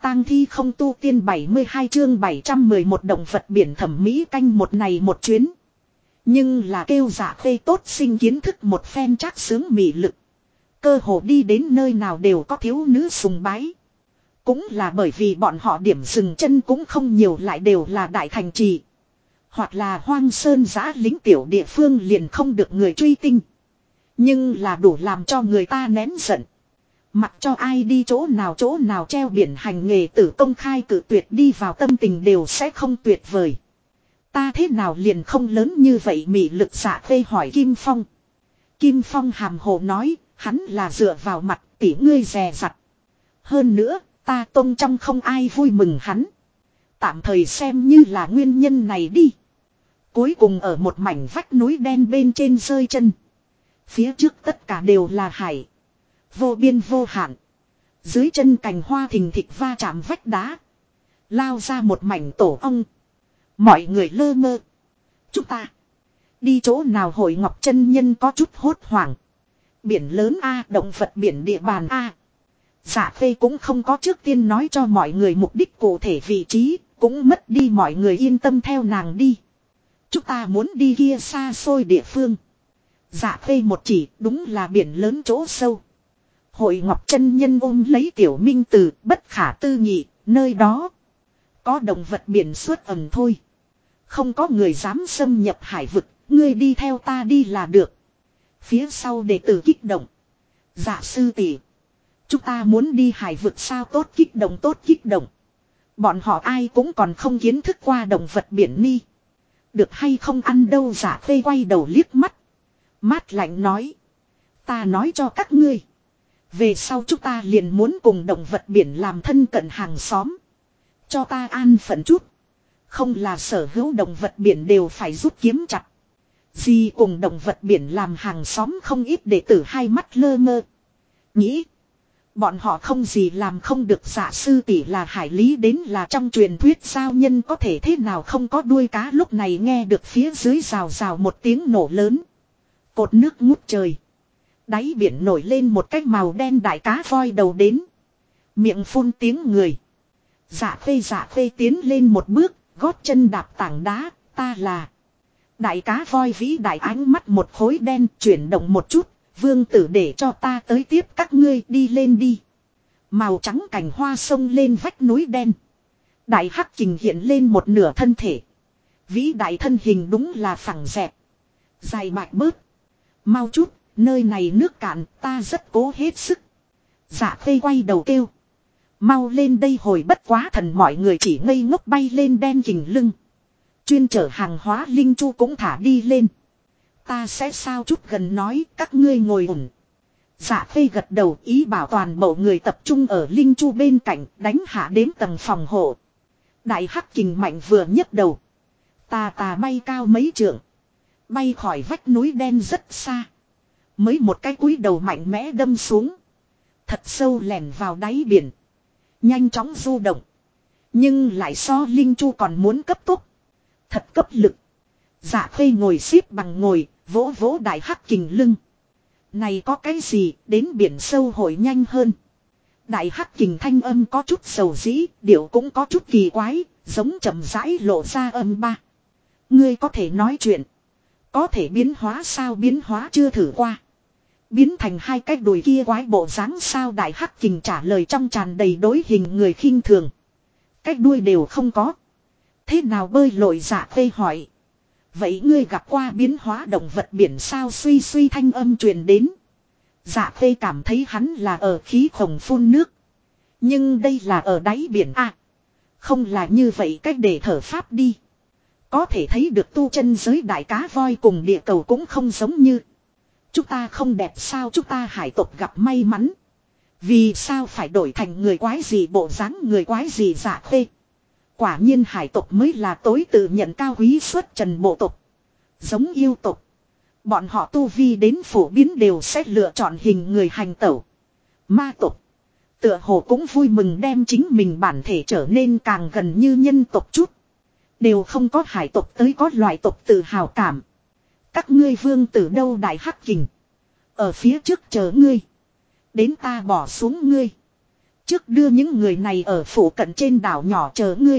tang thi không tu tiên 72 chương 711 động vật biển thẩm mỹ canh một này một chuyến. Nhưng là kêu Dạ Khê tốt sinh kiến thức một phen chắc sướng mị lực. Cơ hồ đi đến nơi nào đều có thiếu nữ sùng bái. Cũng là bởi vì bọn họ điểm dừng chân cũng không nhiều, lại đều là đại thành trì. Hoặc là hoang sơn giã lính tiểu địa phương liền không được người truy tinh. Nhưng là đủ làm cho người ta nén giận. Mặc cho ai đi chỗ nào treo biển hành nghề tử công khai cự tuyệt đi vào tâm tình đều sẽ không tuyệt vời. Ta thế nào liền không lớn như vậy mị lực Dạ Khê hỏi Kim Phong. Kim Phong hàm hồ nói, hắn là dựa vào mặt tỉ ngươi dè dặt. Hơn nữa, ta tông trong không ai vui mừng hắn. Tạm thời xem như là nguyên nhân này đi. Cuối cùng ở một mảnh vách núi đen bên trên rơi chân. Phía trước tất cả đều là hải. Vô biên vô hạn. Dưới chân cành hoa thình thịch va chạm vách đá. Lao ra một mảnh tổ ong. Mọi người lơ mơ. Chúng ta đi chỗ nào? Hội Ngọc chân nhân có chút hốt hoảng. Biển lớn A, động vật biển địa bàn A. Dạ Khê cũng không có trước tiên nói cho mọi người mục đích cụ thể vị trí. Cũng mất đi mọi người yên tâm theo nàng đi. Chúng ta muốn đi kia xa xôi địa phương. Dạ Khê một chỉ, đúng là biển lớn chỗ sâu. Hội Ngọc chân nhân ôm lấy Tiểu Minh Từ, bất khả tư nghị, nơi đó có động vật biển xuất ẩn thôi. Không có người dám xâm nhập hải vực, ngươi đi theo ta đi là được. Phía sau đệ tử kích động. Dạ sư tỷ, chúng ta muốn đi hải vực sao? Tốt kích động, tốt kích động. Bọn họ ai cũng còn không kiến thức qua động vật biển ni. Được hay không ăn đâu? Dạ Khê quay đầu liếc mắt. Mát lạnh nói. Ta nói cho các ngươi. Về sau chúng ta liền muốn cùng động vật biển làm thân cận hàng xóm. Cho ta an phận chút. Không là sở hữu động vật biển đều phải rút kiếm chặt. Gì cùng động vật biển làm hàng xóm? Không ít đệ tử hai mắt lơ mơ. Nghĩ. Bọn họ không gì làm không được. Dạ sư tỷ là hải lý đến là trong truyền thuyết sao? Nhân có thể thế nào không có đuôi cá? Lúc này nghe được phía dưới rào rào một tiếng nổ lớn. Cột nước ngút trời. Đáy biển nổi lên một cái màu đen đại cá voi đầu đến. Miệng phun tiếng người. Dạ Khê tiến lên một bước, gót chân đạp tảng đá, ta là. Đại cá voi vĩ đại ánh mắt một khối đen chuyển động một chút, vương tử để cho ta tới tiếp các ngươi đi lên đi. Màu trắng cành hoa sông lên vách núi đen. Đại hắc kình hiện lên một nửa thân thể. Vĩ đại thân hình đúng là phẳng dẹp. Dài bạch bớt. Mau chút, nơi này nước cạn, ta rất cố hết sức. Dạ Khê quay đầu kêu. Mau lên đây. Hồi bất quá thần mọi người chỉ ngây ngốc bay lên đen kình lưng. Chuyên chở hàng hóa linh chu cũng thả đi lên. Ta sẽ sao? Chút gần nói các ngươi ngồi ổn. Dạ Khê gật đầu ý bảo toàn bộ người tập trung ở linh chu bên cạnh đánh hạ đến tầng phòng hộ. Đại hắc kình mạnh vừa nhấc đầu. Tà bay cao mấy trượng. Bay khỏi vách núi đen rất xa. Mới một cái cúi đầu mạnh mẽ đâm xuống. Thật sâu lẻn vào đáy biển. Nhanh chóng du động. Nhưng lại so linh chu còn muốn cấp tốc. Thật cấp lực. Dạ Khê ngồi xếp bằng ngồi, vỗ vỗ đại hắc kình lưng. Này có cái gì, đến biển sâu hội nhanh hơn. Đại hắc kình thanh âm có chút sầu dĩ, điệu cũng có chút kỳ quái, giống chậm rãi lộ ra âm ba. Ngươi có thể nói chuyện. Có thể biến hóa sao? Biến hóa chưa thử qua. Biến thành hai cái đùi kia quái bộ dáng sao? Đại hắc kình trả lời trong tràn đầy đối hình người khinh thường. Cái đuôi đều không có. Thế nào bơi lội? Dạ Khê hỏi. Vậy ngươi gặp qua biến hóa động vật biển sao? Suy suy thanh âm truyền đến. Dạ Khê cảm thấy hắn là ở khí khổng phun nước. Nhưng đây là ở đáy biển à. Không là như vậy cách để thở pháp đi. Có thể thấy được tu chân giới đại cá voi cùng địa cầu cũng không giống như. Chúng ta không đẹp sao? Chúng ta hải tộc gặp may mắn. Vì sao phải đổi thành người quái gì bộ dáng người quái gì? Dạ Khê. Quả nhiên hải tộc mới là tối tự nhận cao quý xuất trần bộ tộc. Giống yêu tộc. Bọn họ tu vi đến phổ biến đều sẽ lựa chọn hình người hành tẩu. Ma tộc. Tựa hồ cũng vui mừng đem chính mình bản thể trở nên càng gần như nhân tộc chút. Đều không có hải tộc tới có loại tộc tự hào cảm. Các ngươi vương tử đâu? Đại hắc kình. Ở phía trước chờ ngươi. Đến ta bỏ xuống ngươi. Trước đưa những người này ở phủ cận trên đảo nhỏ chờ ngươi.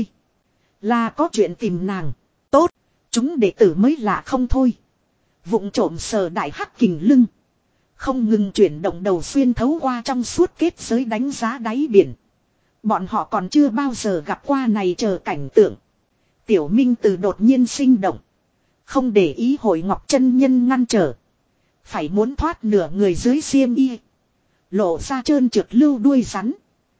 Là có chuyện tìm nàng. Tốt. Chúng đệ tử mới lạ không thôi. Vụng trộm sờ đại hắc kình lưng. Không ngừng chuyển động đầu xuyên thấu qua trong suốt kết giới đánh giá đáy biển. Bọn họ còn chưa bao giờ gặp qua này chờ cảnh tượng. Tiểu Minh Từ đột nhiên sinh động. Không để ý Hội Ngọc chân nhân ngăn trở. Phải muốn thoát nửa người dưới xiêm y. Lộ ra trơn trượt lưu đuôi rắn.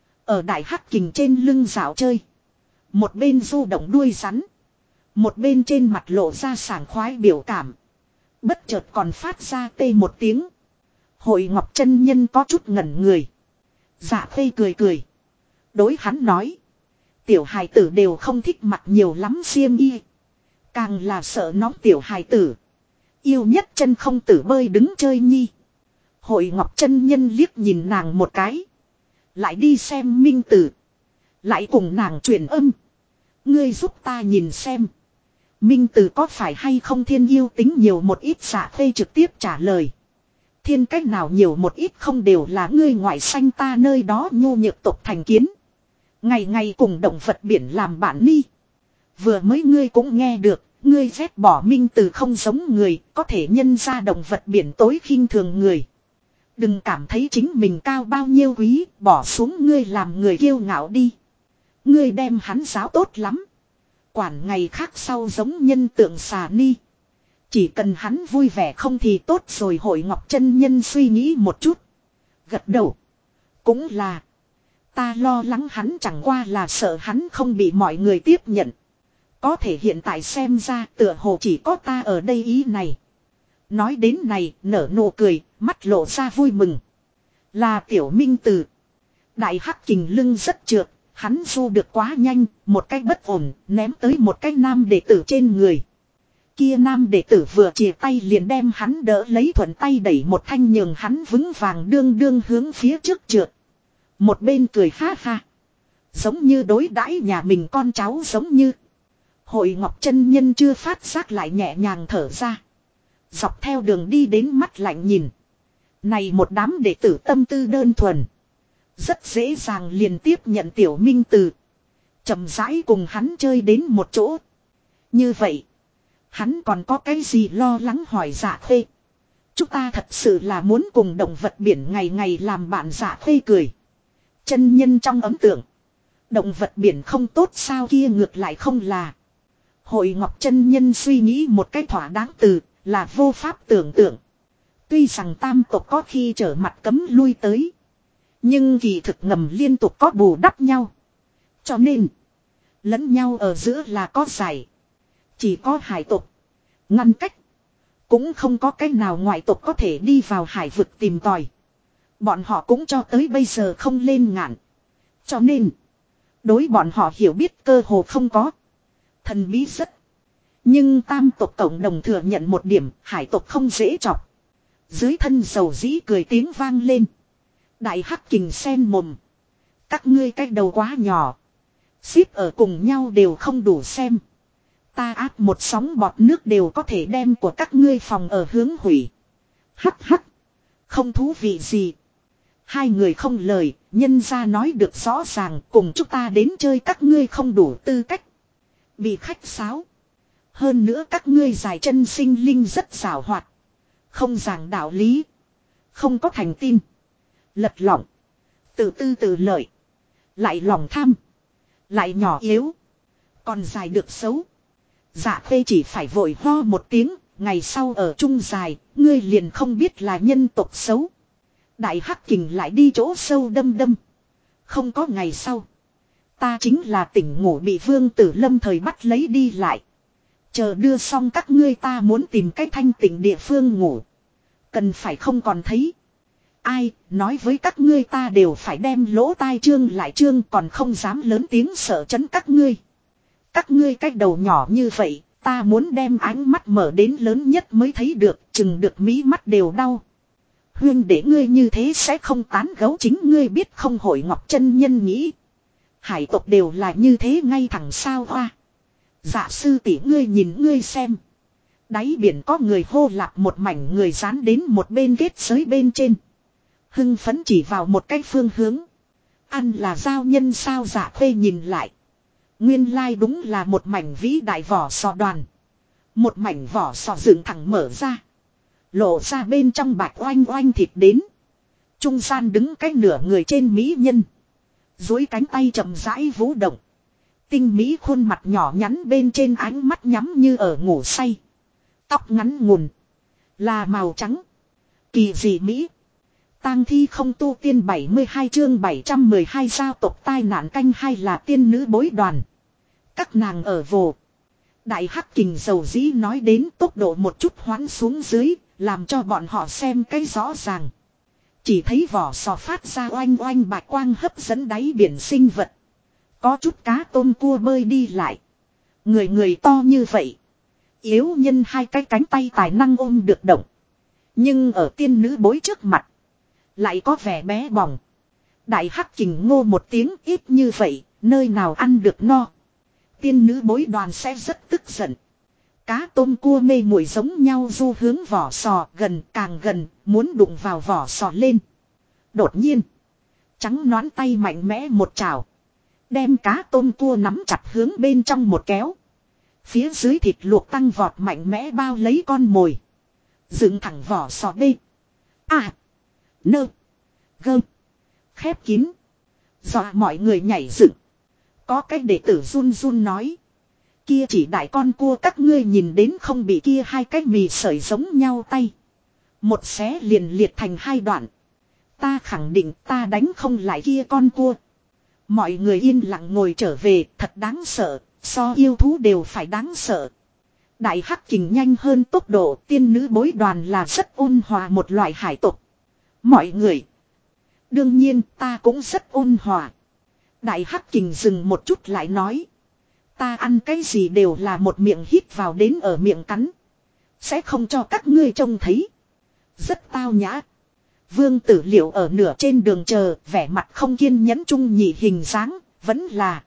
Ở đại hắc kình trên lưng dạo chơi. Một bên du động đuôi rắn. Một bên trên mặt lộ ra sảng khoái biểu cảm. Bất chợt còn phát ra tê một tiếng. Hội Ngọc chân nhân có chút ngẩn người. Dạ Khê cười cười. Đối hắn nói. Tiểu hài tử đều không thích mặc nhiều lắm xiêm y. Càng là sợ nóng tiểu hài tử. Yêu nhất chân không tử bơi đứng chơi nhi. Hội Ngọc chân nhân liếc nhìn nàng một cái. Lại đi xem Minh Tử. Lại cùng nàng truyền âm. Ngươi giúp ta nhìn xem. Minh Tử có phải hay không thiên yêu tính nhiều một ít. Dạ Khê trực tiếp trả lời. Thiên cách nào nhiều một ít không đều là ngươi ngoại sanh ta nơi đó nhu nhược tục thành kiến. Ngày ngày cùng động vật biển làm bạn ni. Vừa mới ngươi cũng nghe được. Ngươi ghét bỏ Minh Tử không giống người. Có thể nhân ra động vật biển tối khinh thường người. Đừng cảm thấy chính mình cao bao nhiêu quý. Bỏ xuống ngươi làm người kiêu ngạo đi. Ngươi đem hắn giáo tốt lắm. Quản ngày khác sau giống nhân tượng xà ni. Chỉ cần hắn vui vẻ không thì tốt rồi. Hội Ngọc chân nhân suy nghĩ một chút. Gật đầu. Cũng là. Ta lo lắng hắn chẳng qua là sợ hắn không bị mọi người tiếp nhận. Có thể hiện tại xem ra tựa hồ chỉ có ta ở đây ý này. Nói đến này nở nụ cười, mắt lộ ra vui mừng. Là Tiểu Minh Từ. Đại hắc kình lưng rất trượt, hắn du được quá nhanh, một cách bất ổn, ném tới một cái nam đệ tử trên người. Kia nam đệ tử vừa chìa tay liền đem hắn đỡ lấy, thuận tay đẩy một thanh nhường hắn vững vàng đương đương hướng phía trước trượt. Một bên cười ha ha. Giống như đối đãi nhà mình con cháu giống như. Hội Ngọc chân nhân chưa phát giác lại nhẹ nhàng thở ra. Dọc theo đường đi đến mắt lạnh nhìn. Này một đám đệ tử tâm tư đơn thuần. Rất dễ dàng liền tiếp nhận Tiểu Minh Từ. Chậm rãi cùng hắn chơi đến một chỗ. Như vậy. Hắn còn có cái gì lo lắng hỏi Dạ Khê. Chúng ta thật sự là muốn cùng động vật biển ngày ngày làm bạn. Dạ Khê cười. Chân nhân trong ấn tượng. Động vật biển không tốt sao kia ngược lại không là. Hội Ngọc chân nhân suy nghĩ một cái thỏa đáng từ là vô pháp tưởng tượng. Tuy rằng tam tộc có khi trở mặt cấm lui tới. Nhưng kỳ thực ngầm liên tục có bù đắp nhau. Cho nên. Lẫn nhau ở giữa là có giải. Chỉ có hải tộc. Ngăn cách. Cũng không có cách nào ngoại tộc có thể đi vào hải vực tìm tòi. Bọn họ cũng cho tới bây giờ không lên ngạn. Cho nên. Đối bọn họ hiểu biết cơ hồ không có. Thần bí rất. Nhưng tam tộc cộng đồng thừa nhận một điểm. Hải tộc không dễ chọc. Dưới thân dầu dĩ cười tiếng vang lên. Đại hắc kình sen mồm. Các ngươi cách đầu quá nhỏ. Xếp ở cùng nhau đều không đủ xem. Ta áp một sóng bọt nước đều có thể đem của các ngươi phòng ở hướng hủy. Hắc hắc. Không thú vị gì. Hai người không lời, nhân ra nói được rõ ràng, cùng chúng ta đến chơi các ngươi không đủ tư cách. Bị khách sáo. Hơn nữa các ngươi dài chân sinh linh rất xảo hoạt. Không giảng đạo lý. Không có thành tin. Lật lỏng. Tự tư tự lợi. Lại lòng tham. Lại nhỏ yếu. Còn dài được xấu. Dạ Khê chỉ phải vội ho một tiếng. Ngày sau ở chung dài. Ngươi liền không biết là nhân tộc xấu. Đại hắc kình lại đi chỗ sâu đâm đâm. Không có ngày sau. Ta chính là tỉnh ngủ bị Vương Tử Lâm thời bắt lấy đi lại. Chờ đưa xong các ngươi ta muốn tìm cách thanh tịnh địa phương ngủ. Cần phải không còn thấy. Ai nói với các ngươi ta đều phải đem lỗ tai trương lại trương còn không dám lớn tiếng sợ chấn các ngươi. Các ngươi cách đầu nhỏ như vậy. Ta muốn đem ánh mắt mở đến lớn nhất mới thấy được. Chừng được mí mắt đều đau. Huyên để ngươi như thế sẽ không tán gấu chính ngươi biết không. Hội Ngọc chân nhân nghĩ. Hải tộc đều là như thế ngay thẳng sao hoa. Dạ sư tỷ ngươi nhìn ngươi xem. Đáy biển có người hô lạp một mảnh người dán đến một bên kết giới bên trên. Hưng phấn chỉ vào một cái phương hướng. Ăn là giao nhân sao? Dạ Khê nhìn lại. Nguyên lai đúng là một mảnh vĩ đại vỏ sò đoàn. Một mảnh vỏ sò dựng thẳng mở ra. Lộ ra bên trong bạch oanh oanh thịt đến. Trung gian đứng cái nửa người trên mỹ nhân. Duỗi cánh tay chậm rãi vũ động. Tinh mỹ khuôn mặt nhỏ nhắn bên trên ánh mắt nhắm như ở ngủ say. Tóc ngắn ngùn. Là màu trắng. Kỳ dị mỹ. Tang thi không tu tiên 72 chương 712 giao tộc tai nạn canh hay là tiên nữ bối đoàn. Các nàng ở vồ. Đại hắc kình dầu dĩ nói đến tốc độ một chút hoãn xuống dưới. Làm cho bọn họ xem cái rõ ràng. Chỉ thấy vỏ sò phát ra oanh oanh bạch quang hấp dẫn đáy biển sinh vật. Có chút cá tôm cua bơi đi lại. Người người to như vậy. Yếu nhân hai cái cánh tay tài năng ôm được động. Nhưng ở tiên nữ bối trước mặt. Lại có vẻ bé bỏng. Đại hắc kình ngô một tiếng ít như vậy. Nơi nào ăn được no. Tiên nữ bối đoàn sẽ rất tức giận. Cá tôm cua mê muội giống nhau du hướng vỏ sò gần càng gần. Muốn đụng vào vỏ sò lên. Đột nhiên. Trắng nón tay mạnh mẽ một trào. Đem cá tôm cua nắm chặt hướng bên trong một kéo. Phía dưới thịt luộc tăng vọt mạnh mẽ bao lấy con mồi. Dựng thẳng vỏ sò bê. À. Nơ. Gơ. Khép kín. Dọa mọi người nhảy dựng. Có cái đệ tử run run nói. Kia chỉ đại con cua các ngươi nhìn đến không bị kia hai cái mì sợi giống nhau tay. Một xé liền liệt thành hai đoạn. Ta khẳng định ta đánh không lại kia con cua. Mọi người yên lặng ngồi trở về, thật đáng sợ, so yêu thú đều phải đáng sợ. Đại hắc kình nhanh hơn tốc độ, tiên nữ bối đoàn là rất ôn hòa một loại hải tộc. Mọi người. Đương nhiên ta cũng rất ôn hòa. Đại hắc kình dừng một chút lại nói. Ta ăn cái gì đều là một miệng hít vào đến ở miệng cắn. Sẽ không cho các ngươi trông thấy. Rất tao nhã. Vương Tử Liệu ở nửa trên đường chờ, vẻ mặt không kiên nhẫn chung nhị hình dáng, vẫn là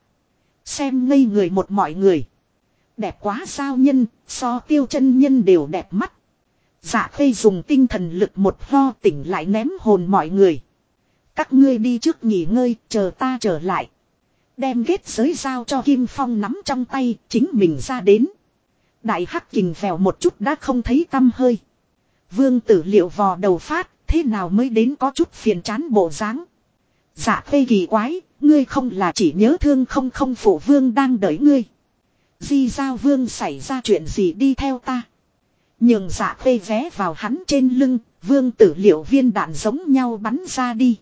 xem ngây người một mọi người. Đẹp quá sao nhân, so Tiêu chân nhân đều đẹp mắt. Dạ Khê dùng tinh thần lực một ho tỉnh lại ném hồn mọi người. Các ngươi đi trước nghỉ ngơi, chờ ta trở lại. Đem kết giới giao cho Kim Phong nắm trong tay, chính mình ra đến. Đại hắc kình vèo một chút đã không thấy tăm hơi. Vương Tử Liệu vò đầu phát. Thế nào mới đến có chút phiền chán bộ dáng. Dạ Khê kỳ quái, ngươi không là chỉ nhớ thương không phụ vương đang đợi ngươi. Di giao vương xảy ra chuyện gì đi theo ta. Nhường Dạ Khê vé vào hắn trên lưng, Vương Tử Liệu viên đạn giống nhau bắn ra đi.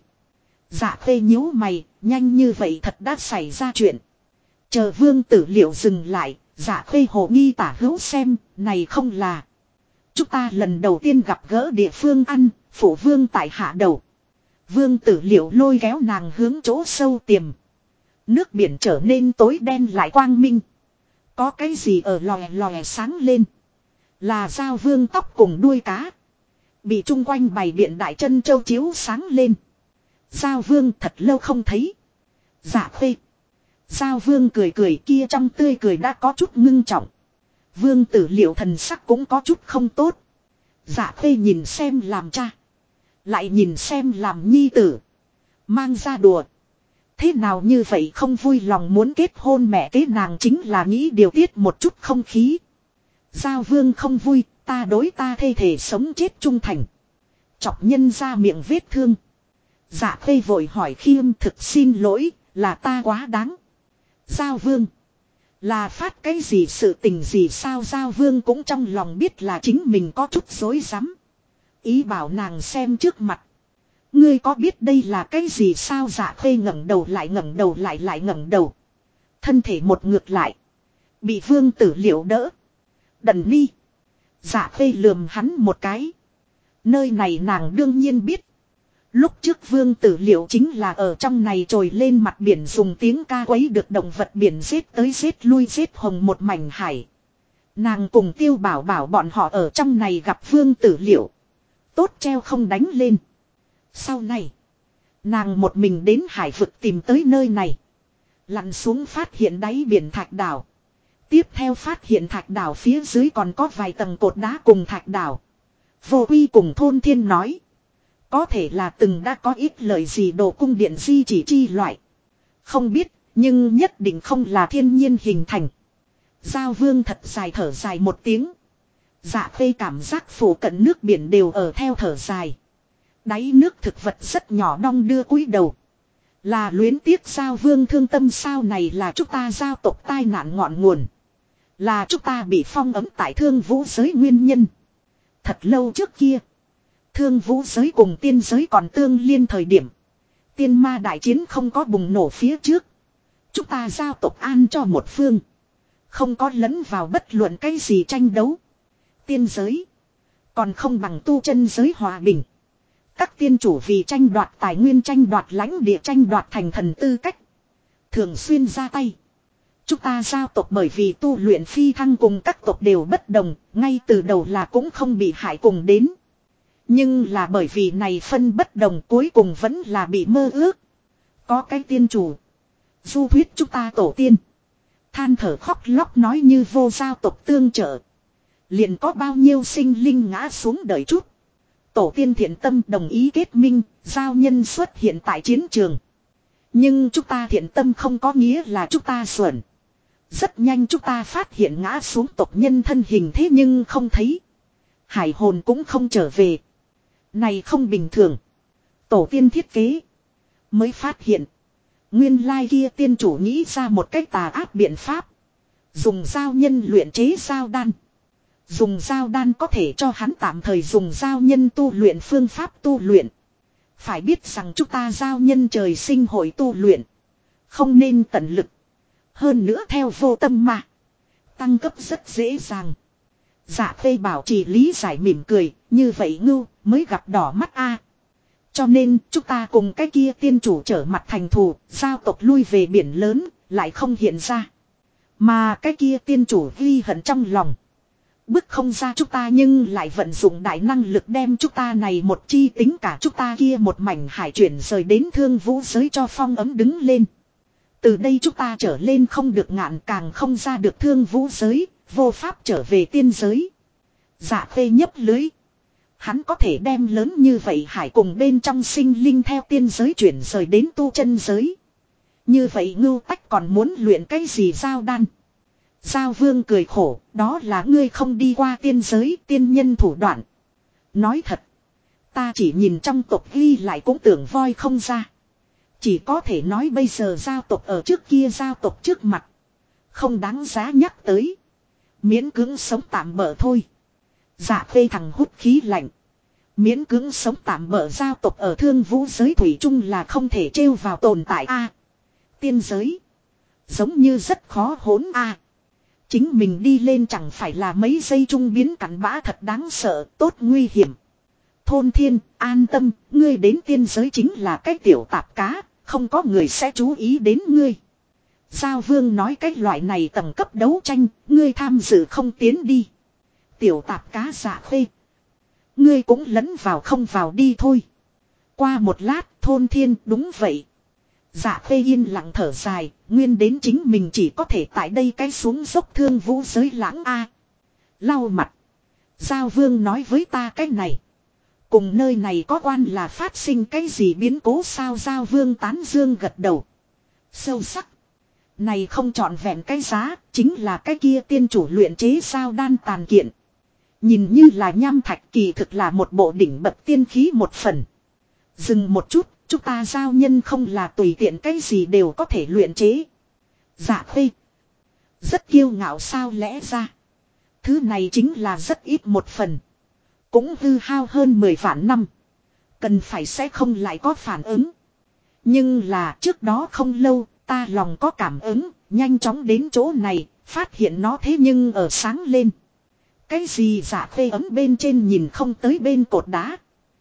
Dạ Khê nhíu mày, nhanh như vậy thật đã xảy ra chuyện. Chờ Vương Tử Liệu dừng lại, Dạ Khê hồ nghi tả hữu xem, này không là. Chúng ta lần đầu tiên gặp gỡ địa phương ăn, phủ vương tại hạ đầu. Vương Tử Liệu lôi kéo nàng hướng chỗ sâu tiềm. Nước biển trở nên tối đen lại quang minh. Có cái gì ở lòe lòe sáng lên. Là giao vương tóc cùng đuôi cá. Bị chung quanh bày biện đại chân châu chiếu sáng lên. Giao vương thật lâu không thấy. Dạ Khê. Giao vương cười cười kia trong tươi cười đã có chút ngưng trọng. Vương Tử Liệu thần sắc cũng có chút không tốt. Dạ Khê nhìn xem làm cha. Lại nhìn xem làm nhi tử. Mang ra đùa. Thế nào như vậy không vui lòng muốn kết hôn mẹ kế nàng chính là nghĩ điều tiết một chút không khí. Giao vương không vui, ta đối ta thê thể sống chết trung thành. Chọc nhân ra miệng vết thương. Dạ Khê vội hỏi khiêm thực xin lỗi, là ta quá đáng. Giao vương. Là phát cái gì sự tình gì sao giao vương cũng trong lòng biết là chính mình có chút dối rắm. Ý bảo nàng xem trước mặt. Ngươi có biết đây là cái gì sao Dạ Khê ngẩng đầu lại ngẩng đầu. Thân thể một ngược lại. Bị Vương Tử Liệu đỡ. Đần ni. Dạ Khê lườm hắn một cái. Nơi này nàng đương nhiên biết. Lúc trước Vương Tử Liệu chính là ở trong này trồi lên mặt biển dùng tiếng ca quấy được động vật biển giết tới giết lui giết hồng một mảnh hải. Nàng cùng Tiêu Bảo Bảo bọn họ ở trong này gặp Vương Tử Liệu. Tốt treo không đánh lên. Sau này, nàng một mình đến hải vực tìm tới nơi này. Lặn xuống phát hiện đáy biển thạch đảo. Tiếp theo phát hiện thạch đảo phía dưới còn có vài tầng cột đá cùng thạch đảo. Vô Quy cùng Thôn Thiên nói. Có thể là từng đã có ít lời gì đồ cung điện di chỉ chi loại. Không biết, nhưng nhất định không là thiên nhiên hình thành. Giao Vương thật dài thở dài một tiếng. Dạ Khê cảm giác phủ cận nước biển đều ở theo thở dài. Đáy nước thực vật rất nhỏ đong đưa cúi đầu. Là luyến tiếc Giao Vương thương tâm sao, này là chúng ta giao tộc tai nạn ngọn nguồn. Là chúng ta bị phong ấm tại Thương Vũ giới nguyên nhân. Thật lâu trước kia, Thương Vũ giới cùng tiên giới còn tương liên thời điểm. Tiên ma đại chiến không có bùng nổ phía trước. Chúng ta giao tộc an cho một phương. Không có lẫn vào bất luận cái gì tranh đấu. Tiên giới còn không bằng tu chân giới hòa bình. Các tiên chủ vì tranh đoạt tài nguyên, tranh đoạt lãnh địa, tranh đoạt thành thần tư cách, thường xuyên ra tay. Chúng ta giao tộc bởi vì tu luyện phi thăng cùng các tộc đều bất đồng, ngay từ đầu là cũng không bị hại cùng đến. Nhưng là bởi vì này phân bất đồng cuối cùng vẫn là bị mơ ước. Có cái tiên chủ du thuyết chúng ta tổ tiên. Than thở khóc lóc nói như vô giao tộc tương trợ, liền có bao nhiêu sinh linh ngã xuống đời chút. Tổ tiên thiện tâm đồng ý kết minh, giao nhân xuất hiện tại chiến trường. Nhưng chúng ta thiện tâm không có nghĩa là chúng ta xuẩn. Rất nhanh chúng ta phát hiện ngã xuống tộc nhân thân hình thế nhưng không thấy. Hải hồn cũng không trở về. Này không bình thường. Tổ tiên thiết kế mới phát hiện, nguyên lai kia tiên chủ nghĩ ra một cách tà ác biện pháp. Dùng giao nhân luyện chế giao đan. Dùng giao đan có thể cho hắn tạm thời dùng giao nhân tu luyện phương pháp tu luyện. Phải biết rằng chúng ta giao nhân trời sinh hội tu luyện. Không nên tận lực. Hơn nữa theo vô tâm mà. Tăng cấp rất dễ dàng. Dạ Khê bảo trì lý giải mỉm cười. Như vậy ngưu mới gặp đỏ mắt a. Cho nên chúng ta cùng cái kia tiên chủ trở mặt thành thù. Giao tộc lui về biển lớn lại không hiện ra. Mà cái kia tiên chủ ghi hận trong lòng. Bức không ra chúng ta nhưng lại vận dụng đại năng lực đem chúng ta này một chi tính cả chúng ta kia một mảnh hải chuyển rời đến Thương Vũ giới cho phong ấm đứng lên. Từ đây chúng ta trở lên không được ngạn, càng không ra được Thương Vũ giới, vô pháp trở về tiên giới. Dạ Khê nhấp lưới. Hắn có thể đem lớn như vậy hải cùng bên trong sinh linh theo tiên giới chuyển rời đến tu chân giới. Như vậy Ngưu Tách còn muốn luyện cái gì giao đan? Giao Vương cười khổ, đó là ngươi không đi qua tiên giới, tiên nhân thủ đoạn. Nói thật, ta chỉ nhìn trong tộc ghi lại cũng tưởng voi không ra. Chỉ có thể nói bây giờ giao tộc ở trước kia giao tộc trước mặt. Không đáng giá nhắc tới. Miễn cưỡng sống tạm bỡ thôi. Dạ Khê thằng hút khí lạnh. Miễn cưỡng sống tạm bỡ giao tộc ở Thương Vũ giới thủy chung là không thể trêu vào tồn tại a. Tiên giới giống như rất khó hỗn a. Chính mình đi lên chẳng phải là mấy giây trung biến cặn bã, thật đáng sợ, tốt nguy hiểm. Thôn Thiên, an tâm, ngươi đến tiên giới chính là cái tiểu tạp cá, không có người sẽ chú ý đến ngươi. Giao Vương nói cái loại này tầng cấp đấu tranh, ngươi tham dự không tiến đi. Tiểu tạp cá Dạ Khê, ngươi cũng lẫn vào không vào đi thôi. Qua một lát, Thôn Thiên, đúng vậy. Dạ Khê yên lặng thở dài, nguyên đến chính mình chỉ có thể tại đây cái xuống dốc Thương Vũ giới lãng a. Lau mặt. Giao Vương nói với ta cái này. Cùng nơi này có quan là phát sinh cái gì biến cố sao? Giao Vương tán dương gật đầu. Sâu sắc. Này không trọn vẹn cái giá, chính là cái kia tiên chủ luyện chế sao đan tàn kiện. Nhìn như là nham thạch, kỳ thực là một bộ đỉnh bậc tiên khí một phần. Dừng một chút. Chúng ta giao nhân không là tùy tiện cái gì đều có thể luyện chế. Dạ Khê rất kiêu ngạo sao? Lẽ ra thứ này chính là rất ít một phần. Cũng hư hao hơn 10 vạn năm. Cần phải sẽ không lại có phản ứng. Nhưng là trước đó không lâu ta lòng có cảm ứng. Nhanh chóng đến chỗ này. Phát hiện nó thế nhưng ở sáng lên. Cái gì? Dạ Khê ấm bên trên nhìn không tới bên cột đá.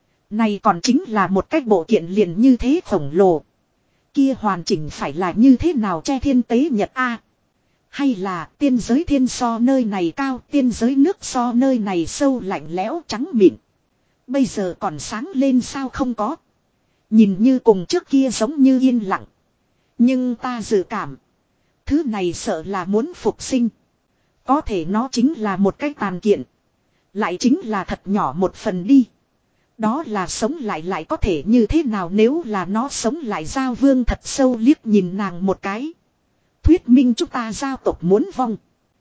Này còn chính là một cái bộ kiện liền như thế khổng lồ. Kia hoàn chỉnh phải là như thế nào che thiên tế nhật a? Hay là tiên giới thiên so nơi này cao, tiên giới nước so nơi này sâu lạnh lẽo trắng mịn. Bây giờ còn sáng lên sao? Không có. Nhìn như cùng trước kia giống như yên lặng. Nhưng ta dự cảm, thứ này sợ là muốn phục sinh. Có thể nó chính là một cái tàn kiện. Lại chính là thật nhỏ một phần đi. Đó là sống lại có thể như thế nào nếu là nó sống lại. Giao Vương thật sâu liếc nhìn nàng một cái. Thuyết minh chúng ta giao tộc muốn vong.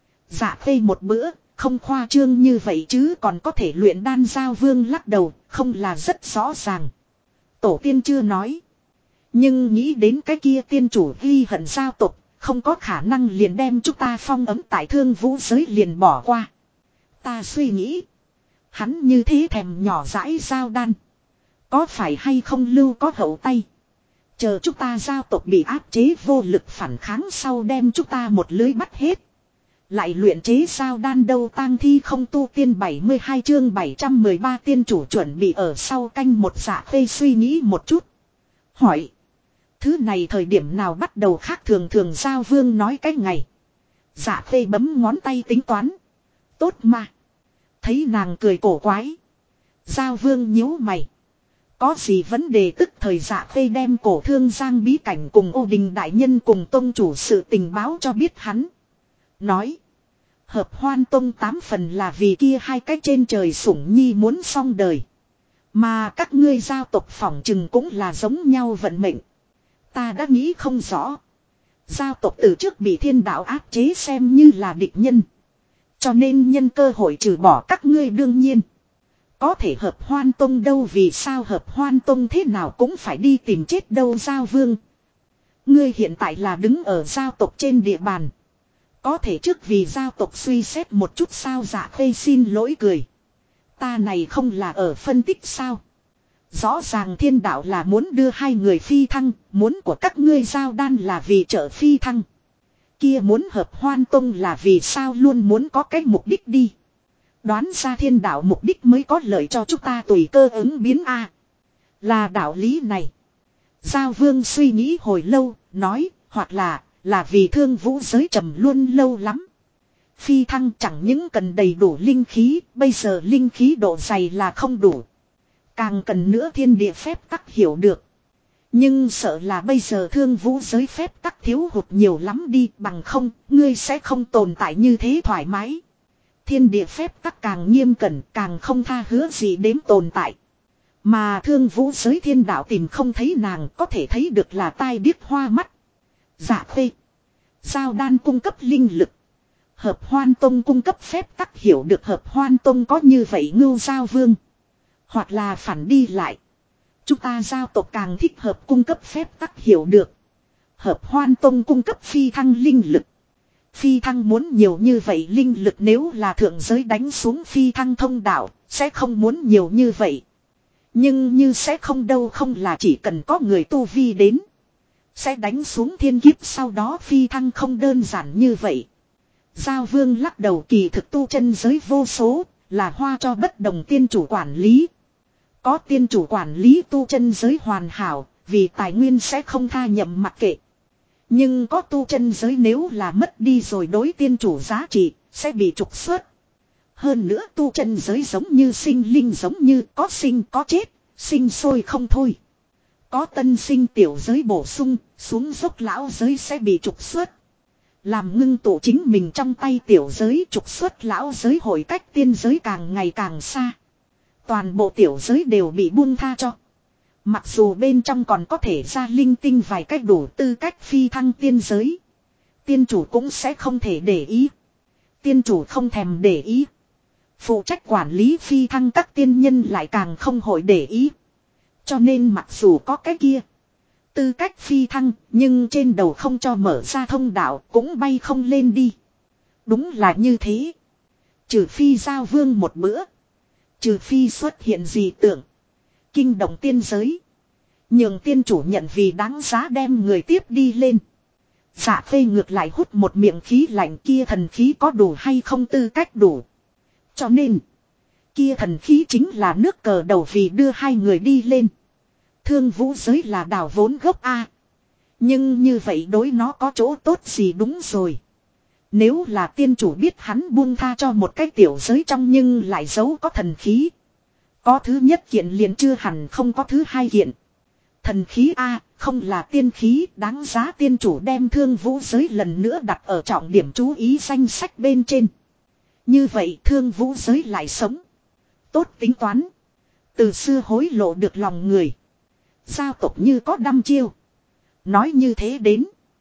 Dạ Khê một bữa, không khoa trương như vậy chứ còn có thể luyện đan. Giao Vương lắc đầu, không là rất rõ ràng. Tổ tiên chưa nói. Nhưng nghĩ đến cái kia tiên chủ ghi hận giao tộc, không có khả năng liền đem chúng ta phong ấm tại Thương Vũ giới liền bỏ qua. Ta suy nghĩ. Hắn như thế thèm nhỏ dãi giao đan. Có phải hay không lưu có hậu tay. Chờ chúng ta giao tộc bị áp chế vô lực phản kháng sau đem chúng ta một lưới bắt hết. Lại luyện chế giao đan đâu. Tang thi không tu tiên 72 chương 713 tiên chủ chuẩn bị ở sau canh một. Dạ Khê suy nghĩ một chút. Hỏi. Thứ này thời điểm nào bắt đầu khác thường. Giao Vương nói cái ngày. Dạ Khê bấm ngón tay tính toán. Tốt mà. Thấy nàng cười cổ quái. Giao Vương nhíu mày. Có gì vấn đề tức thời. Dạ Khê đem cổ thương giang bí cảnh cùng Ô Đình đại nhân cùng tông chủ sự tình báo cho biết hắn. Nói. Hợp Hoan Tông 8 phần là vì kia hai cái trên trời sủng nhi muốn xong đời. Mà các ngươi giao tộc phỏng chừng cũng là giống nhau vận mệnh. Ta đã nghĩ không rõ. Giao tộc từ trước bị thiên đạo áp chế xem như là địch nhân. Cho nên nhân cơ hội trừ bỏ các ngươi đương nhiên. Có thể Hợp Hoan Tông đâu. Vì sao Hợp Hoan Tông thế nào cũng phải đi tìm chết đâu. Giao Vương. Ngươi hiện tại là đứng ở giao tộc trên địa bàn. Có thể trước vì giao tộc suy xét một chút sao. Dạ Khê xin lỗi cười. Ta này không là ở phân tích sao. Rõ ràng thiên đạo là muốn đưa hai người phi thăng. Muốn của các ngươi giao đan là vì trợ phi thăng. Kia muốn Hợp Hoan Tông là vì sao luôn muốn có cái mục đích đi. Đoán ra thiên đạo mục đích mới có lợi cho chúng ta tùy cơ ứng biến a. Là đạo lý này. Giao Vương suy nghĩ hồi lâu, nói, hoặc là vì Thương Vũ giới trầm luôn lâu lắm. Phi thăng chẳng những cần đầy đủ linh khí, bây giờ linh khí độ dày là không đủ. Càng cần nữa thiên địa phép tắc hiểu được. Nhưng sợ là bây giờ Thương Vũ giới phép tắc thiếu hụt nhiều lắm đi. Bằng không, ngươi sẽ không tồn tại như thế thoải mái. Thiên địa phép tắc càng nghiêm cẩn, càng không tha hứa gì đếm tồn tại. Mà Thương Vũ giới thiên đạo tìm không thấy nàng, có thể thấy được là tai điếc hoa mắt. Dạ Khê. Giao đan cung cấp linh lực. Hợp Hoan Tông cung cấp phép tắc hiểu được. Hợp Hoan Tông có như vậy ngưu. Giao Vương. Hoặc là phản đi lại. Chúng ta giao tộc càng thích hợp cung cấp phép tắc hiểu được. Hợp Hoan Tông cung cấp phi thăng linh lực. Phi thăng muốn nhiều như vậy linh lực, nếu là thượng giới đánh xuống phi thăng thông đạo, sẽ không muốn nhiều như vậy. Nhưng như sẽ không đâu, không là chỉ cần có người tu vi đến. Sẽ đánh xuống thiên kiếp sau đó phi thăng không đơn giản như vậy. Giao Vương lắc đầu. Kỳ thực tu chân giới vô số, là hoa cho bất đồng tiên chủ quản lý. Có tiên chủ quản lý tu chân giới hoàn hảo, vì tài nguyên sẽ không tha nhậm mặc kệ. Nhưng có tu chân giới nếu là mất đi rồi đối tiên chủ giá trị, sẽ bị trục xuất. Hơn nữa tu chân giới giống như sinh linh, giống như có sinh có chết, sinh sôi không thôi. Có tân sinh tiểu giới bổ sung, xuống dốc lão giới sẽ bị trục xuất. Làm ngưng tụ chính mình trong tay tiểu giới, trục xuất lão giới hồi cách tiên giới càng ngày càng xa. Toàn bộ tiểu giới đều bị buông tha cho. Mặc dù bên trong còn có thể ra linh tinh vài cách đủ tư cách phi thăng tiên giới. Tiên chủ cũng sẽ không thể để ý. Tiên chủ không thèm để ý. Phụ trách quản lý phi thăng các tiên nhân lại càng không hội để ý. Cho nên mặc dù có cái kia tư cách phi thăng, nhưng trên đầu không cho mở ra thông đạo cũng bay không lên đi. Đúng là như thế. Trừ phi Giao Vương một bữa. Trừ phi xuất hiện dị tượng. Kinh động tiên giới. Nhường tiên chủ nhận vì đáng giá đem người tiếp đi lên. Dạ Khê ngược lại hút một miệng khí lạnh. Kia thần khí có đủ hay không tư cách đủ. Cho nên. Kia thần khí chính là nước cờ đầu vì đưa hai người đi lên. Thương Vũ giới là đảo vốn gốc A. Nhưng như vậy đối nó có chỗ tốt gì đúng rồi. Nếu là tiên chủ biết hắn buông tha cho một cái tiểu giới trong nhưng lại giấu có thần khí. Có thứ nhất kiện liền chưa hẳn không có thứ hai kiện. Thần khí A không là tiên khí, đáng giá tiên chủ đem Thương Vũ giới lần nữa đặt ở trọng điểm chú ý danh sách bên trên. Như vậy Thương Vũ giới lại sống. Tốt tính toán. Từ xưa hối lộ được lòng người. Giao tộc như có đăm chiêu. Nói như thế đến.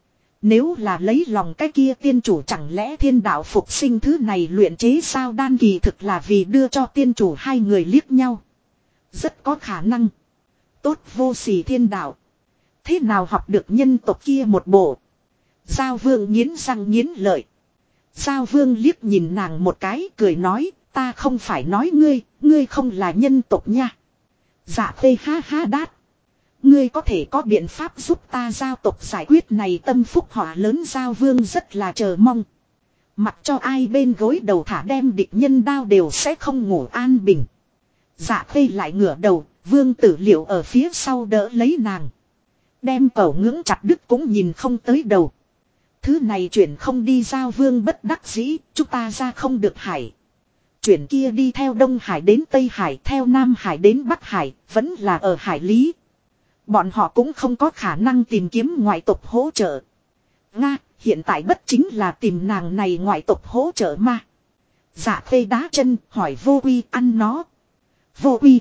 Nếu là lấy lòng cái kia tiên chủ chẳng lẽ thiên đạo phục sinh thứ này luyện chế sao đan kỳ thực là vì đưa cho tiên chủ hai người liếc nhau. Rất có khả năng. Tốt vô sỉ thiên đạo. Thế nào học được nhân tộc kia một bộ. Giao vương nghiến răng nghiến lợi. Giao vương liếc nhìn nàng một cái cười nói. Ta không phải nói ngươi không là nhân tộc nha. Dạ phê ha ha đát. Ngươi có thể có biện pháp giúp ta giao tộc giải quyết này tâm phúc họa lớn giao vương rất là chờ mong. Mặc cho ai bên gối đầu thả đem địch nhân đao đều sẽ không ngủ an bình. Dạ phê lại ngửa đầu, vương tử liệu ở phía sau đỡ lấy nàng. Đem cẩu ngưỡng chặt đứt cũng nhìn không tới đầu. Thứ này chuyển không đi giao vương bất đắc dĩ, chúng ta ra không được hải. Chuyển kia đi theo Đông Hải đến Tây Hải, theo Nam Hải đến Bắc Hải, vẫn là ở hải lý. Bọn họ cũng không có khả năng tìm kiếm ngoại tộc hỗ trợ. Nga, hiện tại bất chính là tìm nàng này ngoại tộc hỗ trợ mà. Dạ phê đá chân, hỏi vô uy ăn nó. Vô uy.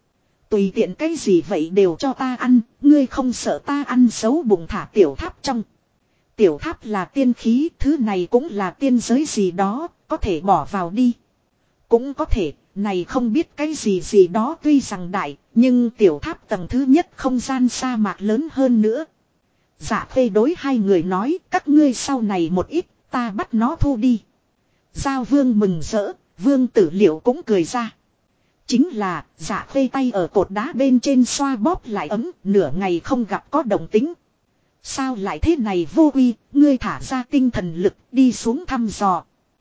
Tùy tiện cái gì vậy đều cho ta ăn, ngươi không sợ ta ăn xấu bụng thả tiểu tháp trong. Tiểu tháp là tiên khí, thứ này cũng là tiên giới gì đó, có thể bỏ vào đi. Cũng có thể, này không biết cái gì đó tuy rằng đại, nhưng tiểu tháp tầng thứ nhất không gian sa mạc lớn hơn nữa. Dạ phê đối hai người nói, các ngươi sau này một ít, ta bắt nó thu đi. Giao vương mừng rỡ, vương tử liệu cũng cười ra. Chính là, dạ phê tay ở cột đá bên trên xoa bóp lại ấm, nửa ngày không gặp có động tính. Sao lại thế này vô uy, ngươi thả ra tinh thần lực đi xuống thăm dò.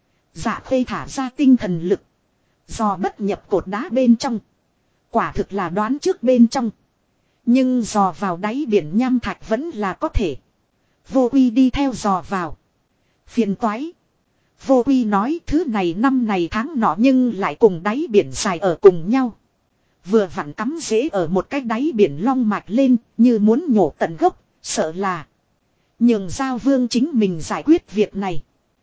Dạ phê thả ra tinh thần lực. Dò bất nhập cột đá bên trong. Quả thực là đoán trước bên trong. Nhưng dò vào đáy biển nham thạch vẫn là có thể. Vô uy đi theo dò vào. Phiền toái. Vô uy nói thứ này năm này tháng nọ nhưng lại cùng đáy biển dài ở cùng nhau. Vừa vặn cắm rễ ở một cái đáy biển long mạch lên như muốn nhổ tận gốc, sợ là. Nhưng Giao Vương chính mình giải quyết việc này.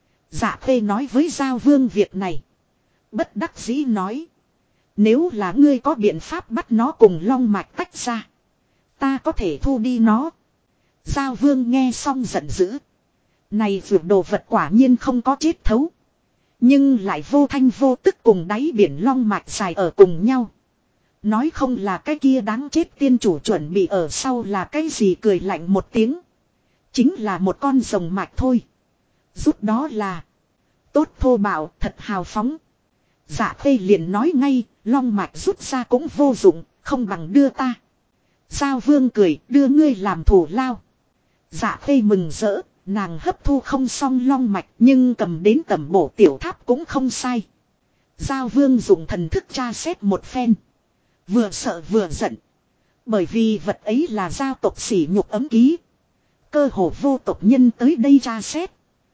Dạ phê nói với Giao Vương việc này. Bất đắc dĩ nói. Nếu là ngươi có biện pháp bắt nó cùng long mạch tách ra. Ta có thể thu đi nó. Giao Vương nghe xong giận dữ. Này vượt đồ vật quả nhiên không có chết thấu. Nhưng lại vô thanh vô tức cùng đáy biển long mạch dài ở cùng nhau. Nói không là cái kia đáng chết tiên chủ chuẩn bị ở sau là cái gì cười lạnh một tiếng. Chính là một con rồng mạch thôi. Rút đó là. Tốt thô bạo thật hào phóng. Dạ phê liền nói ngay. Long mạch rút ra cũng vô dụng. Không bằng đưa ta. Giao Vương cười đưa ngươi làm thủ lao. Dạ phê mừng rỡ. Nàng hấp thu không xong long mạch nhưng cầm đến tầm bổ tiểu tháp cũng không sai. Giao Vương dùng thần thức tra xét một phen. Vừa sợ vừa giận. Bởi vì vật ấy là giao tộc sỉ nhục ấm ký. Cơ hồ vô tộc nhân tới đây tra xét.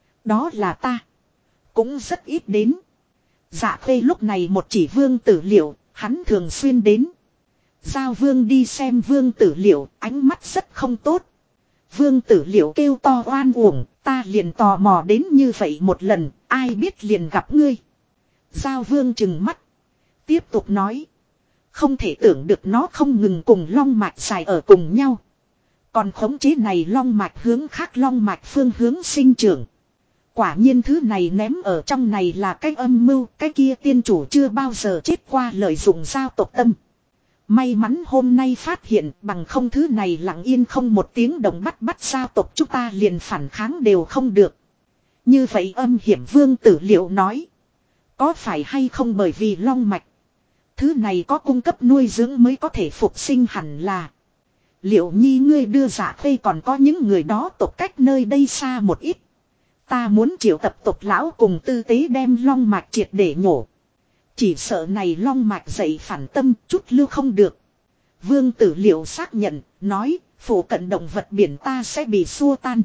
Đó là ta. Cũng rất ít đến. Dạ phê lúc này một chỉ Vương Tử Liệu, hắn thường xuyên đến. Giao Vương đi xem Vương Tử Liệu, ánh mắt rất không tốt. Vương Tử Liệu kêu to oan uổng, ta liền tò mò đến như vậy một lần, ai biết liền gặp ngươi. Giao Vương trừng mắt. Tiếp tục nói. Không thể tưởng được nó không ngừng cùng long mạch dài ở cùng nhau. Còn khống chế này long mạch hướng khác long mạch phương hướng sinh trưởng. Quả nhiên thứ này ném ở trong này là cái âm mưu, cái kia tiên chủ chưa bao giờ chết qua lợi dụng giao tộc tâm. May mắn hôm nay phát hiện bằng không thứ này lặng yên không một tiếng động bắt giao tộc chúng ta liền phản kháng đều không được. Như vậy âm hiểm Vương Tử Liệu nói. Có phải hay không bởi vì long mạch. Thứ này có cung cấp nuôi dưỡng mới có thể phục sinh hẳn là. Liệu nhi ngươi đưa giả phê còn có những người đó tộc cách nơi đây xa một ít. Ta muốn triệu tập tộc lão cùng tư tế đem long mạch triệt để nhổ. Chỉ sợ này long mạch dậy phản tâm chút lưu không được. Vương Tử Liệu xác nhận, nói, phủ cận động vật biển ta sẽ bị xua tan.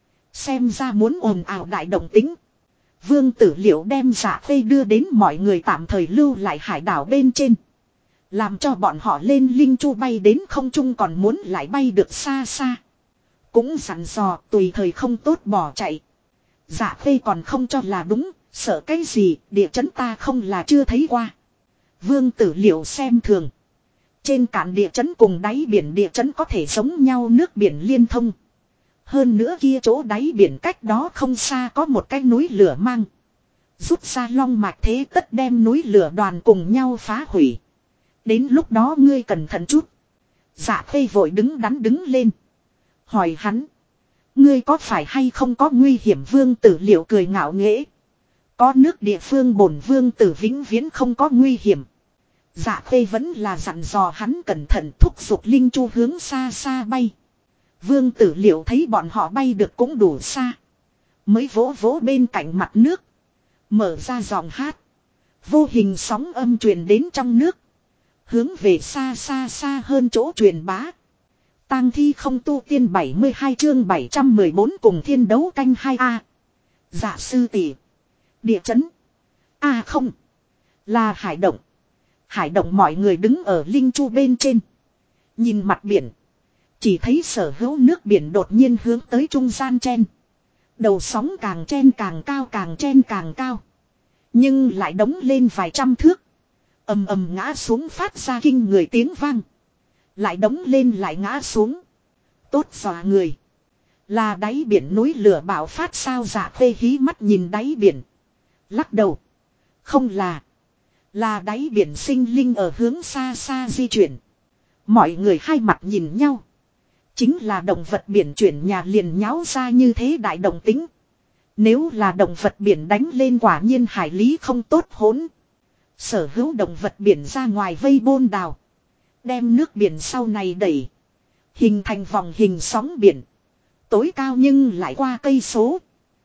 Xem ra muốn ồn ào đại động tính. Vương Tử Liệu đem giả phê đưa đến mọi người tạm thời lưu lại hải đảo bên trên. Làm cho bọn họ lên linh chu bay đến không trung còn muốn lại bay được xa xa. Cũng dặn dò tùy thời không tốt bỏ chạy. Giả phê còn không cho là đúng, sợ cái gì địa chấn ta không là chưa thấy qua. Vương Tử Liệu xem thường. Trên cạn địa chấn cùng đáy biển địa chấn có thể giống nhau nước biển liên thông. Hơn nữa kia chỗ đáy biển cách đó không xa có một cái núi lửa mang. Rút ra long mạch thế tất đem núi lửa đoàn cùng nhau phá hủy. Đến lúc đó ngươi cẩn thận chút. Dạ Khê vội đứng đắn đứng lên. Hỏi hắn. Ngươi có phải hay không có nguy hiểm? Vương Tử Liệu cười ngạo nghễ. Có nước địa phương bổn vương tử vĩnh viễn không có nguy hiểm. Dạ Khê vẫn là dặn dò hắn cẩn thận thúc giục linh chu hướng xa xa bay. Vương Tử Liệu thấy bọn họ bay được cũng đủ xa. Mới vỗ vỗ bên cạnh mặt nước. Mở ra giọng hát. Vô hình sóng âm truyền đến trong nước. Hướng về xa xa xa hơn chỗ truyền bá. Tang thi không tu tiên 72 chương 714 cùng thiên đấu canh 2A. Dạ sư tỷ. Địa chấn. Không. Là hải động. Hải động mọi người đứng ở linh chu bên trên. Nhìn mặt biển. Chỉ thấy sở hữu nước biển đột nhiên hướng tới trung gian chen. Đầu sóng càng chen càng cao càng chen càng cao. Nhưng lại đống lên vài trăm thước. Ầm ầm ngã xuống phát ra kinh người tiếng vang. Lại đống lên lại ngã xuống. Tốt dọa người. Là đáy biển núi lửa bạo phát sao? Dạ Khê hí mắt nhìn đáy biển. Lắc đầu. Không là. Là đáy biển sinh linh ở hướng xa xa di chuyển. Mọi người hai mặt nhìn nhau. Chính là động vật biển chuyển nhà liền nháo ra như thế đại động tính. Nếu là động vật biển đánh lên quả nhiên hải lý không tốt hỗn. Sở hữu động vật biển ra ngoài vây bôn đào. Đem nước biển sau này đẩy. Hình thành vòng hình sóng biển. Tối cao nhưng lại qua cây số.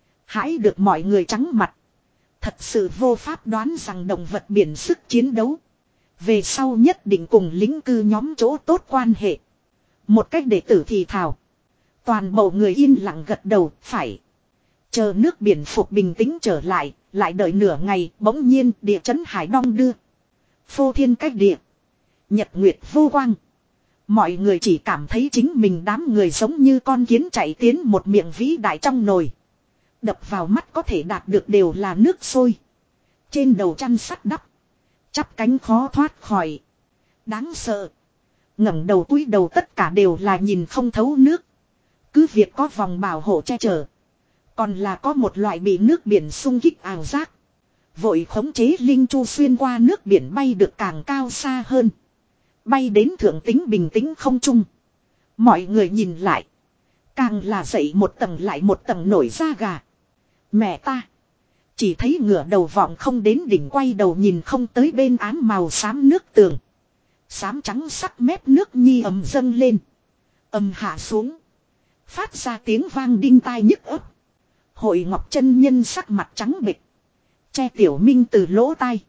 Hãi được mọi người trắng mặt. Thật sự vô pháp đoán rằng động vật biển sức chiến đấu. Về sau nhất định cùng lính cư nhóm chỗ tốt quan hệ. Một cách đệ tử thì thào. Toàn bộ người yên lặng gật đầu, phải. Chờ nước biển phục bình tĩnh trở lại, lại đợi nửa ngày, bỗng nhiên địa chấn hải đong đưa. Phô thiên cách địa. Nhật nguyệt vô quang. Mọi người chỉ cảm thấy chính mình đám người giống như con kiến chạy tiến một miệng vĩ đại trong nồi. Đập vào mắt có thể đạt được đều là nước sôi. Trên đầu chăn sắt đắp. Chắp cánh khó thoát khỏi. Đáng sợ. Ngẩng đầu cúi đầu tất cả đều là nhìn không thấu nước. Cứ việc có vòng bảo hộ che chở. Còn là có một loại bị nước biển xung kích ảo giác. Vội khống chế linh chu xuyên qua nước biển bay được càng cao xa hơn. Bay đến thượng tính bình tĩnh không trung. Mọi người nhìn lại. Càng là dậy một tầng lại một tầng nổi da gà. Mẹ ta. Chỉ thấy ngửa đầu vọng không đến đỉnh, quay đầu nhìn không tới bên ám màu xám nước tường. Xám trắng sắc mép nước nhi ầm dâng lên. Ầm hạ xuống. Phát ra tiếng vang đinh tai nhức ấp. Hội Ngọc chân nhân sắc mặt trắng bệch. Che Tiểu Minh từ lỗ tai.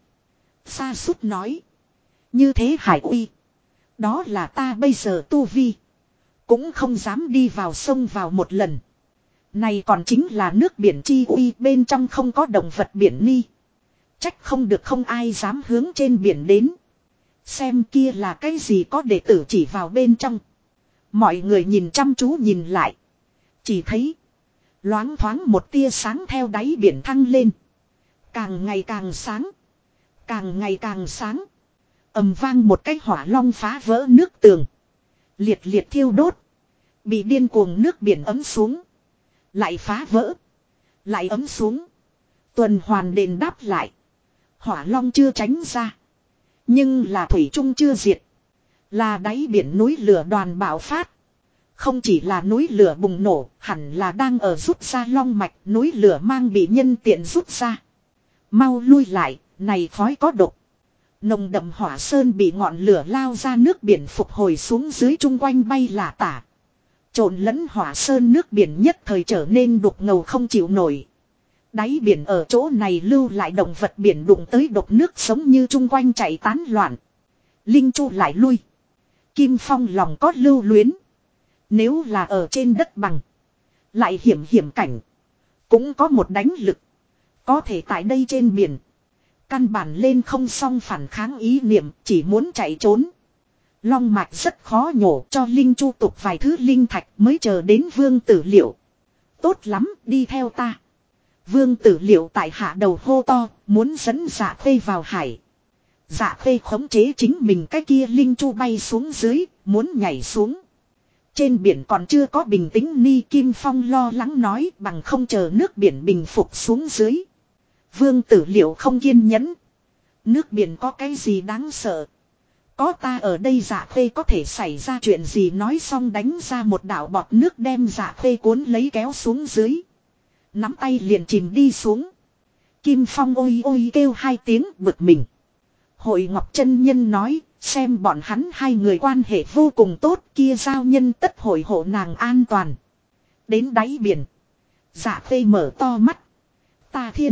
Xa sút nói. Như thế hải uy. Đó là ta bây giờ tu vi. Cũng không dám đi vào sông vào một lần. Này còn chính là nước biển chi uy, bên trong không có động vật biển ni. Trách không được không ai dám hướng trên biển đến. Xem kia là cái gì, có đệ tử chỉ vào bên trong. Mọi người nhìn chăm chú nhìn lại. Chỉ thấy. Loáng thoáng một tia sáng theo đáy biển thăng lên. Càng ngày càng sáng. Càng ngày càng sáng. Ầm vang một cái hỏa long phá vỡ nước tường. Liệt liệt thiêu đốt. Bị điên cuồng nước biển ấm xuống. Lại phá vỡ. Lại ấm xuống. Tuần hoàn đền đáp lại. Hỏa long chưa tránh ra. Nhưng là thủy trung chưa diệt. Là đáy biển núi lửa đoàn bạo phát. Không chỉ là núi lửa bùng nổ, hẳn là đang ở rút ra long mạch, núi lửa mang bị nhân tiện rút ra. Mau lui lại, này khói có độc. Nồng đậm hỏa sơn bị ngọn lửa lao ra nước biển phục hồi xuống dưới, chung quanh bay lả tả. Trộn lẫn hỏa sơn nước biển nhất thời trở nên đục ngầu không chịu nổi. Đáy biển ở chỗ này lưu lại động vật biển đụng tới độc nước sống như chung quanh chạy tán loạn. Linh chu lại lui. Kim Phong lòng có lưu luyến. Nếu là ở trên đất bằng. Lại hiểm cảnh. Cũng có một đánh lực. Có thể tại đây trên biển. Căn bản lên không xong phản kháng ý niệm, chỉ muốn chạy trốn. Long mạch rất khó nhổ, cho Linh chu tục vài thứ linh thạch mới chờ đến Vương Tử Liệu. Tốt lắm, đi theo ta. Vương Tử Liệu tại hạ đầu hô to, muốn dẫn Dạ Khê vào hải. Dạ khê khống chế chính mình cái kia linh chu bay xuống dưới, muốn nhảy xuống. Trên biển còn chưa có bình tĩnh Ni Kim Phong lo lắng nói bằng không chờ nước biển bình phục xuống dưới. Vương Tử Liệu không kiên nhẫn. Nước biển có cái gì đáng sợ. Có ta ở đây Dạ khê có thể xảy ra chuyện gì nói xong đánh ra một đạo bọt nước đem Dạ khê cuốn lấy kéo xuống dưới. Nắm tay liền chìm đi xuống. Kim Phong ôi ôi kêu hai tiếng bực mình. Hội Ngọc chân nhân nói, xem bọn hắn hai người quan hệ vô cùng tốt kia giao nhân tất hội hộ nàng an toàn. Đến đáy biển. Dạ khê mở to mắt. Ta thiên.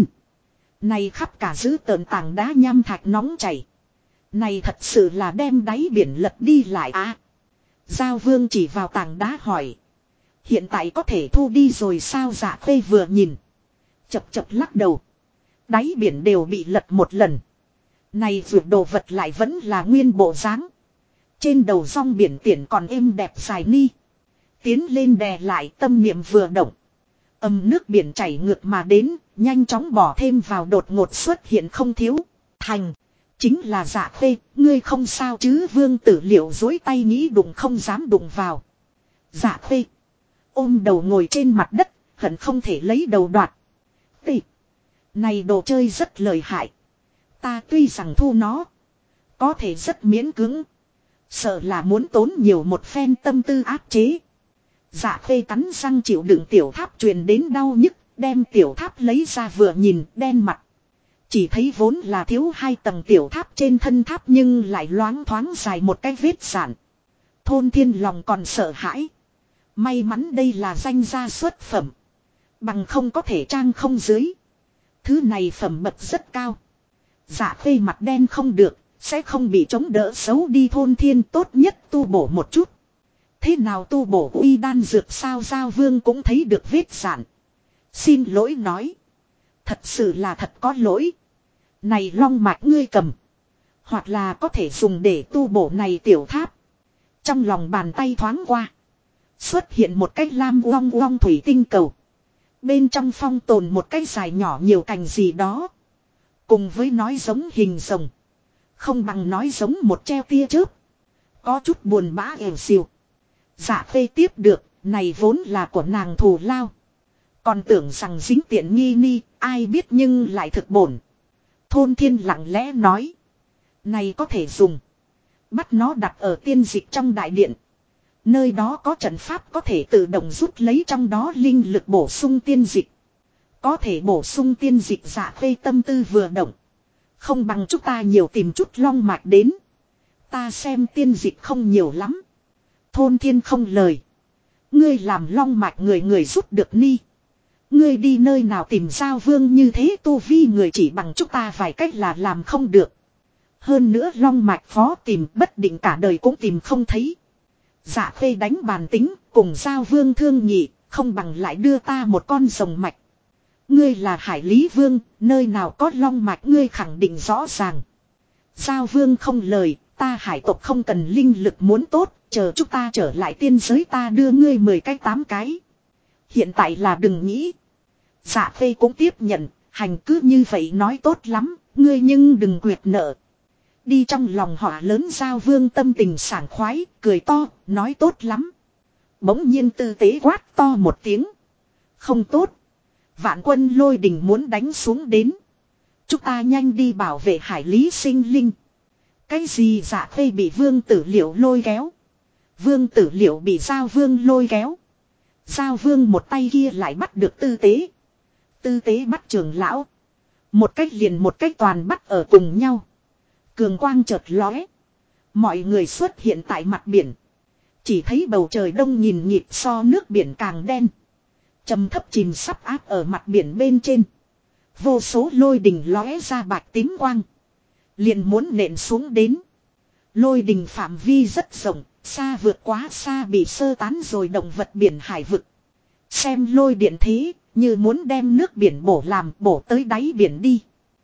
Này khắp cả giữ tợn tảng đá nham thạch nóng chảy. Này thật sự là đem đáy biển lật đi lại à. Giao vương chỉ vào tảng đá hỏi. Hiện tại có thể thu đi rồi sao Dạ khê vừa nhìn. Chập chập lắc đầu. Đáy biển đều bị lật một lần. Này vượt đồ vật lại vẫn là nguyên bộ dáng. Trên đầu rong biển tiển còn êm đẹp dài ni. Tiến lên đè lại tâm niệm vừa động. Nước biển chảy ngược mà đến, nhanh chóng bỏ thêm vào đột ngột xuất hiện không thiếu. Thành, chính là Dạ khê, ngươi không sao chứ Vương Tử Liệu dối tay nghĩ đụng không dám đụng vào. Dạ khê, ôm đầu ngồi trên mặt đất, hận không thể lấy đầu đoạt. Tị, này đồ chơi rất lợi hại. Ta tuy rằng thu nó, có thể rất miễn cưỡng. Sợ là muốn tốn nhiều một phen tâm tư áp chế. Dạ khê cắn răng chịu đựng tiểu tháp truyền đến đau nhức, đem tiểu tháp lấy ra vừa nhìn đen mặt. Chỉ thấy vốn là thiếu 2 tầng tiểu tháp trên thân tháp nhưng lại loáng thoáng dài một cái vết sạn. Thôn Thiên lòng còn sợ hãi. May mắn đây là danh gia xuất phẩm. Bằng không có thể trang không dưới. Thứ này phẩm bậc rất cao. Dạ khê mặt đen không được, sẽ không bị chống đỡ xấu đi Thôn Thiên tốt nhất tu bổ một chút. Thế nào tu bổ uy đan dược sao Giao Vương cũng thấy được vết sạn. Xin lỗi nói. Thật sự là thật có lỗi. Này long mạch ngươi cầm. Hoặc là có thể dùng để tu bổ này tiểu tháp. Trong lòng bàn tay thoáng qua. Xuất hiện một cái lam uong uong thủy tinh cầu. Bên trong phong tồn một cái dài nhỏ nhiều cành gì đó. Cùng với nói giống hình rồng. Không bằng nói giống một treo tia chớp. Có chút buồn bã ẻo xìu. Dạ khê tiếp được, này vốn là của nàng thù lao. Còn tưởng rằng dính tiện nghi ni, ai biết nhưng lại thực bổn. Thôn Thiên lặng lẽ nói. Này có thể dùng. Bắt nó đặt ở tiên dịch trong đại điện. Nơi đó có trận pháp có thể tự động rút lấy trong đó linh lực bổ sung tiên dịch. Có thể bổ sung tiên dịch Dạ khê tâm tư vừa động. Không bằng chúng ta nhiều tìm chút long mạch đến. Ta xem tiên dịch không nhiều lắm. Thôn Thiên không lời. Ngươi làm long mạch người người rút được ni. Ngươi đi nơi nào tìm Giao Vương như thế tu vi người chỉ bằng chúng ta vài cách là làm không được. Hơn nữa long mạch khó tìm bất định cả đời cũng tìm không thấy. Dạ khê đánh bàn tính cùng Giao Vương thương nghị, không bằng lại đưa ta một con rồng mạch. Ngươi là Hải Lý Vương, nơi nào có long mạch ngươi khẳng định rõ ràng. Giao Vương không lời, ta hải tộc không cần linh lực muốn tốt, chờ chúng ta trở lại tiên giới ta đưa ngươi 10 cái 8 cái. Hiện tại là đừng nghĩ. Dạ khê cũng tiếp nhận, hành cứ như vậy nói tốt lắm, ngươi nhưng đừng quyệt nợ. Đi trong lòng họ lớn Giao Vương tâm tình sảng khoái, cười to, nói tốt lắm. Bỗng nhiên tư tế quát to một tiếng. Không tốt. Vạn quân lôi đình muốn đánh xuống đến. Chúng ta nhanh đi bảo vệ Hải Lý sinh linh. Cái gì Dạ khê bị Vương Tử Liệu lôi kéo. Vương Tử Liệu bị Giao Vương lôi kéo. Giao Vương một tay kia lại bắt được tư tế. Tư tế bắt trưởng lão. Một cách liền một cách toàn bắt ở cùng nhau. Cường quang chợt lóe. Mọi người xuất hiện tại mặt biển. Chỉ thấy bầu trời đông nhìn nhịp so nước biển càng đen. Trầm thấp chìm sắp áp ở mặt biển bên trên. Vô số lôi đình lóe ra bạch tím quang. Liền muốn nện xuống đến. Lôi đình phạm vi rất rộng, xa vượt quá xa bị sơ tán rồi động vật biển hải vực. Xem lôi điện thế, như muốn đem nước biển bổ tới đáy biển đi.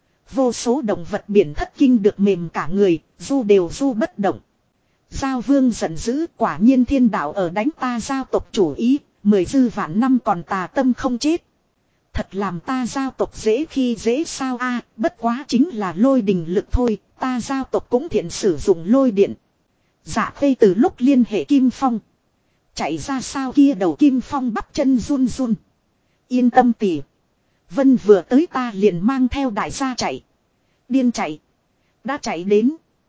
Vô số động vật biển thất kinh được mềm cả người, du đều du bất động. Giao Vương giận dữ, quả nhiên thiên đạo ở đánh ta giao tộc chủ ý, 10 dư vạn năm còn tà tâm không chết. Thật làm ta giao tộc dễ khi dễ sao a, bất quá chính là lôi đình lực thôi, ta giao tộc cũng thiện sử dụng lôi điện. Dạ Khê từ lúc liên hệ Kim Phong. Chạy ra sao kia đầu Kim Phong bắp chân run run. Yên tâm tỷ. Vân vừa tới ta liền mang theo đại gia chạy. Điên chạy. Đã chạy đến.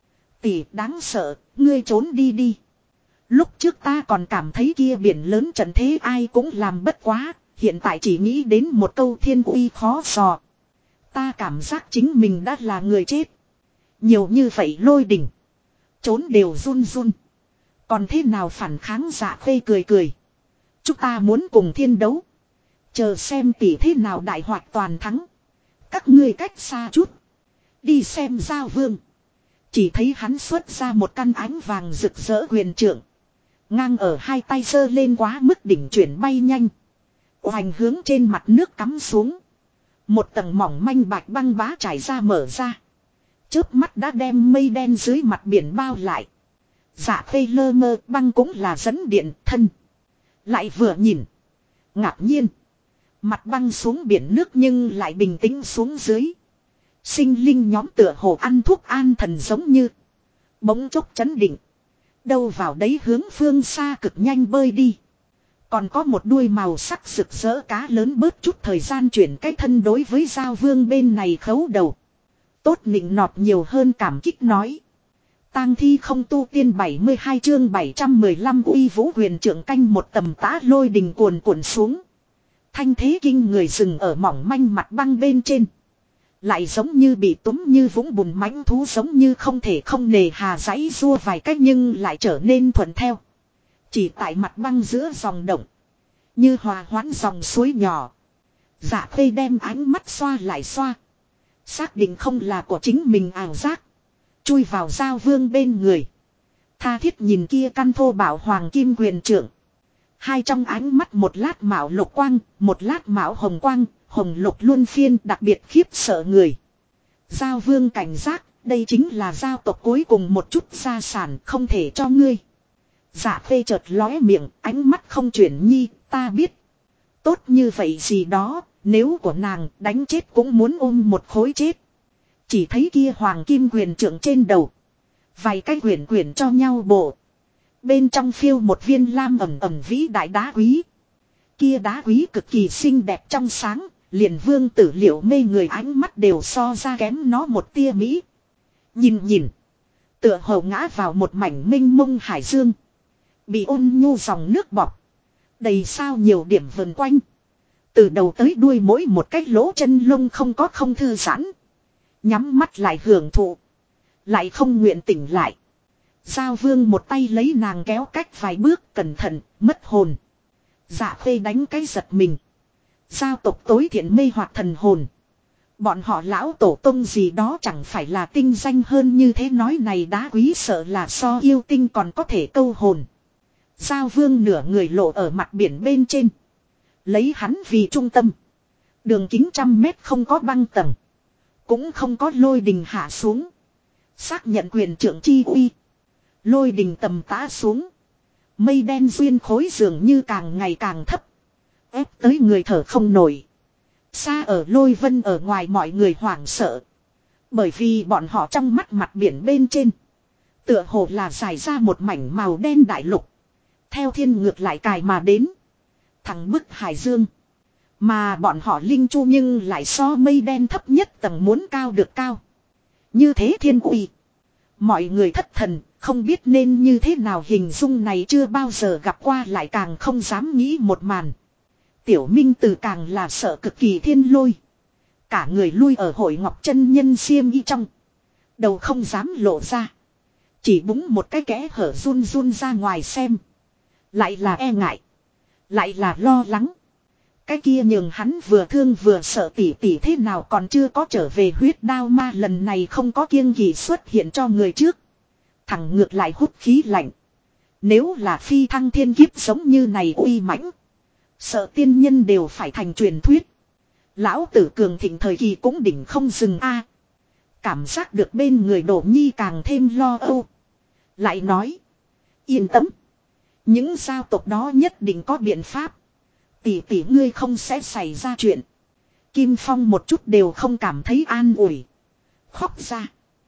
Tỷ đáng sợ, ngươi trốn đi đi. Lúc trước ta còn cảm thấy kia biển lớn trận thế ai cũng làm bất quá. Hiện tại chỉ nghĩ đến một câu thiên uy khó dò. Ta cảm giác chính mình đã là người chết. Nhiều như vậy lôi đỉnh. Trốn đều run run. Còn thế nào phản kháng Dạ Khê cười cười. Chúng ta muốn cùng thiên đấu. Chờ xem tỷ thế nào đại hoạt toàn thắng. Các ngươi cách xa chút. Đi xem Giao Vương. Chỉ thấy hắn xuất ra một căn ánh vàng rực rỡ huyền trượng. Ngang ở hai tay giơ lên quá mức đỉnh chuyển bay nhanh. Hoành hướng trên mặt nước cắm xuống. Một tầng mỏng manh bạch băng bá trải ra mở ra. Chớp mắt đã đem mây đen dưới mặt biển bao lại. Dạ Khê lơ mơ băng cũng là dẫn điện thân. Lại vừa nhìn. Ngạc nhiên. Mặt băng xuống biển nước nhưng lại bình tĩnh xuống dưới. Sinh linh nhóm tựa hồ ăn thuốc an thần giống như. Bỗng chốc chấn định. Đâu vào đấy hướng phương xa cực nhanh bơi đi. Còn có một đuôi màu sắc rực rỡ cá lớn bớt chút thời gian chuyển cái thân đối với Giao Vương bên này khấu đầu. Tốt nịnh nọt nhiều hơn cảm kích nói. Tang thi không tu tiên 72 chương 715 uy vũ huyền trưởng canh một tầm tã lôi đình cuồn cuộn xuống. Thanh thế kinh người dừng ở mỏng manh mặt băng bên trên. Lại giống như bị túm như vũng bùn mãnh thú giống như không thể không nề hà giãy rua vài cách nhưng lại trở nên thuận theo. Chỉ tại mặt băng giữa dòng động. Như hòa hoãn dòng suối nhỏ. Dạ Khê đem ánh mắt xoa lại xoa. Xác định không là của chính mình ảo giác. Chui vào Giao Vương bên người. Tha thiết nhìn kia căn thô bảo hoàng kim huyền trưởng. Hai trong ánh mắt một lát mạo lục quang, một lát mạo hồng quang, hồng lục luân phiên đặc biệt khiếp sợ người. Giao Vương cảnh giác, đây chính là giao tộc cuối cùng một chút gia sản không thể cho ngươi. Dạ Khê chợt lóe miệng, ánh mắt không chuyển nhi, ta biết. Tốt như vậy gì đó, nếu của nàng đánh chết cũng muốn ôm một khối chết. Chỉ thấy kia hoàng kim huyền trưởng trên đầu. Vài cái huyền quyển cho nhau bộ. Bên trong phiêu một viên lam ẩm ẩm vĩ đại đá quý. Kia đá quý cực kỳ xinh đẹp trong sáng, liền Vương Tử Liệu mê người ánh mắt đều so ra kém nó một tia mỹ. Nhìn nhìn. Tựa hồ ngã vào một mảnh mênh mông hải dương. Bị ôn nhu dòng nước bọt. Đầy sao nhiều điểm vần quanh. Từ đầu tới đuôi mỗi một cái lỗ chân lông không thư giãn. Nhắm mắt lại hưởng thụ. Lại không nguyện tỉnh lại. Giao Vương một tay lấy nàng kéo cách vài bước cẩn thận, mất hồn. Dạ Khê đánh cái giật mình. Giao tộc tối thiện mê hoặc thần hồn. Bọn họ lão tổ tông gì đó chẳng phải là tinh danh hơn như thế nói này đá quý sợ là so yêu tinh còn có thể câu hồn. Giao Vương nửa người lộ ở mặt biển bên trên. Lấy hắn vì trung tâm. Đường kính 100 mét không có băng tầng. Cũng không có lôi đình hạ xuống. Xác nhận quyền trưởng chi uy. Lôi đình tầm tã xuống. Mây đen duyên khối dường như càng ngày càng thấp. Ép tới người thở không nổi. Xa ở lôi vân ở ngoài mọi người hoảng sợ. Bởi vì bọn họ trong mắt mặt biển bên trên. Tựa hồ là dài ra một mảnh màu đen đại lục. Theo thiên ngược lại cài mà đến. Thẳng bức hải dương. Mà bọn họ linh chu nhưng lại so mây đen thấp nhất tầng muốn cao được cao. Như thế thiên uy. Mọi người thất thần, không biết nên như thế nào hình dung này chưa bao giờ gặp qua lại càng không dám nghĩ một màn. Tiểu Minh Từ càng là sợ cực kỳ thiên lôi. Cả người lui ở hội ngọc chân nhân xiêm y trong. Đầu không dám lộ ra. Chỉ búng một cái kẽ hở run run ra ngoài xem. Lại là e ngại. Lại là lo lắng. Cái kia nhường hắn vừa thương vừa sợ tỉ tỉ thế nào còn chưa có trở về huyết đao ma lần này không có kiêng kỳ xuất hiện cho người trước. Thẳng ngược lại hút khí lạnh. Nếu là phi thăng thiên kiếp giống như này uy mãnh. Sợ tiên nhân đều phải thành truyền thuyết. Lão tử cường thịnh thời kỳ cũng đỉnh không dừng a. Cảm giác được bên người Đỗ Nhi càng thêm lo âu. Lại nói. Yên tâm. Những giao tộc đó nhất định có biện pháp. Tỷ tỷ ngươi không sẽ xảy ra chuyện. Kim Phong một chút đều không cảm thấy an ủi. Khóc ra.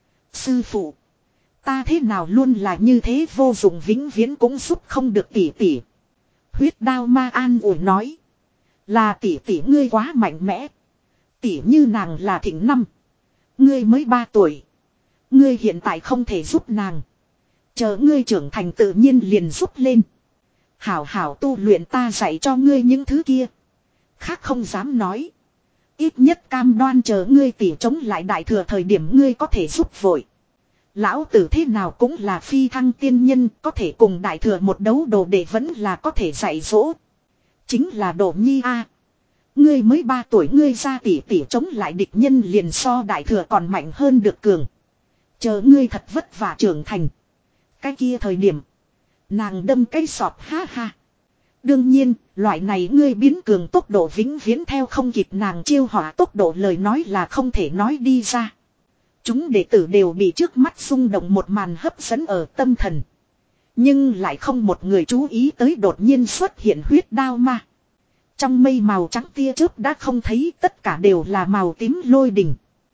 Sư phụ. Ta thế nào luôn là như thế, vô dụng, vĩnh viễn cũng giúp không được tỷ tỷ. Huyết đao ma an ủi nói. Là tỷ tỷ ngươi quá mạnh mẽ. Tỷ như nàng là Thịnh Năm. Ngươi mới 3 tuổi. Ngươi hiện tại không thể giúp nàng. Chờ ngươi trưởng thành tự nhiên liền giúp lên. Hảo hảo tu luyện, ta dạy cho ngươi những thứ kia. Khác không dám nói. Ít nhất cam đoan chờ ngươi tỷ chống lại đại thừa thời điểm ngươi có thể giúp vội. Lão tử thế nào cũng là phi thăng tiên nhân, có thể cùng đại thừa một đấu đồ đệ vẫn là có thể dạy dỗ. Chính là Đồ Nhi a. Ngươi mới 3 tuổi, ngươi ra tỷ tỷ chống lại địch nhân liền so đại thừa còn mạnh hơn được cường. Chờ ngươi thật vất vả trưởng thành. Cái kia thời điểm. Nàng đâm cái sọt, ha ha. Đương nhiên, loại này ngươi biến cường tốc độ vĩnh viễn theo không kịp nàng chiêu hỏa tốc độ, lời nói là không thể nói đi ra. Chúng đệ tử đều bị trước mắt xung động một màn hấp dẫn ở tâm thần. Nhưng lại không một người chú ý tới đột nhiên xuất hiện huyết đao ma. Trong mây màu trắng tia chớp đã không thấy, tất cả đều là màu tím lôi đình.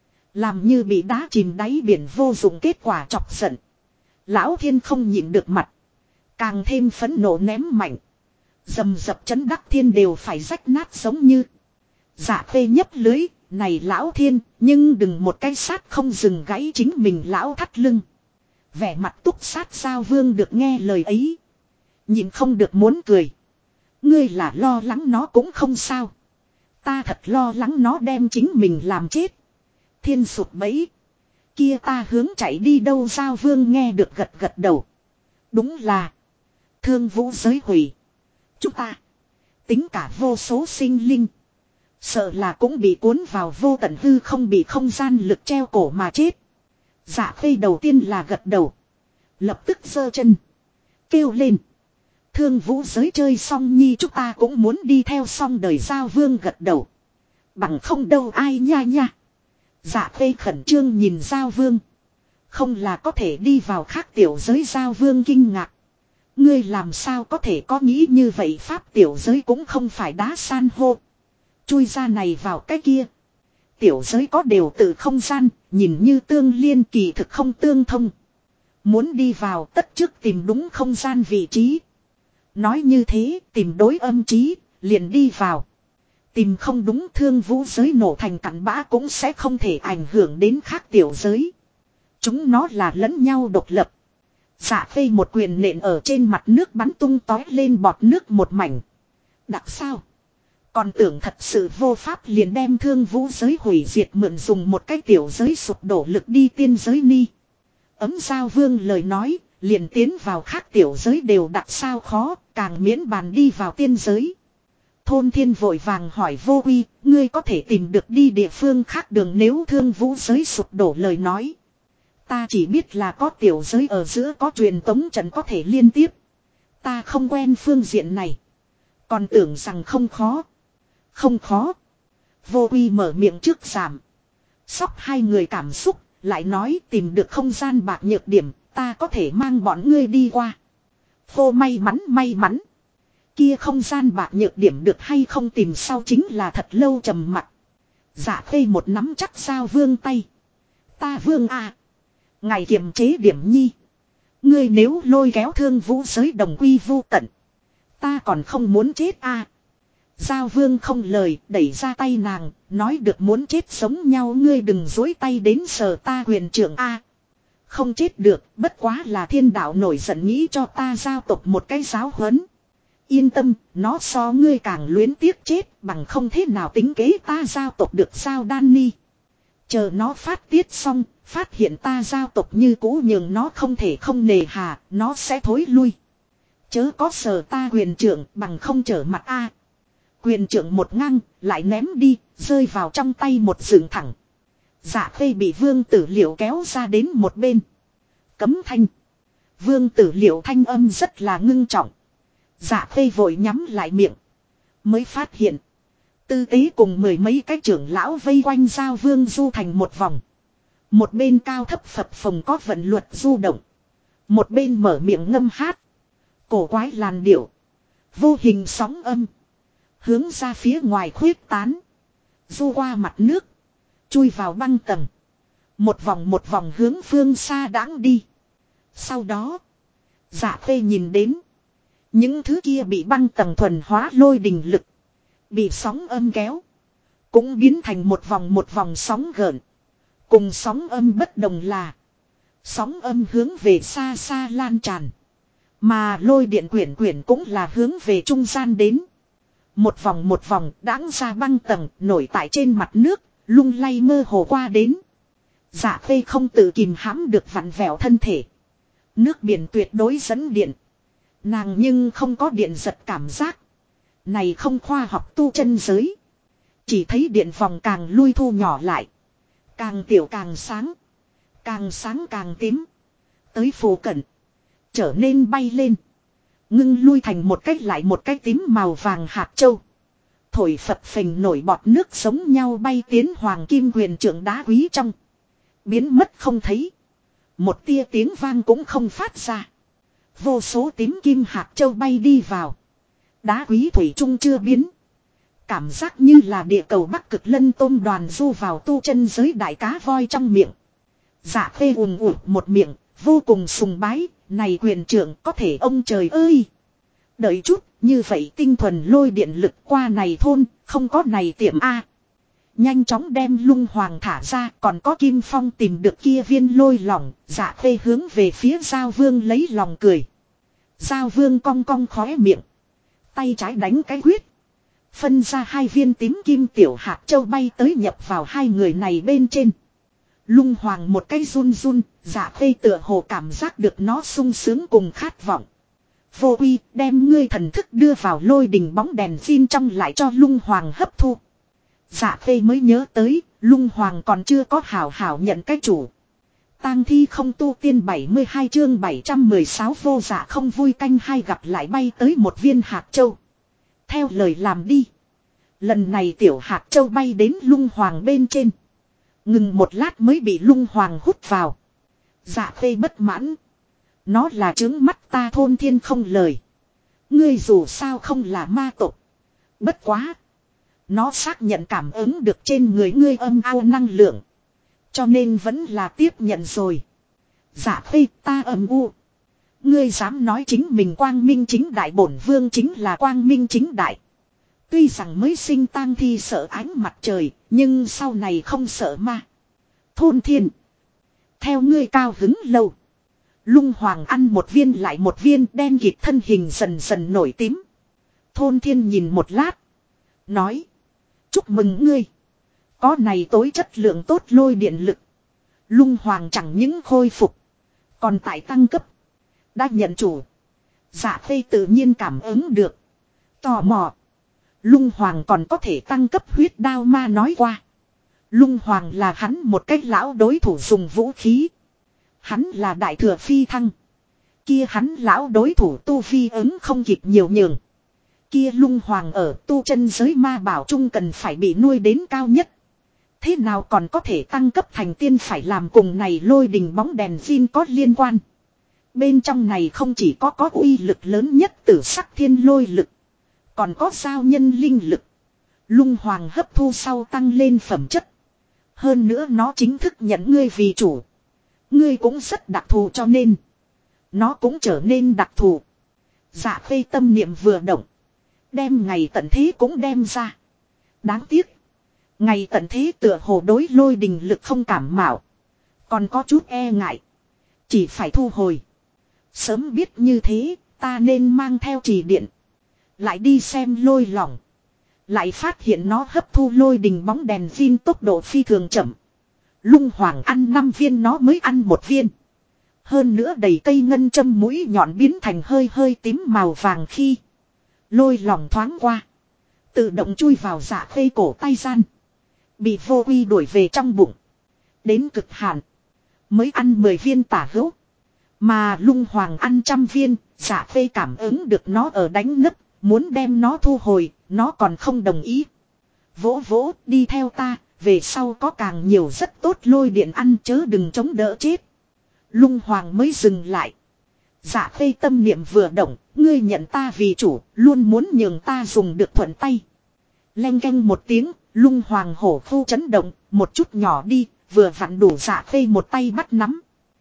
Làm như bị đá chìm đáy biển, vô dụng, kết quả chọc giận. Lão Thiên không nhịn được mặt. Càng thêm phẫn nộ ném mạnh. Dầm dập chấn đắc thiên đều phải rách nát giống như. Dạ Khê nhấp lưới, này Lão Thiên, nhưng đừng một cái sát không dừng gãy chính mình lão thắt lưng. Vẻ mặt túc sát Giao Vương được nghe lời ấy. Nhìn không được muốn cười. Ngươi là lo lắng nó cũng không sao. Ta thật lo lắng nó đem chính mình làm chết. Thiên sụp bẫy. Kia ta hướng chạy đi đâu? Giao Vương nghe được gật gật đầu. Đúng là. Thương vũ giới hủy. Chúng ta. Tính cả vô số sinh linh. Sợ là cũng bị cuốn vào vô tận hư không, bị không gian lực treo cổ mà chết. Dạ Khê đầu tiên là gật đầu. Lập tức giơ chân. Kêu lên. Thương vũ giới chơi xong nhi chúng ta cũng muốn đi theo xong đời. Giao Vương gật đầu. Bằng không đâu ai nha nha. Dạ Khê khẩn trương nhìn Giao Vương. Không là có thể đi vào khác tiểu giới? Giao Vương kinh ngạc. Ngươi làm sao có thể có nghĩ như vậy? Pháp tiểu giới cũng không phải đá san hô. Chui ra này vào cái kia. Tiểu giới có đều tự không gian, nhìn như tương liên kỳ thực không tương thông. Muốn đi vào tất trước tìm đúng không gian vị trí. Nói như thế, tìm đối âm trí, liền đi vào. Tìm không đúng, thương vũ giới nổ thành cặn bã cũng sẽ không thể ảnh hưởng đến khác tiểu giới. Chúng nó là lẫn nhau độc lập. Dạ Khê một quyền nện ở trên mặt nước, bắn tung tói lên bọt nước một mảnh. Đặc sao? Còn tưởng thật sự vô pháp liền đem thương vũ giới hủy diệt, mượn dùng một cái tiểu giới sụp đổ lực đi tiên giới ni. Ấm Giao Vương lời nói, liền tiến vào khác tiểu giới đều đặc sao khó, càng miễn bàn đi vào tiên giới. Thôn Thiên vội vàng hỏi Vô Uy, ngươi có thể tìm được đi địa phương khác đường nếu thương vũ giới sụp đổ lời nói. Ta chỉ biết là có tiểu giới ở giữa có truyền tống trận có thể liên tiếp. Ta không quen phương diện này. Còn tưởng rằng không khó. Không khó. Vô Uy mở miệng trước giảm. Sóc hai người cảm xúc, lại nói tìm được không gian bạc nhược điểm, ta có thể mang bọn ngươi đi qua. Vô may mắn. Kia không gian bạc nhược điểm được hay không tìm sau chính là thật lâu trầm mặc. Dạ Khê một nắm chắc Giao Vương tay. Ta Vương à. Ngài kiềm chế điểm nhi. Ngươi nếu lôi kéo thương vũ giới đồng quy vu tận. Ta còn không muốn chết à. Giao Vương không lời, đẩy ra tay nàng, nói được muốn chết sống nhau, ngươi đừng dối tay đến sờ ta quyền trưởng a. Không chết được, bất quá là thiên đạo nổi giận nghĩ cho ta giao tộc một cái giáo huấn. Yên tâm, nó so ngươi càng luyến tiếc chết, bằng không thế nào tính kế ta giao tộc được sao Đan Ni. Chờ nó phát tiết xong, phát hiện ta giao tộc như cũ nhường nó không thể không nề hà, nó sẽ thối lui. Chớ có sờ ta quyền trưởng bằng không trở mặt a. Quyền trưởng một ngang, lại ném đi, rơi vào trong tay một dựng thẳng. Dạ Khê bị Vương Tử Liệu kéo ra đến một bên. Cấm thanh. Vương Tử Liệu thanh âm rất là ngưng trọng. Dạ Khê vội nhắm lại miệng. Mới phát hiện. Tư tế cùng mười mấy cái trưởng lão vây quanh Giao Vương du thành một vòng. Một bên cao thấp phập phồng có vận luật du động. Một bên mở miệng ngâm hát. Cổ quái làn điệu. Vô hình sóng âm. Hướng ra phía ngoài khuyết tán. Du qua mặt nước. Chui vào băng tầng. Một vòng hướng phương xa đãng đi. Sau đó. Dạ khê nhìn đến. Những thứ kia bị băng tầng thuần hóa lôi đình lực. Bị sóng âm kéo. Cũng biến thành một vòng sóng gợn. Cùng sóng âm bất đồng là. Sóng âm hướng về xa xa lan tràn. Mà lôi điện quyển cũng là hướng về trung gian đến. Một vòng đãng ra băng tầng nổi tại trên mặt nước. Lung lay mơ hồ qua đến. Dạ khê không tự kìm hãm được vặn vẹo thân thể. Nước biển tuyệt đối dẫn điện. Nàng nhưng không có điện giật cảm giác. Này không khoa học tu chân giới. Chỉ thấy điện vòng càng lui thu nhỏ lại. Càng tiểu càng sáng. Càng sáng càng tím. Tới phủ cận. Trở nên bay lên. Ngưng lui thành một cách lại một cách tím màu vàng hạt châu. Thổi phập phình nổi bọt nước giống nhau bay tiến hoàng kim huyền trượng đá quý trong. Biến mất không thấy. Một tia tiếng vang cũng không phát ra. Vô số tím kim hạt châu bay đi vào. Đá quý thủy chung chưa biến. Cảm giác như là địa cầu Bắc Cực Lân tôm đoàn du vào tu chân giới đại cá voi trong miệng. Dạ khê ùn ùn một miệng, vô cùng sùng bái, này quyền trưởng có thể ông trời ơi. Đợi chút, như vậy tinh thuần lôi điện lực qua này thôn, không có này tiệm A. Nhanh chóng đem lung hoàng thả ra, còn có Kim Phong tìm được kia viên lôi lỏng, dạ khê hướng về phía Giao Vương lấy lòng cười. Giao Vương cong cong khóe miệng. Tay trái đánh cái huyết. Phân ra hai viên tím kim tiểu hạt châu bay tới nhập vào hai người này bên trên. Lung hoàng một cái run run, dạ khê tựa hồ cảm giác được nó sung sướng cùng khát vọng. Vô uy đem ngươi thần thức đưa vào lôi đình bóng đèn phin trong lại cho lung hoàng hấp thu. Dạ khê mới nhớ tới, lung hoàng còn chưa có hảo hảo nhận cái chủ. Tang thi không tu tiên 72 chương 716 vô dạ không vui canh hai gặp lại bay tới một viên hạt châu. Theo lời làm đi. Lần này tiểu hạt châu bay đến lung hoàng bên trên. Ngừng một lát mới bị lung hoàng hút vào. Dạ khê bất mãn. Nó là trướng mắt ta thôn thiên không lời. Ngươi dù sao không là ma tộc. Bất quá. Nó xác nhận cảm ứng được trên người ngươi âm ao năng lượng. Cho nên vẫn là tiếp nhận rồi. Dạ khê ta âm u. Ngươi dám nói chính mình quang minh chính đại bổn vương chính là quang minh chính đại. Tuy rằng mới sinh tang thi sợ ánh mặt trời, nhưng sau này không sợ ma. Thôn thiên. Theo ngươi cao hứng lâu. Lung hoàng ăn một viên lại một viên đen kịt thân hình dần dần nổi tím. Thôn thiên nhìn một lát. Nói. Chúc mừng ngươi. Có này tối chất lượng tốt lôi điện lực. Lung hoàng chẳng những khôi phục. Còn tại tăng cấp. Đã nhận chủ. Dạ khê tự nhiên cảm ứng được. Tò mò. Lung hoàng còn có thể tăng cấp huyết đao ma nói qua. Lung hoàng là hắn một cách lão đối thủ dùng vũ khí. Hắn là đại thừa phi thăng. Kia hắn lão đối thủ tu vi ứng không kịp nhiều nhường. Kia lung hoàng ở tu chân giới ma bảo trung cần phải bị nuôi đến cao nhất. Thế nào còn có thể tăng cấp thành tiên phải làm cùng này lôi đình bóng đèn phin có liên quan. Bên trong này không chỉ có uy lực lớn nhất tử sắc thiên lôi lực. Còn có giao nhân linh lực. Lung hoàng hấp thu sau tăng lên phẩm chất. Hơn nữa nó chính thức nhận ngươi vì chủ. Ngươi cũng rất đặc thù cho nên. Nó cũng trở nên đặc thù. Dạ khê tâm niệm vừa động. Đem ngày tận thế cũng đem ra. Đáng tiếc. Ngày tận thế tựa hồ đối lôi đình lực không cảm mạo. Còn có chút e ngại. Chỉ phải thu hồi. Sớm biết như thế, ta nên mang theo trì điện. Lại đi xem lôi lỏng. Lại phát hiện nó hấp thu lôi đình bóng đèn phin tốc độ phi thường chậm. Lung hoàng ăn 5 viên nó mới ăn 1 viên. Hơn nữa đầy cây ngân châm mũi nhọn biến thành hơi hơi tím màu vàng khi. Lôi lỏng thoáng qua. Tự động chui vào dạ khê cổ tay gian. Bị vô uy đuổi về trong bụng. Đến cực hạn. Mới ăn 10 viên tả hữu. Mà lung hoàng ăn 100 viên. Dạ khê cảm ứng được nó ở đánh nấc. Muốn đem nó thu hồi. Nó còn không đồng ý. Vỗ vỗ đi theo ta. Về sau có càng nhiều rất tốt lôi điện ăn chớ đừng chống đỡ chết. Lung hoàng mới dừng lại. Dạ khê tâm niệm vừa động. Ngươi nhận ta vì chủ. Luôn muốn nhường ta dùng được thuận tay. Leng keng một tiếng. Lung hoàng hổ khu chấn động, một chút nhỏ đi, vừa vặn đủ Dạ Khê một tay bắt nắm.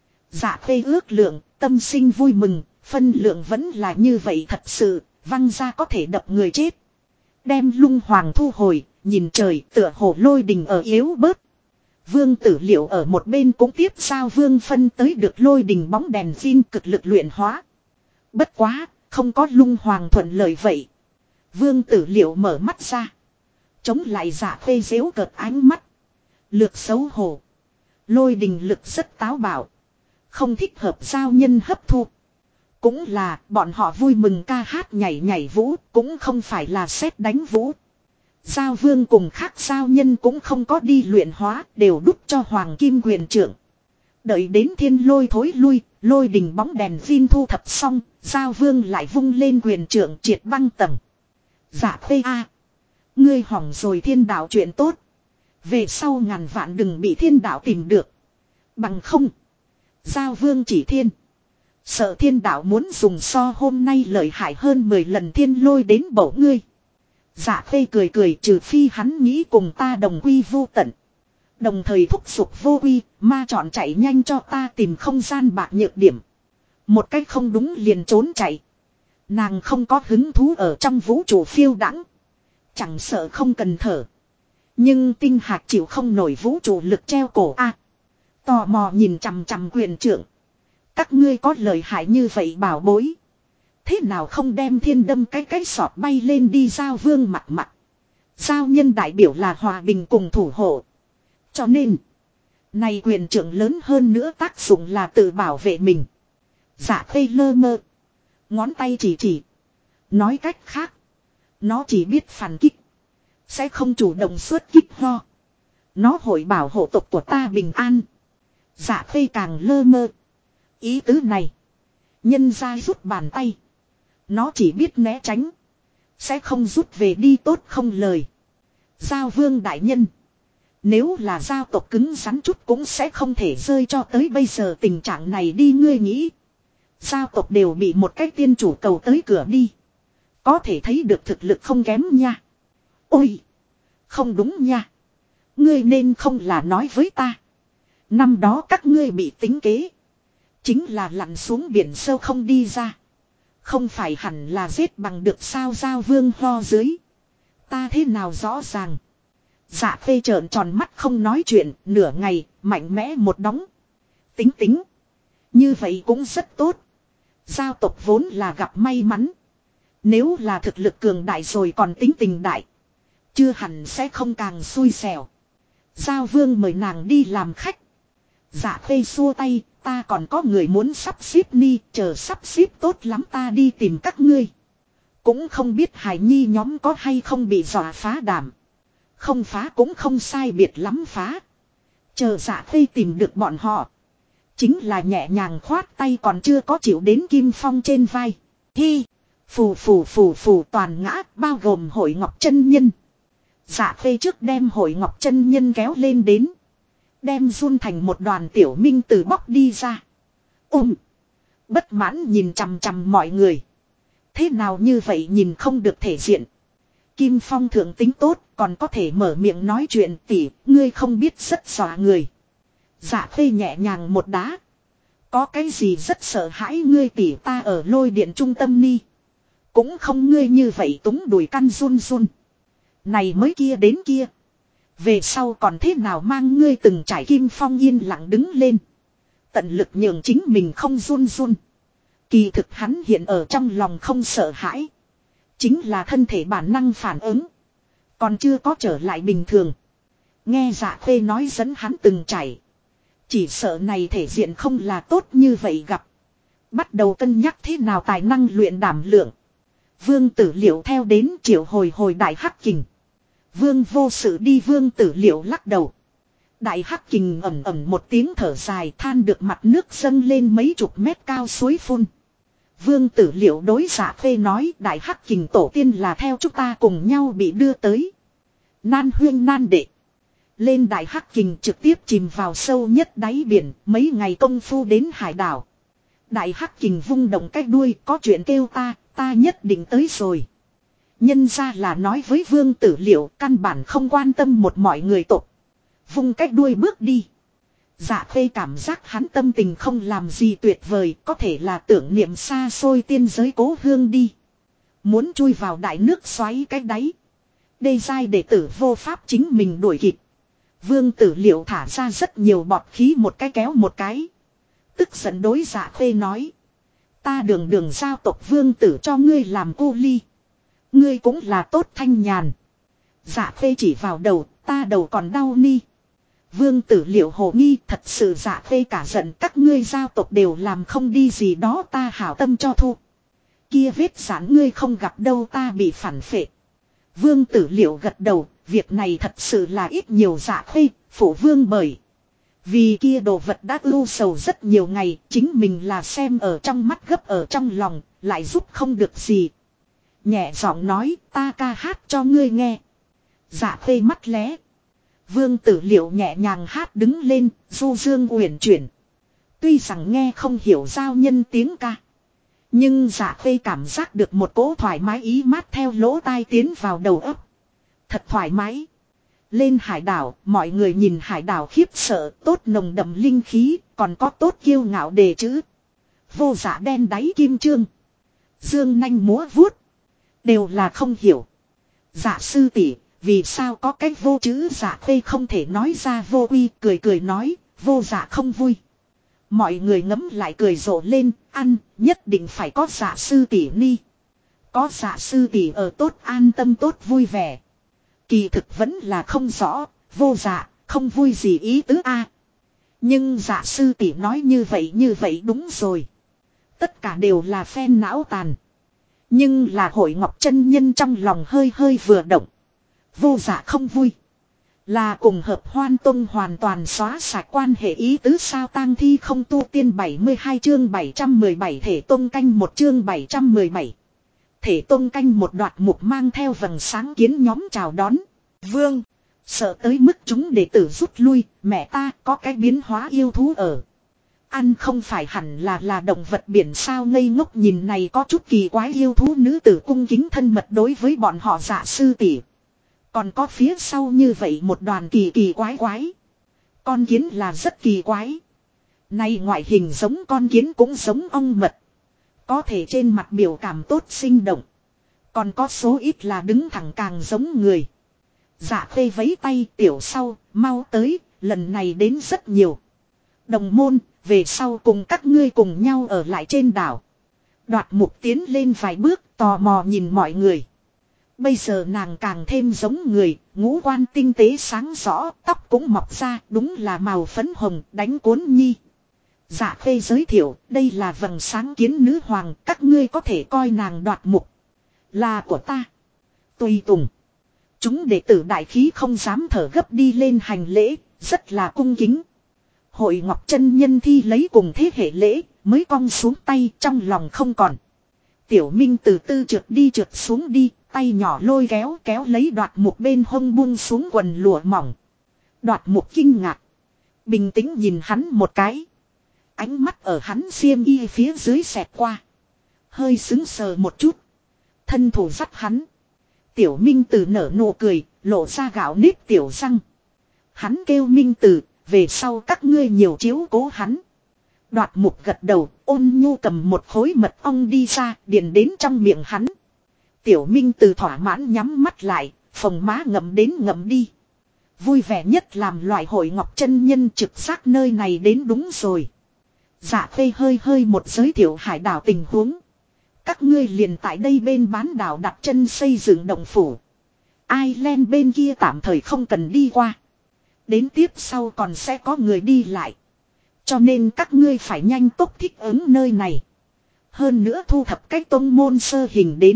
Dạ Khê ước lượng, tâm sinh vui mừng, phân lượng vẫn là như vậy thật sự, văng ra có thể đập người chết. Đem lung hoàng thu hồi, nhìn trời tựa hồ lôi đình ở yếu bớt. Vương Tử Liệu ở một bên cũng tiếp sao vương phân tới được lôi đình bóng đèn pin cực lực luyện hóa. Bất quá, không có lung hoàng thuận lợi vậy. Vương Tử Liệu mở mắt ra. Chống lại Dạ Khê giễu cợt ánh mắt. Lược xấu hổ. Lôi đình lực rất táo bạo. Không thích hợp giao nhân hấp thu. Cũng là bọn họ vui mừng ca hát nhảy nhảy vũ. Cũng không phải là xét đánh vũ. Giao vương cùng khác giao nhân cũng không có đi luyện hóa. Đều đúc cho hoàng kim quyền trưởng. Đợi đến thiên lôi thối lui. Lôi đình bóng đèn pin thu thập xong. Giao vương lại vung lên quyền trưởng triệt băng tầng. Dạ Khê a, ngươi hỏng rồi thiên đạo chuyện tốt. Về sau ngàn vạn đừng bị thiên đạo tìm được. Bằng không. Giao vương chỉ thiên. Sợ thiên đạo muốn dùng so hôm nay lợi hại hơn 10 lần thiên lôi đến bổ ngươi. Dạ Khê cười cười trừ phi hắn nghĩ cùng ta đồng quy vô tận. Đồng thời thúc giục vô quy, ma chọn chạy nhanh cho ta tìm không gian bạc nhược điểm. Một cách không đúng liền trốn chạy. Nàng không có hứng thú ở trong vũ trụ phiêu đãng. Chẳng sợ không cần thở. Nhưng tinh hạt chịu không nổi vũ trụ lực treo cổ a. Tò mò nhìn chằm chằm quyền trưởng. Các ngươi có lời hại như vậy bảo bối. Thế nào không đem thiên đâm cái sọt bay lên đi giao vương mặt mặt. Giao nhân đại biểu là hòa bình cùng thủ hộ. Cho nên. Này quyền trưởng lớn hơn nữa tác dụng là tự bảo vệ mình. Dạ Khê lơ mơ. Ngón tay chỉ. Nói cách khác. Nó chỉ biết phản kích. Sẽ không chủ động xuất kích ho. Nó hội bảo hộ tộc của ta bình an. Dạ Khê càng lơ mơ. Ý tứ này. Nhân ra rút bàn tay. Nó chỉ biết né tránh. Sẽ không rút về đi tốt không lời. Giao vương đại nhân. Nếu là giao tộc cứng rắn chút cũng sẽ không thể rơi cho tới bây giờ tình trạng này đi ngươi nghĩ. Giao tộc đều bị một cái tiên chủ cầu tới cửa đi. Có thể thấy được thực lực không kém nha. Ôi! Không đúng nha. Ngươi nên không là nói với ta. Năm đó các ngươi bị tính kế. Chính là lặn xuống biển sâu không đi ra. Không phải hẳn là giết bằng được sao giao vương ho dưới. Ta thế nào rõ ràng. Dạ Khê trợn tròn mắt không nói chuyện. Nửa ngày mạnh mẽ một đóng. Tính. Như vậy cũng rất tốt. Giao tộc vốn là gặp may mắn. Nếu là thực lực cường đại rồi còn tính tình đại. Chưa hẳn sẽ không càng xui xẻo. Giao vương mời nàng đi làm khách. Dạ Khê xua tay. Ta còn có người muốn sắp xếp ni. Chờ sắp xếp tốt lắm ta đi tìm các ngươi. Cũng không biết hài nhi nhóm có hay không bị dọa phá đảm. Không phá cũng không sai biệt lắm phá. Chờ Dạ Khê tìm được bọn họ. Chính là nhẹ nhàng khoát tay còn chưa có chịu đến Kim Phong trên vai. Hi. Phù toàn ngã bao gồm hội ngọc chân nhân. Dạ Khê trước đem hội ngọc chân nhân kéo lên đến. Đem run thành một đoàn tiểu minh từ bóc đi ra. Bất mãn nhìn chằm chằm mọi người. Thế nào như vậy nhìn không được thể diện. Kim Phong thượng tính tốt còn có thể mở miệng nói chuyện tỉ. Ngươi không biết rất dọa người. Dạ Khê nhẹ nhàng một đá. Có cái gì rất sợ hãi ngươi tỉ ta ở lôi điện trung tâm ni. Cũng không ngươi như vậy túng đùi căn run. Này mới kia đến kia. Về sau còn thế nào mang ngươi từng trải Kim Phong yên lặng đứng lên. Tận lực nhường chính mình không run. Kỳ thực hắn hiện ở trong lòng không sợ hãi. Chính là thân thể bản năng phản ứng. Còn chưa có trở lại bình thường. Nghe Dạ Khê nói dẫn hắn từng trải. Chỉ sợ này thể diện không là tốt như vậy gặp. Bắt đầu cân nhắc thế nào tài năng luyện đảm lượng. Vương Tử Liệu theo đến triệu hồi đại hắc kình. Vương vô sự đi Vương Tử Liệu lắc đầu. Đại hắc kình ẩm một tiếng thở dài than được mặt nước dâng lên mấy chục mét cao suối phun. Vương Tử Liệu đối Dạ Khê nói đại hắc kình tổ tiên là theo chúng ta cùng nhau bị đưa tới. Nan huyên nan đệ. Lên đại hắc kình trực tiếp chìm vào sâu nhất đáy biển mấy ngày công phu đến hải đảo. Đại hắc kình vung động cái đuôi có chuyện kêu ta nhất định tới rồi. Nhân ra là nói với Vương Tử Liệu căn bản không quan tâm một mọi người tục. Vung cách đuôi bước đi. Dạ Khê cảm giác hắn tâm tình không làm gì tuyệt vời, có thể là tưởng niệm xa xôi tiên giới cố hương đi. Muốn chui vào đại nước xoáy cái đáy. Đê giai đệ tử vô pháp chính mình đuổi kịp. Vương Tử Liệu thả ra rất nhiều bọt khí một cái kéo một cái. Tức giận đối Dạ Khê nói. Ta đường đường giao tộc Vương Tử cho ngươi làm cô ly. Ngươi cũng là tốt thanh nhàn. Dạ Khê chỉ vào đầu, ta đầu còn đau ni. Vương Tử Liệu hồ nghi, thật sự Dạ Khê cả giận, các ngươi giao tộc đều làm không đi gì đó, ta hảo tâm cho thu. Kia vết giản ngươi không gặp đâu, ta bị phản phệ. Vương Tử Liệu gật đầu, việc này thật sự là ít nhiều Dạ Khê, phổ vương bởi. Vì kia đồ vật đã ưu sầu rất nhiều ngày, chính mình là xem ở trong mắt gấp ở trong lòng, lại giúp không được gì. Nhẹ giọng nói, ta ca hát cho ngươi nghe. Dạ Khê mắt lé. Vương Tử Liệu nhẹ nhàng hát đứng lên, du dương uyển chuyển. Tuy rằng nghe không hiểu giao nhân tiếng ca. Nhưng Dạ Khê cảm giác được một cỗ thoải mái ý mát theo lỗ tai tiến vào đầu óc. Thật thoải mái. Lên hải đảo, mọi người nhìn hải đảo khiếp sợ, tốt nồng đậm linh khí, còn có tốt kiêu ngạo đề chữ. Vô dạ đen đáy kim trương. Dương nanh múa vuốt. Đều là không hiểu. Dạ sư tỷ, vì sao có cái vô chữ Dạ Khê không thể nói ra vô uy, cười cười nói, vô dạ không vui. Mọi người ngấm lại cười rộ lên, ăn, nhất định phải có Dạ sư tỷ ni. Có Dạ sư tỷ ở tốt an tâm tốt vui vẻ. Kỳ thực vẫn là không rõ, vô dạ, không vui gì ý tứ a. Nhưng Dạ sư tỷ nói như vậy đúng rồi. Tất cả đều là phen não tàn. Nhưng là Hội Ngọc chân nhân trong lòng hơi hơi vừa động. Vô dạ không vui. Là cùng hợp Hoan Tông hoàn toàn xóa sạch quan hệ ý tứ sao tang thi không tu tiên 72 chương 717 thể tông canh một chương 717. Thể tông canh một đoạt mục mang theo vầng sáng kiến nhóm chào đón. Vương, sợ tới mức chúng đệ tử rút lui, mẹ ta có cái biến hóa yêu thú ở. Ăn không phải hẳn là động vật biển sao ngây ngốc nhìn này có chút kỳ quái yêu thú nữ tử cung kính thân mật đối với bọn họ Dạ sư tỷ. Còn có phía sau như vậy một đoàn kỳ quái quái. Con kiến là rất kỳ quái. Này ngoại hình giống con kiến cũng giống ong mật. Có thể trên mặt biểu cảm tốt sinh động. Còn có số ít là đứng thẳng càng giống người. Dạ Khê vẫy tay tiểu sau, mau tới, lần này đến rất nhiều. Đồng môn, về sau cùng các ngươi cùng nhau ở lại trên đảo. Đoạt mục tiến lên vài bước tò mò nhìn mọi người. Bây giờ nàng càng thêm giống người, ngũ quan tinh tế sáng rõ, tóc cũng mọc ra, đúng là màu phấn hồng, đánh cuốn nhi. Dạ Khê giới thiệu, đây là vầng sáng kiến nữ hoàng, các ngươi có thể coi nàng đoạt mục. Là của ta. Tùy tùng. Chúng đệ tử đại khí không dám thở gấp đi lên hành lễ, rất là cung kính. Hội Ngọc chân nhân thi lấy cùng thế hệ lễ, mới cong xuống tay trong lòng không còn. Tiểu Minh từ từ trượt xuống đi, tay nhỏ lôi kéo lấy đoạt mục bên hông buông xuống quần lụa mỏng. Đoạt mục kinh ngạc. Bình tĩnh nhìn hắn một cái. Ánh mắt ở hắn xiêm y phía dưới xẹt qua. Hơi sững sờ một chút. Thân thủ dắt hắn. Tiểu Minh từ nở nụ cười, lộ ra gạo nếp tiểu răng. Hắn kêu Minh từ, về sau các ngươi nhiều chiếu cố hắn. Đoạt mục gật đầu, ôn nhu cầm một khối mật ong đi ra, điền đến trong miệng hắn. Tiểu Minh từ thỏa mãn nhắm mắt lại, phồng má ngậm đến ngậm đi. Vui vẻ nhất làm loại Hội Ngọc chân nhân trực giác nơi này đến đúng rồi. Dạ Khê hơi một giới thiệu hải đảo tình huống. Các ngươi liền tại đây bên bán đảo đặt chân xây dựng động phủ. Ireland bên kia tạm thời không cần đi qua. Đến tiếp sau còn sẽ có người đi lại. Cho nên các ngươi phải nhanh tốc thích ứng nơi này. Hơn nữa thu thập cách tông môn sơ hình đến.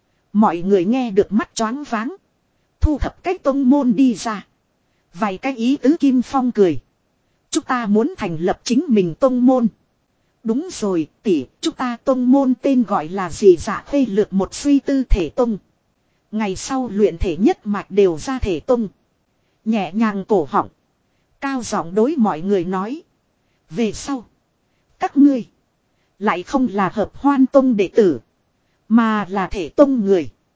Mọi người nghe được mắt choáng váng. Thu thập cách tông môn đi ra. Vài cái ý tứ Kim Phong cười. Chúng ta muốn thành lập chính mình tông môn. Đúng rồi tỷ, chúng ta tông môn tên gọi là gì Dạ Khê lược một suy tư thể tông. Ngày sau luyện thể nhất mạch đều ra thể tông. Nhẹ nhàng cổ họng. Cao giọng đối mọi người nói. Về sau. Các ngươi. Lại không là hợp Hoan Tông đệ tử. Mà là thể tông người.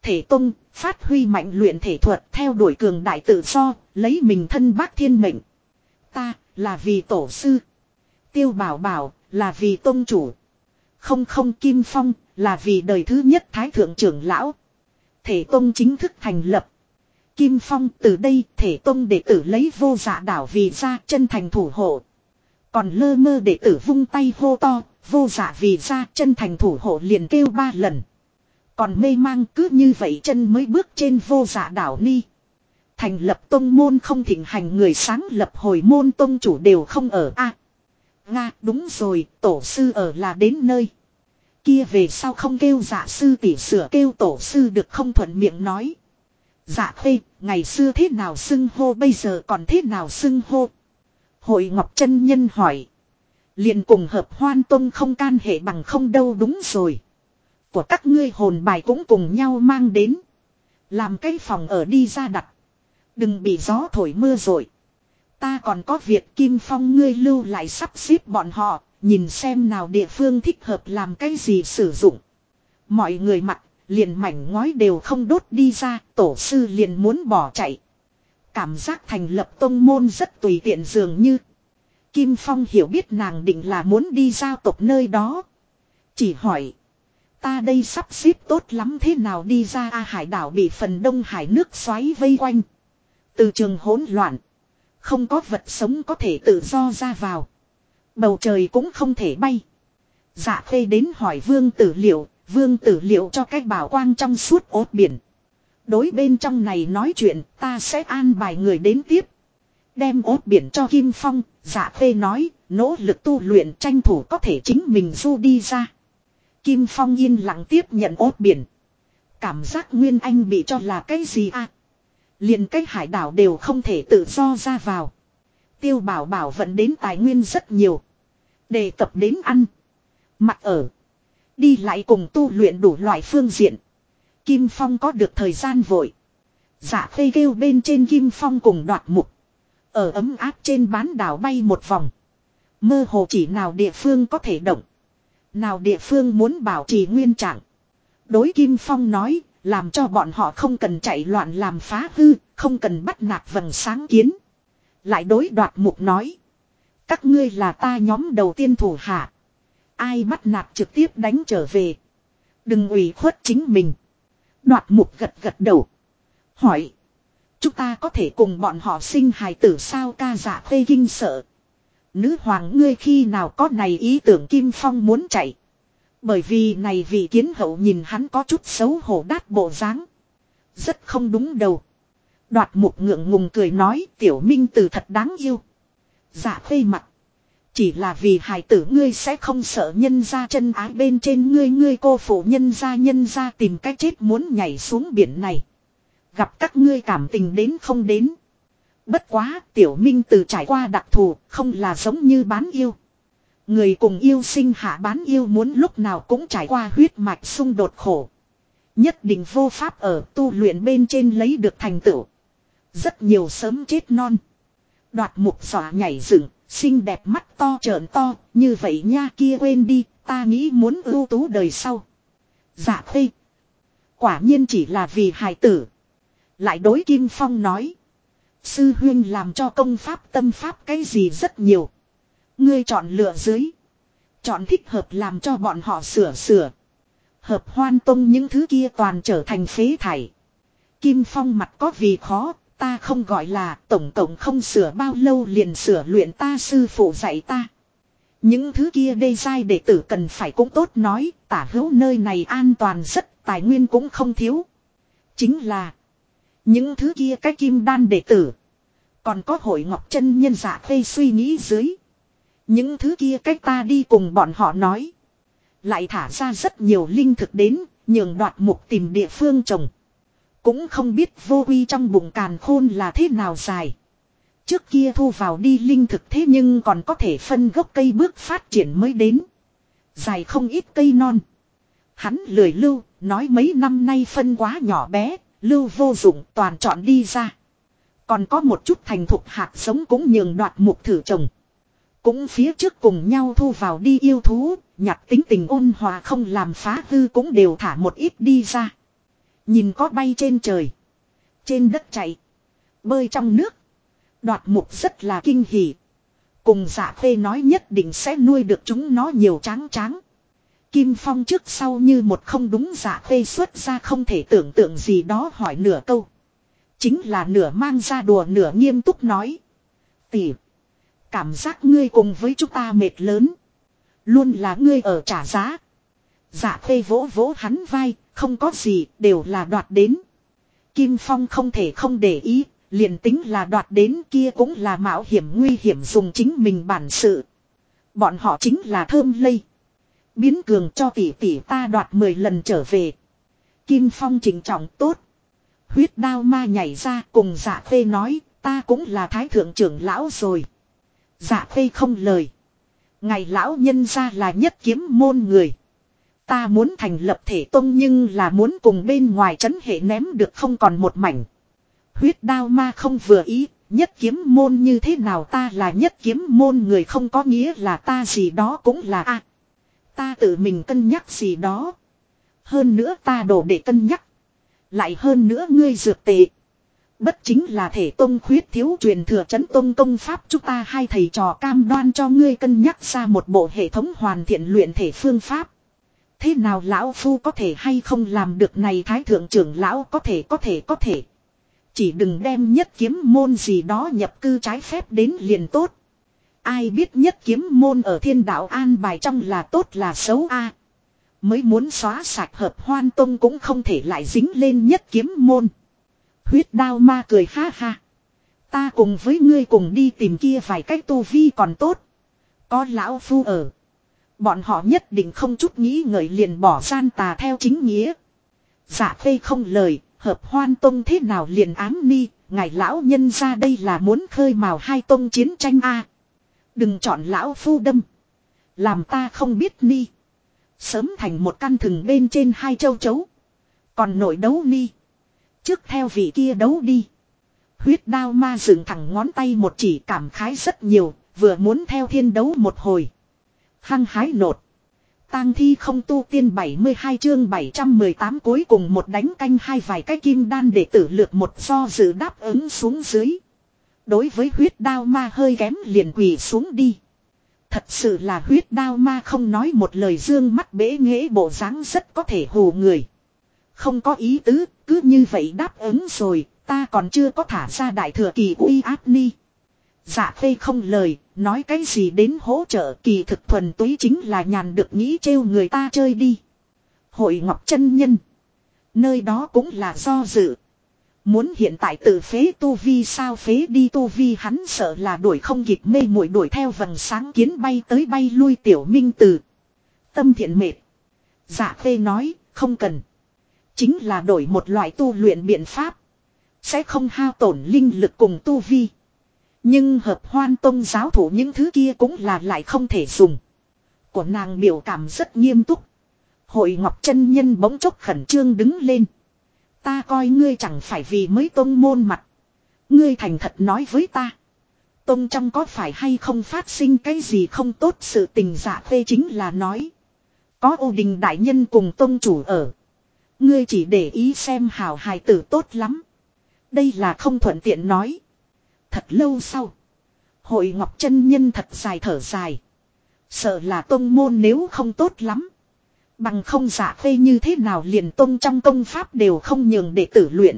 Thể tông, phát huy mạnh luyện thể thuật theo đuổi cường đại tự do, lấy mình thân bác thiên mệnh. Ta, là vì tổ sư. Tiêu Bảo Bảo, là vì tông chủ. Không không Kim Phong, là vì đời thứ nhất thái thượng trưởng lão. Thể tông chính thức thành lập. Kim Phong từ đây thể tông đệ tử lấy vô dạ đảo vì ra chân thành thủ hộ. Còn lơ mơ đệ tử vung tay hô to, vô dạ vì ra chân thành thủ hộ liền kêu 3 lần. Còn mê mang cứ như vậy chân mới bước trên vô dạ đảo ni. Thành lập tông môn không thịnh hành người sáng lập hồi môn tông chủ đều không ở a. Nga đúng rồi, tổ sư ở là đến nơi. Kia về sao không kêu dạ sư tỷ sửa kêu tổ sư được không thuận miệng nói. Dạ khê, ngày xưa thế nào xưng hô bây giờ còn thế nào xưng hô. Hội Ngọc chân nhân hỏi. Liền cùng hợp Hoan Tông không can hệ bằng không đâu đúng rồi. Của các ngươi hồn bài cũng cùng nhau mang đến. Làm cái phòng ở đi ra đặt. Đừng bị gió thổi mưa rồi. Ta còn có việc Kim Phong ngươi lưu lại sắp xếp bọn họ. Nhìn xem nào địa phương thích hợp làm cái gì sử dụng. Mọi người mặc liền mảnh ngói đều không đốt đi ra. Tổ sư liền muốn bỏ chạy. Cảm giác thành lập tông môn rất tùy tiện dường như. Kim Phong hiểu biết nàng định là muốn đi giao tộc nơi đó. Chỉ hỏi. Ta đây sắp xếp tốt lắm thế nào đi ra hải đảo bị phần đông hải nước xoáy vây quanh. Từ trường hỗn loạn. Không có vật sống có thể tự do ra vào. Bầu trời cũng không thể bay. Dạ khê đến hỏi Vương Tử Liệu. Vương Tử Liệu cho cách bảo quang trong suốt ốt biển. Đối bên trong này nói chuyện ta sẽ an bài người đến tiếp. Đem ốt biển cho Kim Phong. Dạ khê nói nỗ lực tu luyện tranh thủ có thể chính mình du đi ra. Kim Phong yên lặng tiếp nhận ốt biển. Cảm giác Nguyên Anh bị cho là cái gì à? Liền cái hải đảo đều không thể tự do ra vào. Tiêu Bảo Bảo vận đến tài nguyên rất nhiều. Đề cập đến ăn. Mặc ở. Đi lại cùng tu luyện đủ loại phương diện. Kim Phong có được thời gian vội. Dạ khê kêu bên trên Kim Phong cùng Đoạt Mục. Ở ấm áp trên bán đảo bay một vòng. Mơ hồ chỉ nào địa phương có thể động. Nào địa phương muốn bảo trì nguyên trạng. Đối Kim Phong nói, làm cho bọn họ không cần chạy loạn làm phá hư, không cần bắt nạt vầng sáng kiến. Lại đối Đoạt Mục nói. Các ngươi là ta nhóm đầu tiên thủ hạ. Ai bắt nạt trực tiếp đánh trở về. Đừng ủy khuất chính mình. Đoạt Mục gật gật đầu. Hỏi. Chúng ta có thể cùng bọn họ sinh hài tử sao ca dạ khê kinh sợ. Nữ hoàng ngươi khi nào có này ý tưởng Kim Phong muốn chạy. Bởi vì này vị kiến hậu nhìn hắn có chút xấu hổ đát bộ dáng. Rất không đúng đâu. Đoạt Mục ngượng ngùng cười nói tiểu minh từ thật đáng yêu. Dạ khê mặt. Chỉ là vì hài tử ngươi sẽ không sợ nhân ra chân ái bên trên ngươi cô phụ nhân ra tìm cách chết muốn nhảy xuống biển này. Gặp các ngươi cảm tình đến không đến. Bất quá tiểu minh từ trải qua đặc thù không là giống như bán yêu. Người cùng yêu sinh hạ bán yêu muốn lúc nào cũng trải qua huyết mạch xung đột khổ. Nhất định vô pháp ở tu luyện bên trên lấy được thành tựu. Rất nhiều sớm chết non. Đoạt Mục xỏa nhảy dựng, xinh đẹp mắt to trợn to, như vậy nha kia quên đi, ta nghĩ muốn ưu tú đời sau. Dạ khê. Quả nhiên chỉ là vì hài tử. Lại đối Kim Phong nói. Sư huyên làm cho công pháp tâm pháp cái gì rất nhiều. Ngươi chọn lựa dưới. Chọn thích hợp làm cho bọn họ sửa. Hợp Hoan Tông những thứ kia toàn trở thành phế thải. Kim Phong mặt có vì khó. Ta không gọi là tổng cộng không sửa bao lâu liền sửa luyện ta sư phụ dạy ta. Những thứ kia đê giai đệ tử cần phải cũng tốt nói. Tả hữu nơi này an toàn rất tài nguyên cũng không thiếu. Chính là. Những thứ kia cái kim đan đệ tử. Còn có Hội Ngọc chân nhân dạ khê suy nghĩ dưới. Những thứ kia cách ta đi cùng bọn họ nói. Lại thả ra rất nhiều linh thực đến. Nhường Đoạt Mục tìm địa phương trồng. Cũng không biết vô quy trong bụng càn khôn là thế nào dài. Trước kia thu vào đi linh thực thế nhưng còn có thể phân gốc cây bước phát triển mới đến. Dài không ít cây non. Hắn lười lưu, nói mấy năm nay phân quá nhỏ bé, lưu vô dụng toàn chọn đi ra. Còn có một chút thành thục hạt giống cũng nhường Đoạt Mục thử trồng. Cũng phía trước cùng nhau thu vào đi yêu thú, nhặt tính tình ôn hòa không làm phá hư cũng đều thả một ít đi ra. Nhìn có bay trên trời. Trên đất chạy. Bơi trong nước. Đoạt mục rất là kinh hỉ. Cùng Dạ Khê nói nhất định sẽ nuôi được chúng nó nhiều tráng tráng. Kim Phong trước sau như một không đúng. Dạ Khê xuất ra không thể tưởng tượng gì đó hỏi nửa câu. Chính là nửa mang ra đùa nửa nghiêm túc nói. Tỷ, cảm giác ngươi cùng với chúng ta mệt lớn. Luôn là ngươi ở trả giá. Dạ Khê vỗ vỗ hắn vai, không có gì, đều là đoạt đến. Kim Phong không thể không để ý, liền tính là đoạt đến kia cũng là mạo hiểm nguy hiểm dùng chính mình bản sự. Bọn họ chính là thơm lây. Biến cường cho tỷ tỷ ta đoạt 10 lần trở về. Kim Phong chỉnh trọng tốt. Huyết đao ma nhảy ra cùng Dạ Khê nói, ta cũng là thái thượng trưởng lão rồi. Dạ Khê không lời. Ngày lão nhân ra là nhất kiếm môn người. Ta muốn thành lập thể tông nhưng là muốn cùng bên ngoài trấn hệ ném được không còn một mảnh. Huyết đao ma không vừa ý, nhất kiếm môn như thế nào ta là nhất kiếm môn người không có nghĩa là ta gì đó cũng là a. Ta tự mình cân nhắc gì đó. Hơn nữa ta đổ để cân nhắc. Lại hơn nữa ngươi dược tệ. Bất chính là thể tông khuyết thiếu truyền thừa trấn tông công pháp chúng ta hai thầy trò cam đoan cho ngươi cân nhắc ra một bộ hệ thống hoàn thiện luyện thể phương pháp. Thế nào lão phu có thể hay không làm được này thái thượng trưởng lão có thể. Chỉ đừng đem nhất kiếm môn gì đó nhập cư trái phép đến liền tốt. Ai biết nhất kiếm môn ở thiên đạo an bài trong là tốt là xấu a. Mới muốn xóa sạch hợp hoan tông cũng không thể lại dính lên nhất kiếm môn. Huyết đao ma cười ha ha. Ta cùng với ngươi cùng đi tìm kia vài cách tu vi còn tốt. Có lão phu ở. Bọn họ nhất định không chút nghĩ ngợi liền bỏ gian tà theo chính nghĩa. Dạ Khê không lời, hợp hoan tông thế nào liền ám ni, ngài lão nhân ra đây là muốn khơi mào hai tông chiến tranh a. Đừng chọn lão phu đâm. Làm ta không biết ni. Sớm thành một căn thừng bên trên hai châu chấu. Còn nội đấu ni. Trước theo vị kia đấu đi. Huyết đao ma dựng thẳng ngón tay một chỉ cảm khái rất nhiều, vừa muốn theo thiên đấu một hồi. Hăng hái nột. Tang thi không tu tiên 72 chương 718 cuối cùng một đánh canh hai vài cái kim đan để tử lược một do dự đáp ứng xuống dưới. Đối với huyết đao ma hơi kém liền quỳ xuống đi. Thật sự là huyết đao ma không nói một lời dương mắt bể nghễ bộ dáng rất có thể hù người. Không có ý tứ, cứ như vậy đáp ứng rồi, ta còn chưa có thả ra đại thừa kỳ uy áp ni. Dạ Khê không lời, nói cái gì đến hỗ trợ kỳ thực thuần túy chính là nhàn được nghĩ trêu người ta chơi đi. Hội Ngọc chân nhân. Nơi đó cũng là do dự. Muốn hiện tại tự phế tu vi sao phế đi tu vi hắn sợ là đuổi không kịp mê muội đuổi theo vầng sáng kiến bay tới bay lui tiểu minh từ. Tâm thiện mệt. Dạ Khê nói, không cần. Chính là đổi một loại tu luyện biện pháp. Sẽ không hao tổn linh lực cùng tu vi. Nhưng hợp hoan tông giáo thủ những thứ kia cũng là lại không thể dùng. Của nàng biểu cảm rất nghiêm túc. Hội Ngọc chân nhân bỗng chốc khẩn trương đứng lên. Ta coi ngươi chẳng phải vì mới tông môn mặt. Ngươi thành thật nói với ta. Tông trong có phải hay không phát sinh cái gì không tốt sự tình Dạ Khê chính là nói. Có Ô Đình đại nhân cùng tông chủ ở. Ngươi chỉ để ý xem hào hài tử tốt lắm. Đây là không thuận tiện nói. Thật lâu sau. Hội Ngọc chân nhân thật dài thở dài. Sợ là tông môn nếu không tốt lắm. Bằng không Dạ Khê như thế nào liền tông trong công pháp đều không nhường để tử luyện.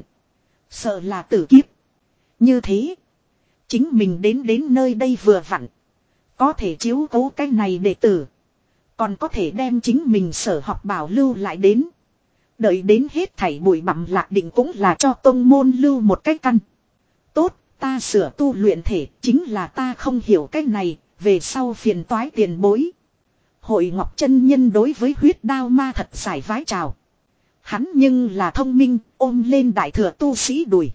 Sợ là tử kiếp. Như thế. Chính mình đến nơi đây vừa vặn. Có thể chiếu cố cái này đệ tử. Còn có thể đem chính mình sở học bảo lưu lại đến. Đợi đến hết thảy bụi bặm lạc định cũng là cho tông môn lưu một cái căn. Tốt, ta sửa tu luyện thể, chính là ta không hiểu cái này, về sau phiền toái tiền bối. Hội Ngọc chân nhân đối với huyết đao ma thật giải vái chào. Hắn nhưng là thông minh, ôm lên đại thừa tu sĩ đùi.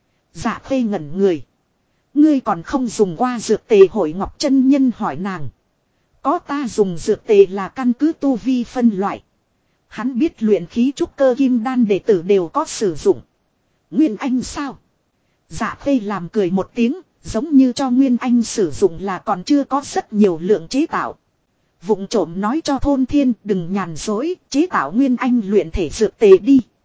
Dạ Khê ngẩn người. Ngươi còn không dùng qua dược tề Hội Ngọc chân nhân hỏi nàng. Có ta dùng dược tề là căn cứ tu vi phân loại. Hắn biết luyện khí trúc cơ kim đan đệ tử đều có sử dụng. Nguyên Anh sao? Dạ Khê làm cười một tiếng, giống như cho Nguyên Anh sử dụng là còn chưa có rất nhiều lượng chế tạo. Vụng trộm nói cho thôn thiên đừng nhàn dối, chế tạo Nguyên Anh luyện thể dược tề đi.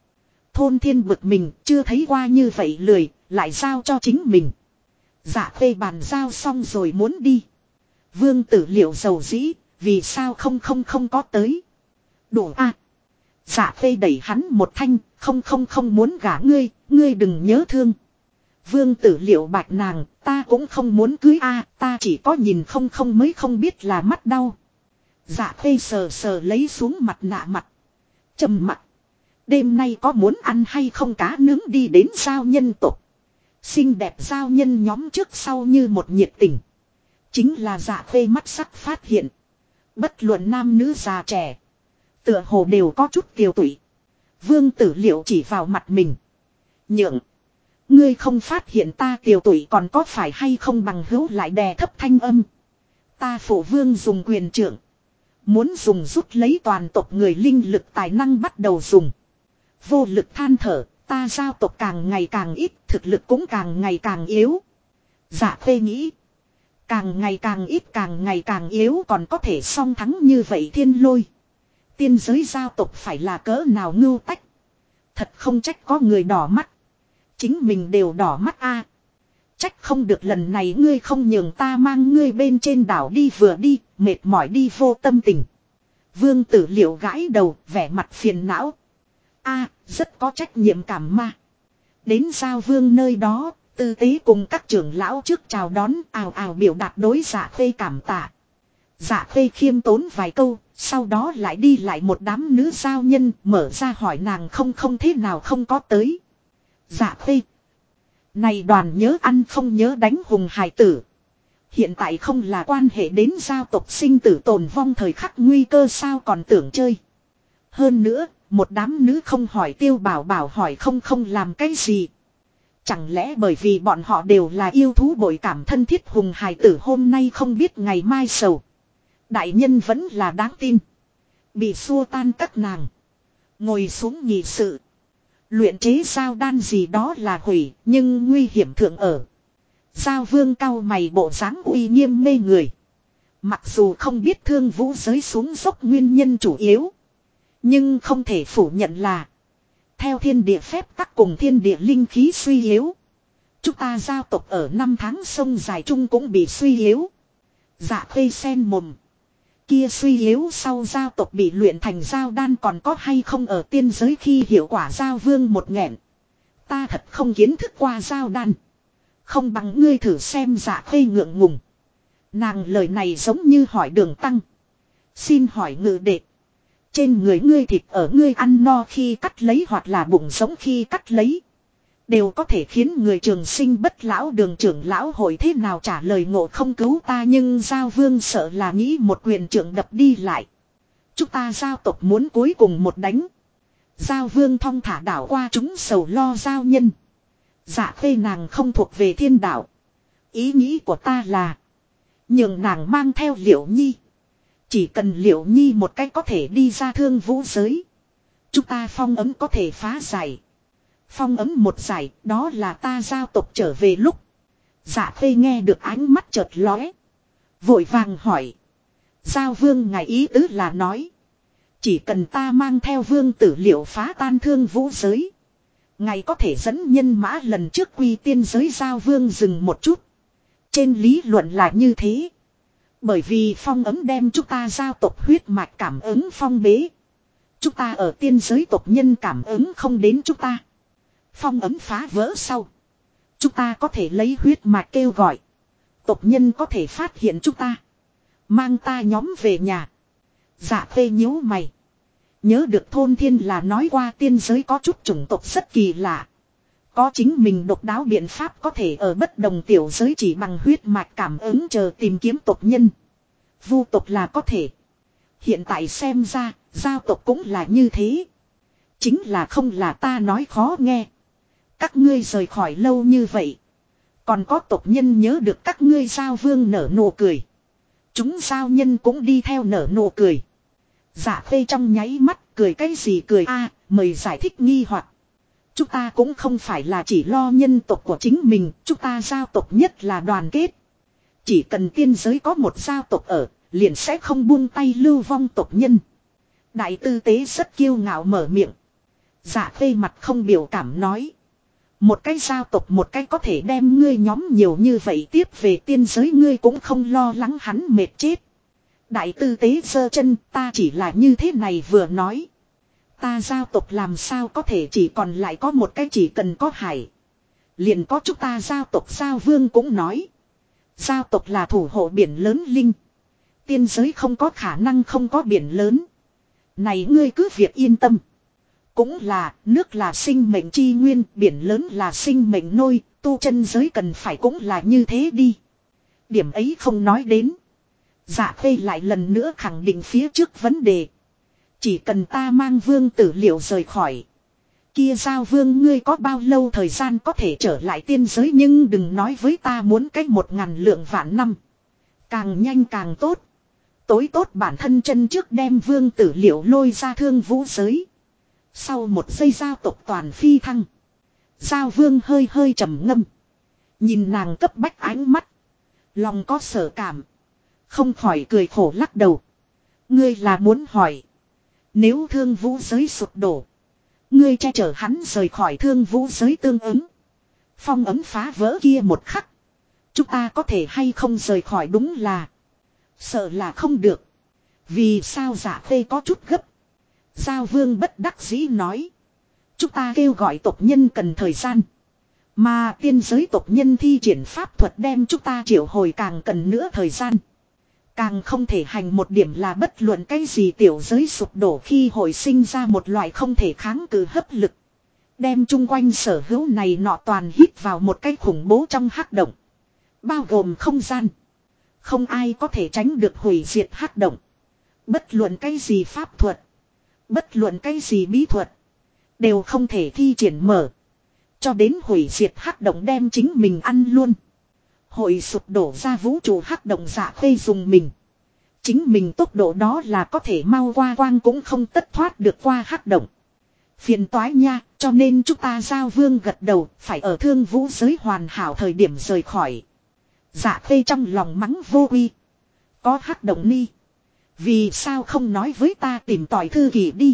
Thôn thiên bực mình, chưa thấy qua như vậy lười, lại giao cho chính mình. Dạ Khê bàn giao xong rồi muốn đi. Vương Tử Liệu dầu dĩ, vì sao không có tới. Đủ a. Dạ Khê đẩy hắn một thanh, không muốn gả ngươi, ngươi đừng nhớ thương. Vương Tử Liệu bạch nàng, ta cũng không muốn cưới a, ta chỉ có nhìn không mới không biết là mắt đau. Dạ Khê sờ lấy xuống mặt nạ mặt. Trầm mặt. Đêm nay có muốn ăn hay không cá nướng đi đến giao nhân tộc. Xinh đẹp giao nhân nhóm trước sau như một nhiệt tình. Chính là Dạ Khê mắt sắc phát hiện. Bất luận nam nữ già trẻ. Tựa hồ đều có chút tiêu tụy. Vương Tử Liệu chỉ vào mặt mình. Nhượng. Ngươi không phát hiện ta tiêu tụy còn có phải hay không bằng hữu lại đè thấp thanh âm. Ta phụ vương dùng quyền trưởng. Muốn dùng rút lấy toàn tộc người linh lực tài năng bắt đầu dùng. Vô lực than thở, ta giao tộc càng ngày càng ít, thực lực cũng càng ngày càng yếu. Dạ Khê nghĩ. Càng ngày càng yếu còn có thể song thắng như vậy thiên lôi. Tiên giới giao tộc phải là cỡ nào ngưu tách. Thật không trách có người đỏ mắt. Chính mình đều đỏ mắt a. Trách không được lần này ngươi không nhường ta mang ngươi bên trên đảo đi vừa đi, mệt mỏi đi vô tâm tình. Vương Tử Liệu gãi đầu, vẻ mặt phiền não. A, rất có trách nhiệm cảm ma. Đến giao vương nơi đó, tư tế cùng các trưởng lão trước chào đón ào biểu đạt đối Dạ Khê cảm tạ. Dạ Khê khiêm tốn vài câu, sau đó lại đi lại một đám nữ giao nhân mở ra hỏi nàng không thế nào không có tới. Dạ Khê. Này đoàn nhớ ăn không nhớ đánh hùng hài tử. Hiện tại không là quan hệ đến giao tộc sinh tử tồn vong thời khắc nguy cơ sao còn tưởng chơi. Hơn nữa, một đám nữ không hỏi Tiêu Bảo Bảo hỏi không làm cái gì. Chẳng lẽ bởi vì bọn họ đều là yêu thú bội cảm thân thiết hùng hài tử hôm nay không biết ngày mai sầu. Đại nhân vẫn là đáng tin. Bị xua tan các nàng. Ngồi xuống nghị sự. Luyện chế sao đan gì đó là hủy, nhưng nguy hiểm thượng ở. Giao vương cao mày bộ dáng uy nghiêm mê người. Mặc dù không biết thương vũ giới xuống dốc nguyên nhân chủ yếu. Nhưng không thể phủ nhận là. Theo thiên địa phép tắc cùng thiên địa linh khí suy yếu. Chúng ta giao tộc ở năm tháng sông dài chung cũng bị suy yếu. Dạ Khê sen mồm. Kia suy yếu sau giao tộc bị luyện thành giao đan còn có hay không ở tiên giới khi hiệu quả giao vương một nghẹn. Ta thật không kiến thức qua giao đan. Không bằng ngươi thử xem. Dạ Khê ngượng ngùng. Nàng lời này giống như hỏi Đường Tăng. Xin hỏi ngự đệ. Trên người ngươi thịt ở ngươi ăn no khi cắt lấy hoặc là bụng giống khi cắt lấy. Đều có thể khiến người trường sinh bất lão. Đường trưởng lão hội thế nào trả lời ngộ không cứu ta. Nhưng giao vương sợ là nghĩ một quyền trưởng đập đi lại. Chúng ta giao tộc muốn cuối cùng một đánh. Giao vương thong thả đảo qua chúng sầu lo giao nhân. Dạ Khê nàng không thuộc về thiên đạo. Ý nghĩ của ta là. Nhường nàng mang theo Liệu Nhi. Chỉ cần Liệu Nhi một cách có thể đi ra thương vũ giới. Chúng ta phong ấm có thể phá giải. Phong ấm một giải, đó là ta giao tộc trở về lúc. Dạ Khê nghe được ánh mắt chợt lóe. Vội vàng hỏi. Giao vương ngài ý tứ là nói. Chỉ cần ta mang theo Vương Tử Liệu phá tan thương vũ giới. Ngài có thể dẫn nhân mã lần trước quy tiên giới. Giao vương dừng một chút. Trên lý luận là như thế. Bởi vì phong ấm đem chúng ta giao tộc huyết mạch cảm ứng phong bế. Chúng ta ở tiên giới tộc nhân cảm ứng không đến chúng ta. Phong ấm phá vỡ sau. Chúng ta có thể lấy huyết mạch kêu gọi. Tộc nhân có thể phát hiện chúng ta. Mang ta nhóm về nhà. Dạ Khê nhíu mày. Nhớ được thôn thiên là nói qua tiên giới có chút chủng tộc rất kỳ lạ. Có chính mình độc đáo biện pháp có thể ở bất đồng tiểu giới chỉ bằng huyết mạch cảm ứng chờ tìm kiếm tộc nhân. Vu tộc là có thể. Hiện tại xem ra, giao tộc cũng là như thế. Chính là không là ta nói khó nghe. Các ngươi rời khỏi lâu như vậy. Còn có tộc nhân nhớ được các ngươi. Giao vương nở nụ cười. Chúng giao nhân cũng đi theo nở nụ cười. Dạ Khê trong nháy mắt cười cái gì cười a, mời giải thích nghi hoặc. Chúng ta cũng không phải là chỉ lo nhân tộc của chính mình, chúng ta giao tộc nhất là đoàn kết. Chỉ cần tiên giới có một giao tộc ở, liền sẽ không buông tay lưu vong tộc nhân. Đại tư tế rất kiêu ngạo mở miệng. Dạ khê mặt không biểu cảm nói. Một cái giao tộc một cái có thể đem ngươi nhóm nhiều như vậy tiếp về tiên giới ngươi cũng không lo lắng hắn mệt chết. Đại tư tế giơ chân ta chỉ là như thế này vừa nói. Ta giao tộc làm sao có thể chỉ còn lại có một cái chỉ cần có hải. Liền có chúng ta giao tộc giao vương cũng nói. Giao tộc là thủ hộ biển lớn linh. Tiên giới không có khả năng không có biển lớn. Này ngươi cứ việc yên tâm. Cũng là, nước là sinh mệnh chi nguyên, biển lớn là sinh mệnh nôi, tu chân giới cần phải cũng là như thế đi. Điểm ấy không nói đến. Dạ khê lại lần nữa khẳng định phía trước vấn đề. Chỉ cần ta mang vương tử liệu rời khỏi. Kia giao vương ngươi có bao lâu thời gian có thể trở lại tiên giới nhưng đừng nói với ta muốn cách 1000 lượng vạn năm. Càng nhanh càng tốt. Tối tốt bản thân chân trước đem vương tử liệu lôi ra thương vũ giới. Sau một giây giao tộc toàn phi thăng. Giao vương hơi hơi trầm ngâm. Nhìn nàng cấp bách ánh mắt. Lòng có sở cảm. Không khỏi cười khổ lắc đầu. Ngươi là muốn hỏi. Nếu thương vũ giới sụp đổ. Ngươi che chở hắn rời khỏi thương vũ giới tương ứng. Phong ấm phá vỡ kia một khắc. Chúng ta có thể hay không rời khỏi đúng là. Sợ là không được. Vì sao giả khê có chút gấp. Giao vương bất đắc dĩ nói. Chúng ta kêu gọi tộc nhân cần thời gian. Mà tiên giới tộc nhân thi triển pháp thuật đem chúng ta triệu hồi càng cần nữa thời gian. Càng không thể hành một điểm là bất luận cái gì tiểu giới sụp đổ khi hồi sinh ra một loại không thể kháng cự hấp lực. Đem chung quanh sở hữu này nọ toàn hít vào một cái khủng bố trong hắc động. Bao gồm không gian. Không ai có thể tránh được hủy diệt hắc động. Bất luận cái gì pháp thuật. Bất luận cái gì bí thuật. Đều không thể thi triển mở. Cho đến hủy diệt hắc động đem chính mình ăn luôn. Hội sụp đổ ra vũ trụ hắc động dạ khê dùng mình. Chính mình tốc độ đó là có thể mau qua quang cũng không tất thoát được qua hắc động. Phiền toái nha, cho nên chúng ta giao vương gật đầu, phải ở thương vũ giới hoàn hảo thời điểm rời khỏi. Dạ khê trong lòng mắng vô uy. Có hắc động ni. Vì sao không nói với ta tìm tòi thư kỳ đi.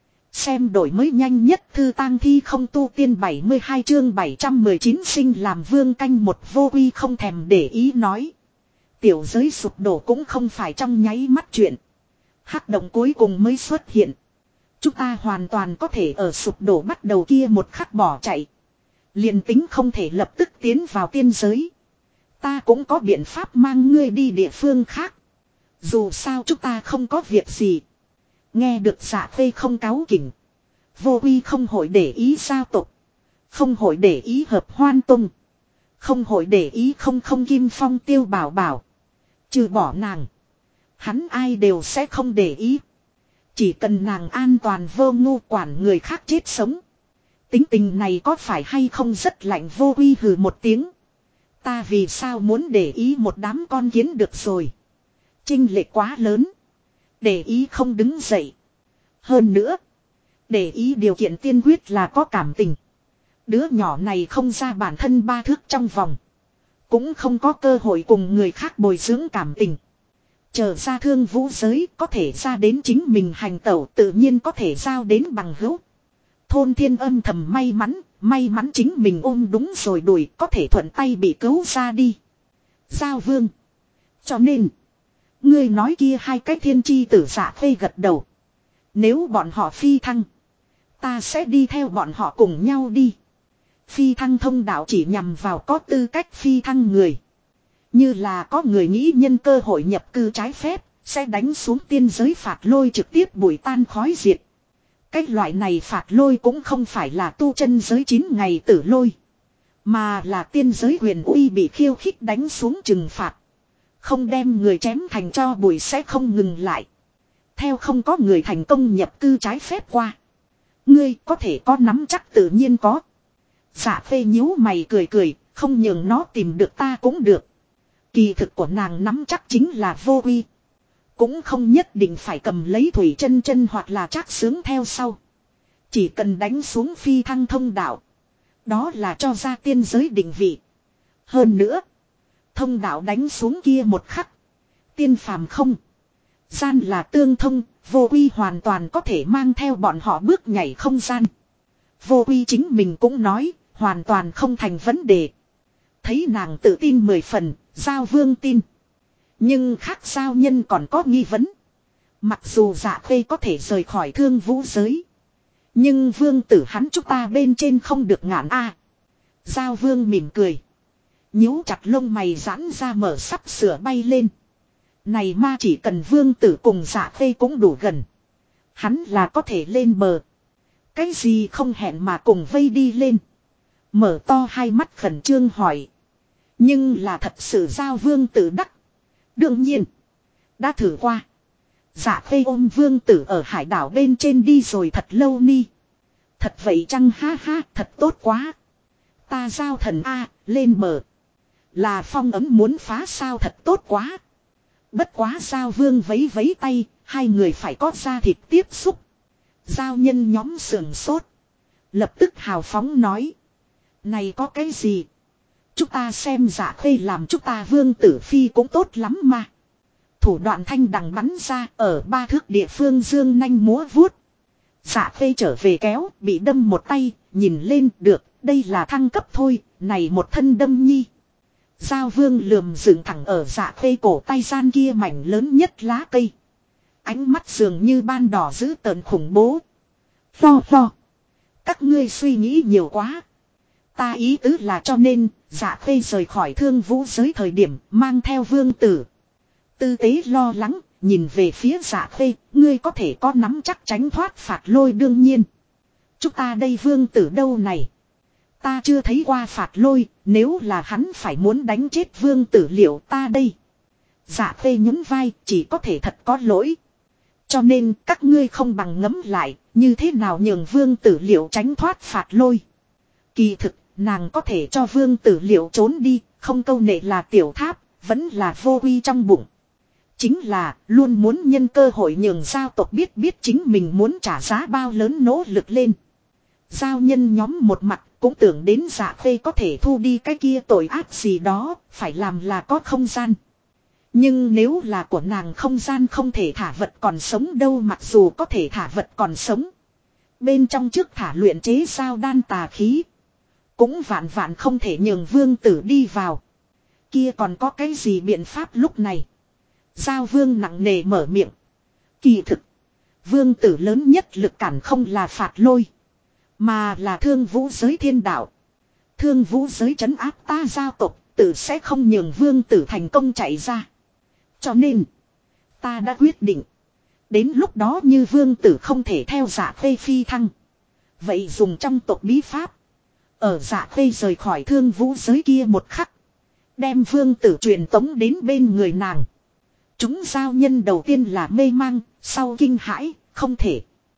Xem đổi mới nhanh nhất thư tang thi không tu tiên 72 chương 719 sinh làm vương canh một vô uy không thèm để ý nói. Tiểu giới sụp đổ cũng không phải trong nháy mắt chuyện. Hắc động cuối cùng mới xuất hiện. Chúng ta hoàn toàn có thể ở sụp đổ bắt đầu kia một khắc bỏ chạy. Liền tính không thể lập tức tiến vào tiên giới. Ta cũng có biện pháp mang ngươi đi địa phương khác. Dù sao chúng ta không có việc gì. Nghe được dạ phê không cáu kỉnh. Vô uy không hội để ý giao tục. Không hội để ý hợp hoan tung. Không hội để ý không kim phong tiêu bảo bảo. Trừ bỏ nàng. Hắn ai đều sẽ không để ý. Chỉ cần nàng an toàn vô ngu quản người khác chết sống. Tính tình này có phải hay không rất lạnh vô uy hừ một tiếng. Ta vì sao muốn để ý một đám con kiến được rồi. Chênh lệch quá lớn. Để ý không đứng dậy. Hơn nữa. Để ý điều kiện tiên quyết là có cảm tình. Đứa nhỏ này không ra bản thân 3 thước trong vòng. Cũng không có cơ hội cùng người khác bồi dưỡng cảm tình. Chờ ra thương vũ giới có thể ra đến chính mình hành tẩu tự nhiên có thể giao đến bằng hữu. Thôn thiên âm thầm may mắn chính mình ôm đúng rồi đuổi có thể thuận tay bị cứu ra đi. Giao vương. Cho nên. Ngươi nói kia hai cái thiên chi tử giả phê gật đầu. Nếu bọn họ phi thăng. Ta sẽ đi theo bọn họ cùng nhau đi. Phi thăng thông đạo chỉ nhằm vào có tư cách phi thăng người. Như là có người nghĩ nhân cơ hội nhập cư trái phép. Sẽ đánh xuống tiên giới phạt lôi trực tiếp bụi tan khói diệt. Cái loại này phạt lôi cũng không phải là tu chân giới 9 ngày tử lôi. Mà là tiên giới huyền uy bị khiêu khích đánh xuống trừng phạt. Không đem người chém thành cho bụi sẽ không ngừng lại. Theo không có người thành công nhập cư trái phép qua. Ngươi có thể có nắm chắc tự nhiên có. Dạ phê nhíu mày cười, không nhường nó tìm được ta cũng được. Kỳ thực của nàng nắm chắc chính là vô uy. Cũng không nhất định phải cầm lấy thủy chân hoặc là trác sướng theo sau. Chỉ cần đánh xuống phi thăng thông đạo. Đó là cho ra tiên giới định vị. Hơn nữa. Thông đạo đánh xuống kia một khắc. Tiên phàm không. Gian là tương thông. Vô uy hoàn toàn có thể mang theo bọn họ bước nhảy không gian. Vô Quy chính mình cũng nói, hoàn toàn không thành vấn đề. Thấy nàng tự tin 10 phần, Giao Vương tin. Nhưng khác giao nhân còn có nghi vấn. Mặc dù Dạ Khê có thể rời khỏi Thương Vũ giới. Nhưng vương tử hắn chúng ta bên trên không được ngạn a. Giao Vương mỉm cười. Nhíu chặt lông mày giãn ra mở sắp sửa bay lên. Này ma chỉ cần vương tử cùng Dạ Khê cũng đủ gần. Hắn là có thể lên bờ. Cái gì không hẹn mà cùng vây đi lên. Mở to hai mắt khẩn trương hỏi. Nhưng là thật sự Giao Vương tử đắc. Đương nhiên. Đã thử qua. Dạ Khê ôm vương tử ở hải đảo bên trên đi rồi thật lâu ni. Thật vậy chăng ha ha thật tốt quá. Ta Giao thần A lên bờ. Là phong ấm muốn phá sao thật tốt quá. Bất quá Giao Vương vấy vấy tay. Hai người phải có da thịt tiếp xúc. Giao nhân nhóm sườn sốt. Lập tức hào phóng nói. Này có cái gì? Chúng ta xem Dạ Khê làm chúng ta vương tử phi cũng tốt lắm mà. Thủ đoạn thanh đằng bắn ra ở 3 thước địa phương dương nanh múa vuốt. Dạ Khê trở về kéo, bị đâm một tay, nhìn lên được, đây là thăng cấp thôi, này một thân đâm nhi. Giao Vương lườm dựng thẳng ở Dạ Khê cổ tay gian kia mảnh lớn nhất lá cây. Ánh mắt dường như ban đỏ dữ tợn khủng bố. Lo. Các ngươi suy nghĩ nhiều quá. Ta ý tứ là cho nên, Dạ Khê rời khỏi Thương Vũ giới thời điểm, mang theo vương tử. Tư tế lo lắng, nhìn về phía Dạ Khê, ngươi có thể có nắm chắc tránh thoát phạt lôi đương nhiên. Chúng ta đây vương tử đâu này? Ta chưa thấy qua phạt lôi, nếu là hắn phải muốn đánh chết vương tử liệu ta đây? Dạ Khê nhún vai, chỉ có thể thật có lỗi. Cho nên các ngươi không bằng ngẫm lại, như thế nào nhường vương tử liệu tránh thoát phạt lôi. Kỳ thực, nàng có thể cho vương tử liệu trốn đi, không câu nệ là tiểu tháp, vẫn là Vô Quy trong bụng. Chính là luôn muốn nhân cơ hội nhường giao tộc biết chính mình muốn trả giá bao lớn nỗ lực lên. Giao nhân nhóm một mặt cũng tưởng đến Dạ Khê có thể thu đi cái kia tội ác gì đó, phải làm là có không gian. Nhưng nếu là của nàng không gian không thể thả vật còn sống đâu, mặc dù có thể thả vật còn sống. Bên trong trước thả luyện chế sao đan tà khí. Cũng vạn không thể nhường vương tử đi vào. Kia còn có cái gì biện pháp lúc này? Giao Vương nặng nề mở miệng. Kỳ thực. Vương tử lớn nhất lực cản không là phạt lôi. Mà là Thương Vũ giới thiên đạo. Thương Vũ giới trấn áp ta giao tộc. Tử sẽ không nhường vương tử thành công chạy ra. Cho nên. Ta đã quyết định. Đến lúc đó như vương tử không thể theo Dạ Khê phi thăng. Vậy dùng trong tộc bí pháp. Ở Dạ Khê rời khỏi Thương Vũ giới kia một khắc. Đem vương tử truyền tống đến bên người nàng. Chúng giao nhân đầu tiên là mê mang, sau kinh hãi, không thể.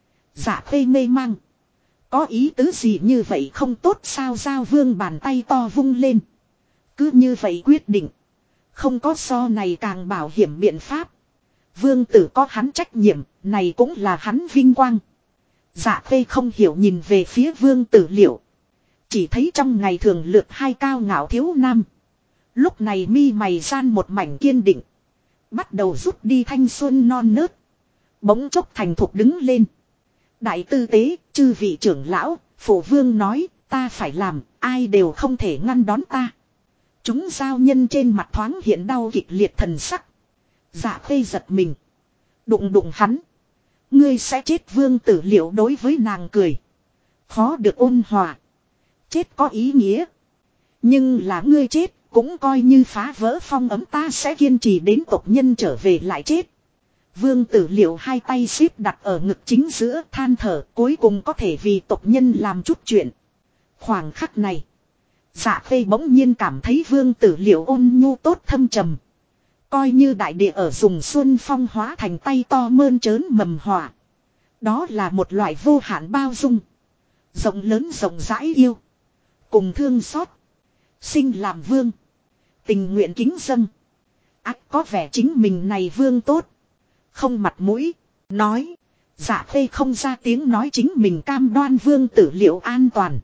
Dạ Khê mê mang. Có ý tứ gì như vậy không tốt sao? Giao Vương bàn tay to vung lên. Cứ như vậy quyết định. Không có so này càng bảo hiểm biện pháp. Vương tử có hắn trách nhiệm, này cũng là hắn vinh quang. Dạ Khê không hiểu nhìn về phía vương tử Liệu. Chỉ thấy trong ngày thường lượt hai cao ngạo thiếu nam. Lúc này mi mày gian một mảnh kiên định. Bắt đầu rút đi thanh xuân non nớt. Bỗng chốc thành thục đứng lên. Đại tư tế, chư vị trưởng lão, phổ vương nói, ta phải làm, ai đều không thể ngăn đón ta. Chúng giao nhân trên mặt thoáng hiện đau kịch liệt thần sắc. Dạ Khê giật mình. Đụng hắn. Ngươi sẽ chết. Vương tử Liệu đối với nàng cười. Khó được ôn hòa. Chết có ý nghĩa. Nhưng là ngươi chết, cũng coi như phá vỡ phong ấm, ta sẽ kiên trì đến tộc nhân trở về lại chết. Vương tử Liệu hai tay xếp đặt ở ngực chính giữa, than thở, cuối cùng có thể vì tộc nhân làm chút chuyện. Khoảng khắc này, Dạ Khê bỗng nhiên cảm thấy vương tử Liệu ôn nhu tốt thâm trầm. Coi như đại địa ở dùng xuân phong hóa thành tay to mơn trớn mầm hòa. Đó là một loại vô hạn bao dung. Rộng lớn rộng rãi yêu. Cùng thương xót. Sinh làm vương. Tình nguyện kính dâng. Ác có vẻ chính mình này vương tốt. Không mặt mũi. Nói. Dạ Khê không ra tiếng nói chính mình cam đoan vương tử Liệu an toàn.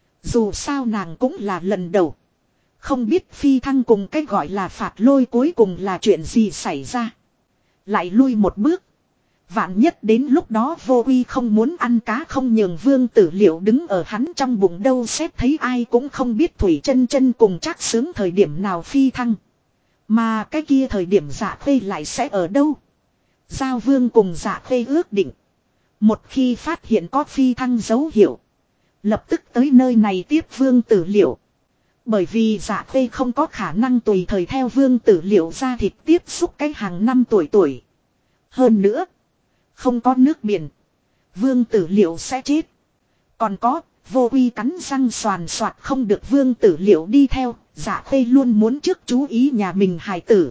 Dù sao nàng cũng là lần đầu. Không biết phi thăng cùng cái gọi là phạt lôi cuối cùng là chuyện gì xảy ra. Lại lui một bước. Vạn nhất đến lúc đó Vô Uy không muốn ăn cá không nhường Vương Tử Liệu đứng ở hắn trong bụng đâu, xét thấy ai cũng không biết Thủy Chân Chân cùng Trác Sướng thời điểm nào phi thăng. Mà cái kia thời điểm Dạ Khê lại sẽ ở đâu? Giao Vương cùng Dạ Khê ước định. Một khi phát hiện có phi thăng dấu hiệu, lập tức tới nơi này tiếp Vương Tử Liệu. Bởi vì Dạ Khê không có khả năng tùy thời theo Vương Tử Liệu ra thịt tiếp xúc cái hàng năm tuổi. Hơn nữa, không có nước biển, Vương Tử Liệu sẽ chết. Còn có, Vô Uy cắn răng xoàn xoạt không được Vương Tử Liệu đi theo, Dạ Khê luôn muốn trước chú ý nhà mình hài tử.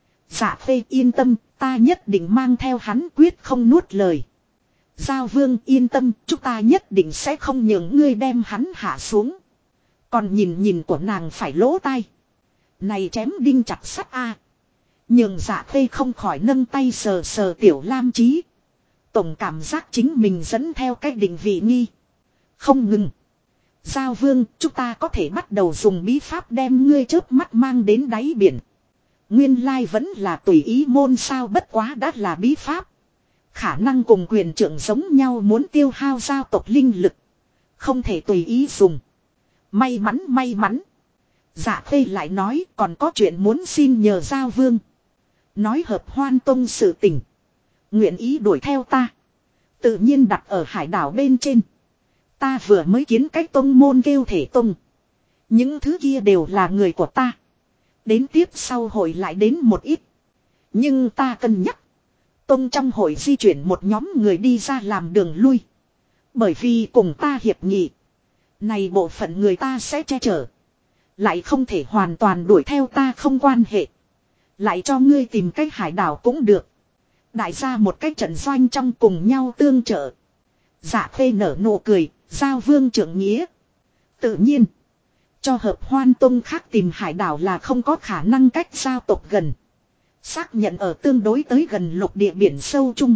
Dạ Khê yên tâm, ta nhất định mang theo hắn, quyết không nuốt lời. Giao Vương yên tâm, chúng ta nhất định sẽ không nhường ngươi đem hắn hạ xuống. Còn nhìn của nàng phải lỗ tai. Này chém đinh chặt sắt a. Nhường Dạ Khê không khỏi nâng tay sờ sờ Tiểu Lam Chí. Tổng cảm giác chính mình dẫn theo cách định vị nghi. Không ngừng. Giao Vương, chúng ta có thể bắt đầu dùng bí pháp đem ngươi chớp mắt mang đến đáy biển. Nguyên lai vẫn là tùy ý môn sao, bất quá đã là bí pháp. Khả năng cùng quyền trưởng giống nhau, muốn tiêu hao giao tộc linh lực. Không thể tùy ý dùng. May mắn. Dạ Khê lại nói còn có chuyện muốn xin nhờ Giao Vương. Nói Hợp Hoan Tông sự tình. Nguyện ý đuổi theo ta. Tự nhiên đặt ở hải đảo bên trên. Ta vừa mới kiến cách tông môn kêu Thể Tông. Những thứ kia đều là người của ta. Đến tiếp sau hội lại đến một ít. Nhưng ta cân nhắc. Tông trong hội di chuyển một nhóm người đi ra làm đường lui. Bởi vì cùng ta hiệp nghị. Này bộ phận người ta sẽ che chở. Lại không thể hoàn toàn đuổi theo ta không quan hệ. Lại cho ngươi tìm cách hải đảo cũng được. Đại gia một cách trận doanh trong cùng nhau tương trợ. Dạ Khê nở nụ cười, Giao Vương trưởng nghĩa. Tự nhiên. Cho Hợp Hoan Tông khác tìm hải đảo là không có khả năng cách giao tộc gần. Xác nhận ở tương đối tới gần lục địa biển sâu chung.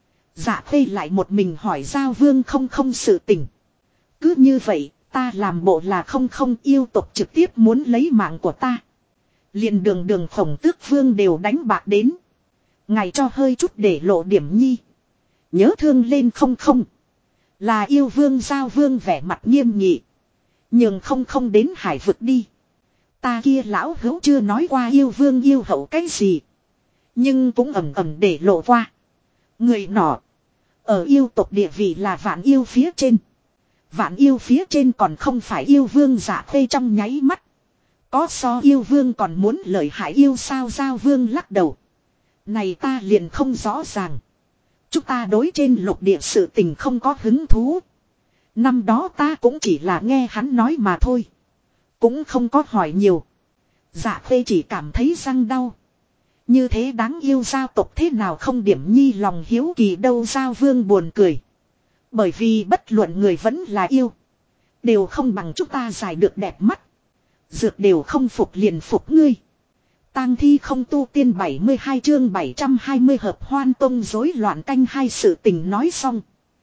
Dạ Khê lại một mình hỏi Giao Vương không sự tình. Cứ như vậy, ta làm bộ là không yêu tộc trực tiếp muốn lấy mạng của ta. Liền đường Khổng Tước Vương đều đánh bạc đến. Ngài cho hơi chút để lộ điểm nhi. Nhớ thương lên không. Là yêu vương Giao Vương vẻ mặt nghiêm nghị. Nhưng không đến hải vực đi. Ta kia lão hữu chưa nói qua yêu vương yêu hậu cái gì. Nhưng cũng ẩm để lộ qua. Người nọ. Ở yêu tộc địa vị là vạn yêu phía trên. Vạn yêu phía trên còn không phải yêu vương. Dạ Khê trong nháy mắt. Có so yêu vương còn muốn lợi hại yêu sao? Giao Vương lắc đầu. Này ta liền không rõ ràng. Chúng ta đối trên lục địa sự tình không có hứng thú. Năm đó ta cũng chỉ là nghe hắn nói mà thôi. Cũng không có hỏi nhiều. Dạ Khê chỉ cảm thấy răng đau. Như thế đáng yêu giao tộc thế nào không điểm nhi lòng hiếu kỳ đâu. Giao Vương buồn cười. Bởi vì bất luận người vẫn là yêu. Đều không bằng chúng ta giải được đẹp mắt. Dược đều không phục liền phục ngươi. Tang thi không tu tiên 72 chương 720 Hợp Hoan Tông rối loạn canh hai sự tình nói xong.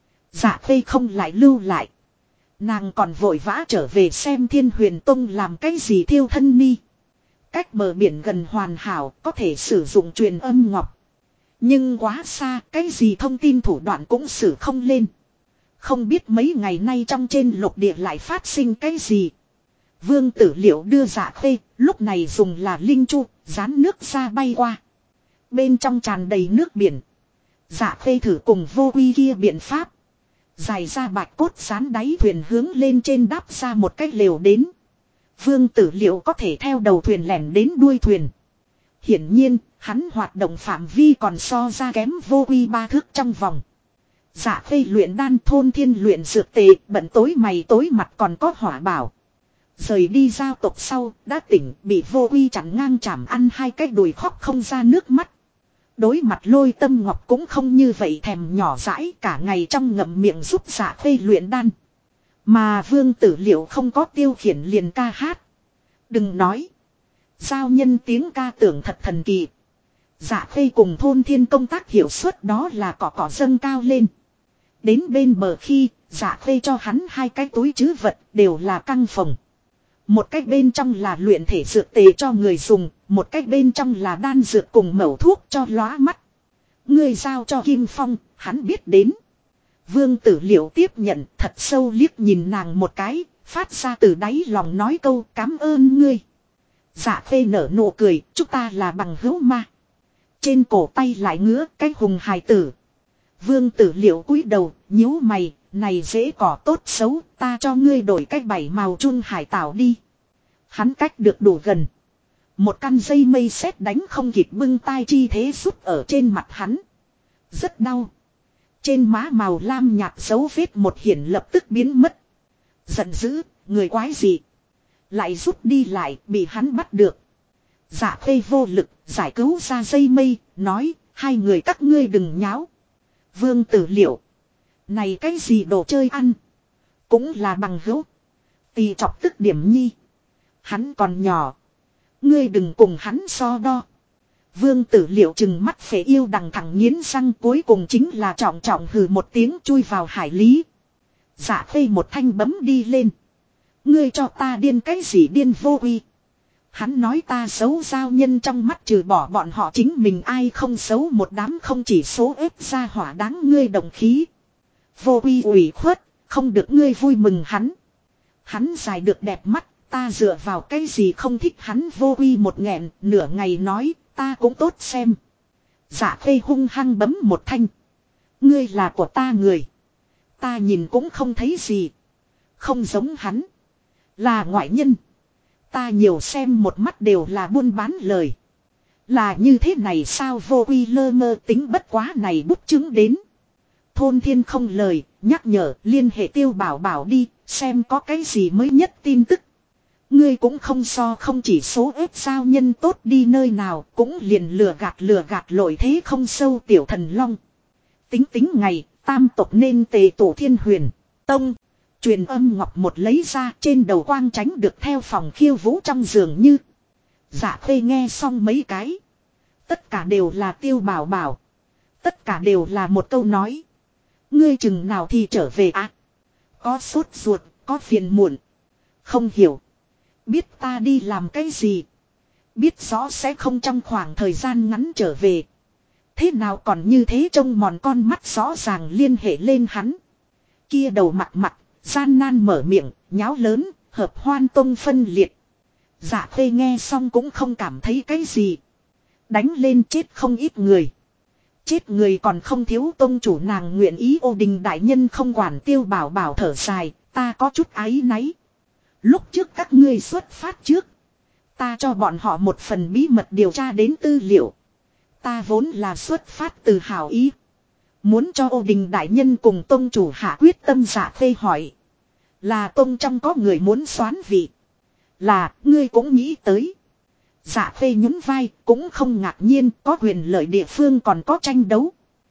Dạ Khê không lại lưu lại. Nàng còn vội vã trở về xem Thiên Huyền Tông làm cái gì thiêu thân ni. Cách bờ biển gần hoàn hảo có thể sử dụng truyền âm ngọc. Nhưng quá xa cái gì thông tin thủ đoạn cũng sử không lên. Không biết mấy ngày nay trong trên lục địa lại phát sinh cái gì. Vương Tử Liệu đưa Dạ Khê, lúc này dùng là linh chu, dán nước ra bay qua. Bên trong tràn đầy nước biển. Dạ Khê thử cùng Vô Uy kia biện pháp. Dài ra bạch cốt dán đáy thuyền hướng lên trên đáp ra một cái lều đến. Vương Tử Liệu có thể theo đầu thuyền lẻn đến đuôi thuyền. Hiển nhiên, hắn hoạt động phạm vi còn so ra kém Vô Uy 3 thước trong vòng. Dạ Khê luyện đan thôn thiên luyện dược tề, bận tối mày tối mặt còn có hỏa bảo. Rời đi giao tộc sau, đã tỉnh, bị Vô Uy chặn ngang chảm ăn hai cái đùi khóc không ra nước mắt. Đối mặt Lôi Tâm Ngọc cũng không như vậy thèm nhỏ dãi, cả ngày trong ngậm miệng giúp Dạ Khê luyện đan. Mà Vương Tử Liệu không có tiêu khiển liền ca hát. Đừng nói. Giao nhân tiếng ca tưởng thật thần kỳ. Dạ Khê cùng thôn thiên công tác hiệu suất đó là cỏ dâng cao lên. Đến bên bờ khi, Dạ Khê cho hắn hai cái túi trữ vật đều là căng phòng. Một cách bên trong là luyện thể dược tề cho người dùng, một cách bên trong là đan dược cùng mẩu thuốc cho lóa mắt. Ngươi giao cho Kim Phong, hắn biết đến. Vương Tử Liệu tiếp nhận, thật sâu liếc nhìn nàng một cái, phát ra từ đáy lòng nói câu cảm ơn ngươi. Dạ Khê nở nụ cười, chúng ta là bằng hữu ma. Trên cổ tay lại ngứa cái hùng hài tử. Vương Tử Liệu cúi đầu, nhíu mày, này dễ cỏ tốt xấu, ta cho ngươi đổi cái 7 màu chun hải tảo đi. Hắn cách được đủ gần. Một căn dây mây sét đánh không kịp bưng tai chi thế rút ở trên mặt hắn. Rất đau. Trên má màu lam nhạt dấu vết một hiển lập tức biến mất. Giận dữ, người quái gì. Lại rút đi lại, bị hắn bắt được. Dạ Khê vô lực, giải cứu ra dây mây, nói, hai người các ngươi đừng nháo. Vương Tử Liệu. Này cái gì đồ chơi ăn. Cũng là bằng hữu. Tì chọc tức điểm nhi. Hắn còn nhỏ. Ngươi đừng cùng hắn so đo. Vương Tử Liệu chừng mắt phế yêu đằng thẳng nghiến răng cuối cùng chính là trọng trọng hừ một tiếng chui vào hải lý. Dạ Khê một thanh bấm đi lên. Ngươi cho ta điên cái gì điên vô uy. Hắn nói ta xấu giao nhân trong mắt trừ bỏ bọn họ chính mình ai không xấu một đám không chỉ số ép ra hỏa đáng ngươi đồng khí. Vô uy ủy khuất, không được ngươi vui mừng hắn. Hắn dài được đẹp mắt, ta dựa vào cái gì không thích hắn vô uy một nghẹn, nửa ngày nói, ta cũng tốt xem. Dạ Khê hung hăng bấm một thanh. Ngươi là của ta người. Ta nhìn cũng không thấy gì. Không giống hắn. Là ngoại nhân. Ta nhiều xem một mắt đều là buôn bán lời. Là như thế này sao vô uy lơ mơ tính bất quá này bút chứng đến. Thôn Thiên không lời, nhắc nhở liên hệ Tiêu Bảo Bảo đi, xem có cái gì mới nhất tin tức. Ngươi cũng không so không chỉ số ép sao nhân tốt đi nơi nào, cũng liền lừa gạt lội thế không sâu tiểu thần long. Tính ngày, tam tộc nên tề tổ Thiên Huyền, Tông. Truyền âm ngọc một lấy ra trên đầu quang tránh được theo phòng khiêu vũ trong giường như. Dạ Khê nghe xong mấy cái. Tất cả đều là Tiêu Bảo Bảo. Tất cả đều là một câu nói. Ngươi chừng nào thì trở về à? Có sốt ruột, có phiền muộn. Không hiểu. Biết ta đi làm cái gì. Biết rõ sẽ không trong khoảng thời gian ngắn trở về. Thế nào còn như thế trông mòn con mắt rõ ràng liên hệ lên hắn. Kia đầu mặt. Gian nan mở miệng, nháo lớn, hợp hoan tông phân liệt. Dạ Khê nghe xong cũng không cảm thấy cái gì. Đánh lên chết không ít người. Chết người còn không thiếu tông chủ nàng nguyện ý ô đình đại nhân không quản Tiêu Bảo Bảo thở dài, ta có chút áy náy. Lúc trước các ngươi xuất phát trước. Ta cho bọn họ một phần bí mật điều tra đến tư liệu. Ta vốn là xuất phát từ hảo ý. Muốn cho ô đình đại nhân cùng tông chủ hạ quyết tâm. Dạ Khê hỏi. Là tông trong có người muốn soán vị. Là ngươi cũng nghĩ tới. Dạ Khê nhún vai cũng không ngạc nhiên, có quyền lợi địa phương còn có tranh đấu.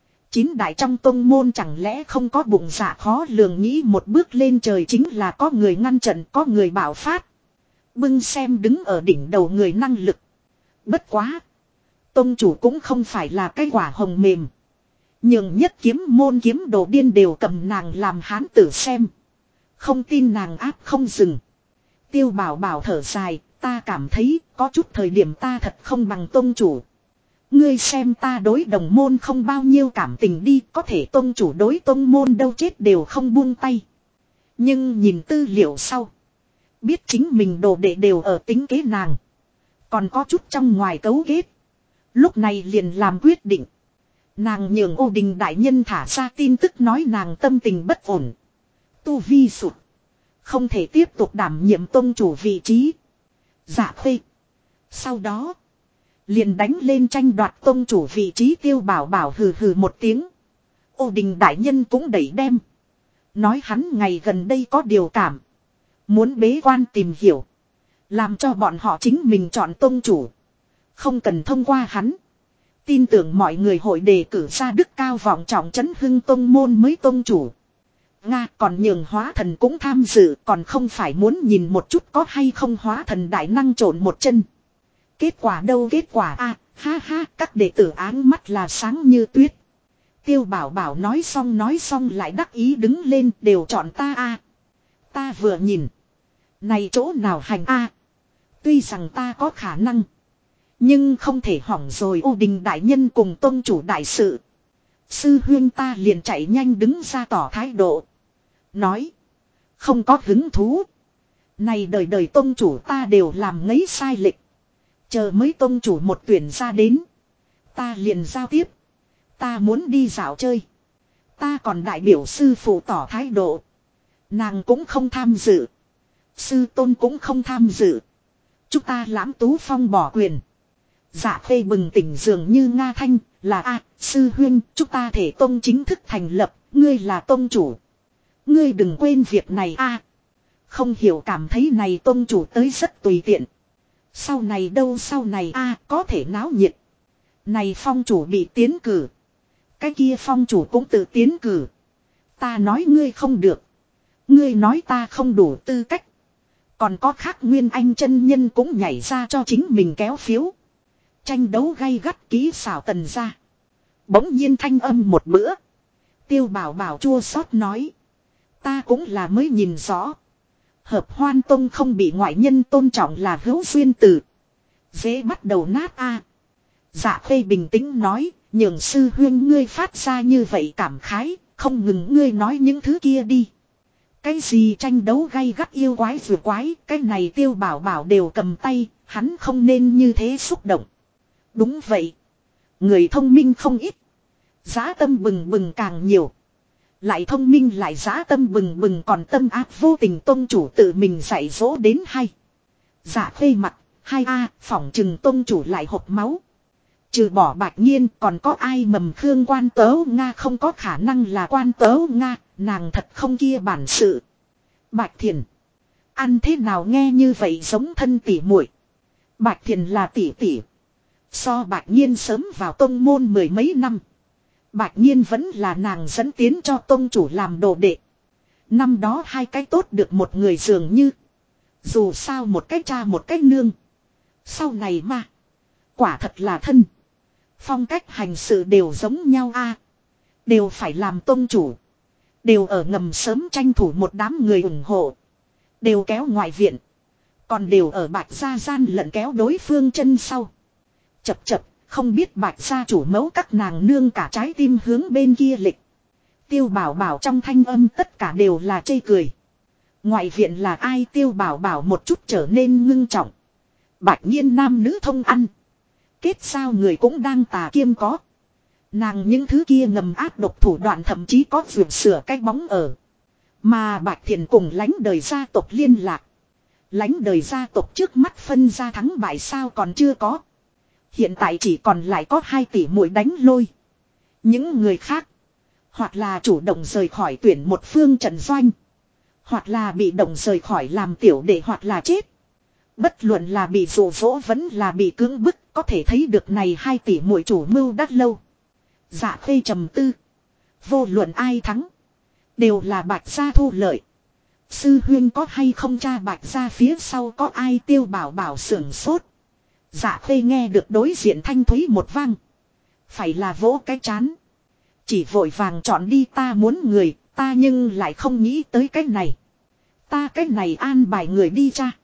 9 đại trong tông môn chẳng lẽ không có bụng dạ khó lường nghĩ một bước lên trời chính là có người ngăn trận có người bảo phát. Bưng xem đứng ở đỉnh đầu người năng lực. Bất quá. Tông chủ cũng không phải là cái quả hồng mềm. Nhưng nhất kiếm môn kiếm đồ điên đều cầm nàng làm hán tử xem. Không tin nàng áp không dừng. Tiêu Bảo Bảo thở dài, ta cảm thấy có chút thời điểm ta thật không bằng tông chủ. Ngươi xem ta đối đồng môn không bao nhiêu cảm tình đi, có thể tông chủ đối tông môn đâu chết đều không buông tay. Nhưng nhìn tư liệu sau. Biết chính mình đồ đệ đều ở tính kế nàng. Còn có chút trong ngoài cấu kết. Lúc này liền làm quyết định. Nàng nhường ô đình đại nhân thả ra tin tức nói nàng tâm tình bất ổn. Tu vi sụt. Không thể tiếp tục đảm nhiệm tông chủ vị trí. Dạ Khê. Sau đó. Liền đánh lên tranh đoạt tông chủ vị trí. Tiêu Bảo Bảo hừ hừ một tiếng. Ô đình đại nhân cũng đẩy đem. Nói hắn ngày gần đây có điều cảm. Muốn bế quan tìm hiểu. Làm cho bọn họ chính mình chọn tông chủ. Không cần thông qua hắn. Tin tưởng mọi người hội đề cử ra đức cao vọng trọng trấn hưng tông môn mới tông chủ. Nga còn nhường hóa thần cũng tham dự còn không phải muốn nhìn một chút có hay không hóa thần đại năng trộn một chân. Kết quả đâu kết quả a ha ha các đệ tử áng mắt là sáng như tuyết. Tiêu Bảo Bảo nói xong lại đắc ý đứng lên đều chọn ta a. Ta vừa nhìn. Này chỗ nào hành a. Tuy rằng ta có khả năng. Nhưng không thể hỏng rồi U Đình đại nhân cùng tông chủ đại sự. Sư huyên ta liền chạy nhanh đứng ra tỏ thái độ. Nói. Không có hứng thú. Này đời đời tông chủ ta đều làm ngấy sai lệch. Chờ mới tông chủ một tuyển ra đến. Ta liền giao tiếp. Ta muốn đi dạo chơi. Ta còn đại biểu sư phụ tỏ thái độ. Nàng cũng không tham dự. Sư tôn cũng không tham dự. Chúng ta Lãm Tú Phong bỏ quyền. Dạ Khê bừng tỉnh dường như Nga Thanh là sư huyên, chúng ta thể tông chính thức thành lập, ngươi là tông chủ. Ngươi đừng quên việc này Không hiểu cảm thấy này tông chủ tới rất tùy tiện. Sau này đâu sau này có thể náo nhiệt. Này phong chủ bị tiến cử. Cái kia phong chủ cũng tự tiến cử. Ta nói ngươi không được. Ngươi nói ta không đủ tư cách. Còn có khác Nguyên Anh chân nhân cũng nhảy ra cho chính mình kéo phiếu. Tranh đấu gay gắt kỹ xảo Tần ra. Bỗng nhiên thanh âm một bữa. Tiêu Bảo Bảo chua xót nói. Ta cũng là mới nhìn rõ. Hợp Hoan Tông không bị ngoại nhân tôn trọng là hữu duyên tử. Dễ bắt đầu nát Dạ Khê bình tĩnh nói. Nhường sư huyên ngươi phát ra như vậy cảm khái. Không ngừng ngươi nói những thứ kia đi. Cái gì tranh đấu gay gắt yêu quái vừa quái. Cái này Tiêu Bảo Bảo đều cầm tay. Hắn không nên như thế xúc động. Đúng vậy. Người thông minh không ít. Dã tâm bừng bừng càng nhiều. Lại thông minh lại dã tâm bừng bừng còn tâm ác vô tình tông chủ tự mình dạy dỗ đến hay. Dạ Khê mặt, phỏng chừng tông chủ lại hộc máu. Trừ bỏ Bạch Nhiên còn có ai mầm Khương Quan Tớ Nga không có khả năng là Quan Tớ Nga, nàng thật không kia bản sự. Bạch Thiền. Ăn thế nào nghe như vậy giống thân tỉ muội. Bạch Thiền là tỷ tỷ. So Bạch Nhiên sớm vào tông môn mười mấy năm. Bạch Nhiên vẫn là nàng dẫn tiến cho tông chủ làm đồ đệ. Năm đó hai cái tốt được một người dường như. Dù sao một cái cha một cái nương. Sau này mà. Quả thật là thân. Phong cách hành sự đều giống nhau Đều phải làm tông chủ. Đều ở ngầm sớm tranh thủ một đám người ủng hộ. Đều kéo ngoại viện. Còn đều ở Bạch gia gian lận kéo đối phương chân sau. Chập chập. Không biết Bạch gia chủ mẫu các nàng nương cả trái tim hướng bên kia lịch. Tiêu Bảo Bảo trong thanh âm tất cả đều là chê cười. Ngoại viện là ai Tiêu Bảo Bảo một chút trở nên ngưng trọng. Bạch Nhiên nam nữ thông ăn. Kết sao người cũng đang tà kiêm có. Nàng những thứ kia ngầm áp độc thủ đoạn thậm chí có vượt sửa cái bóng ở. Mà Bạch Thiền cùng lãnh đời gia tộc liên lạc. Lãnh đời gia tộc trước mắt phân ra thắng bại sao còn chưa có. Hiện tại chỉ còn lại có 2 tỷ muội đánh lôi. Những người khác. Hoặc là chủ động rời khỏi tuyển một phương trận doanh. Hoặc là bị động rời khỏi làm tiểu đệ hoặc là chết. Bất luận là bị dụ dỗ vẫn là bị cưỡng bức. Có thể thấy được này 2 tỷ muội chủ mưu đắt lâu. Dạ Khê trầm tư. Vô luận ai thắng. Đều là Bạch gia thu lợi. Sư huyên có hay không tra Bạch gia phía sau có ai Tiêu Bảo Bảo sưởng sốt. Dạ Khê nghe được đối diện thanh thúy một vang. Phải là vỗ cái chán. Chỉ vội vàng chọn đi ta muốn người. Ta nhưng lại không nghĩ tới cái này. Ta cái này an bài người đi cha.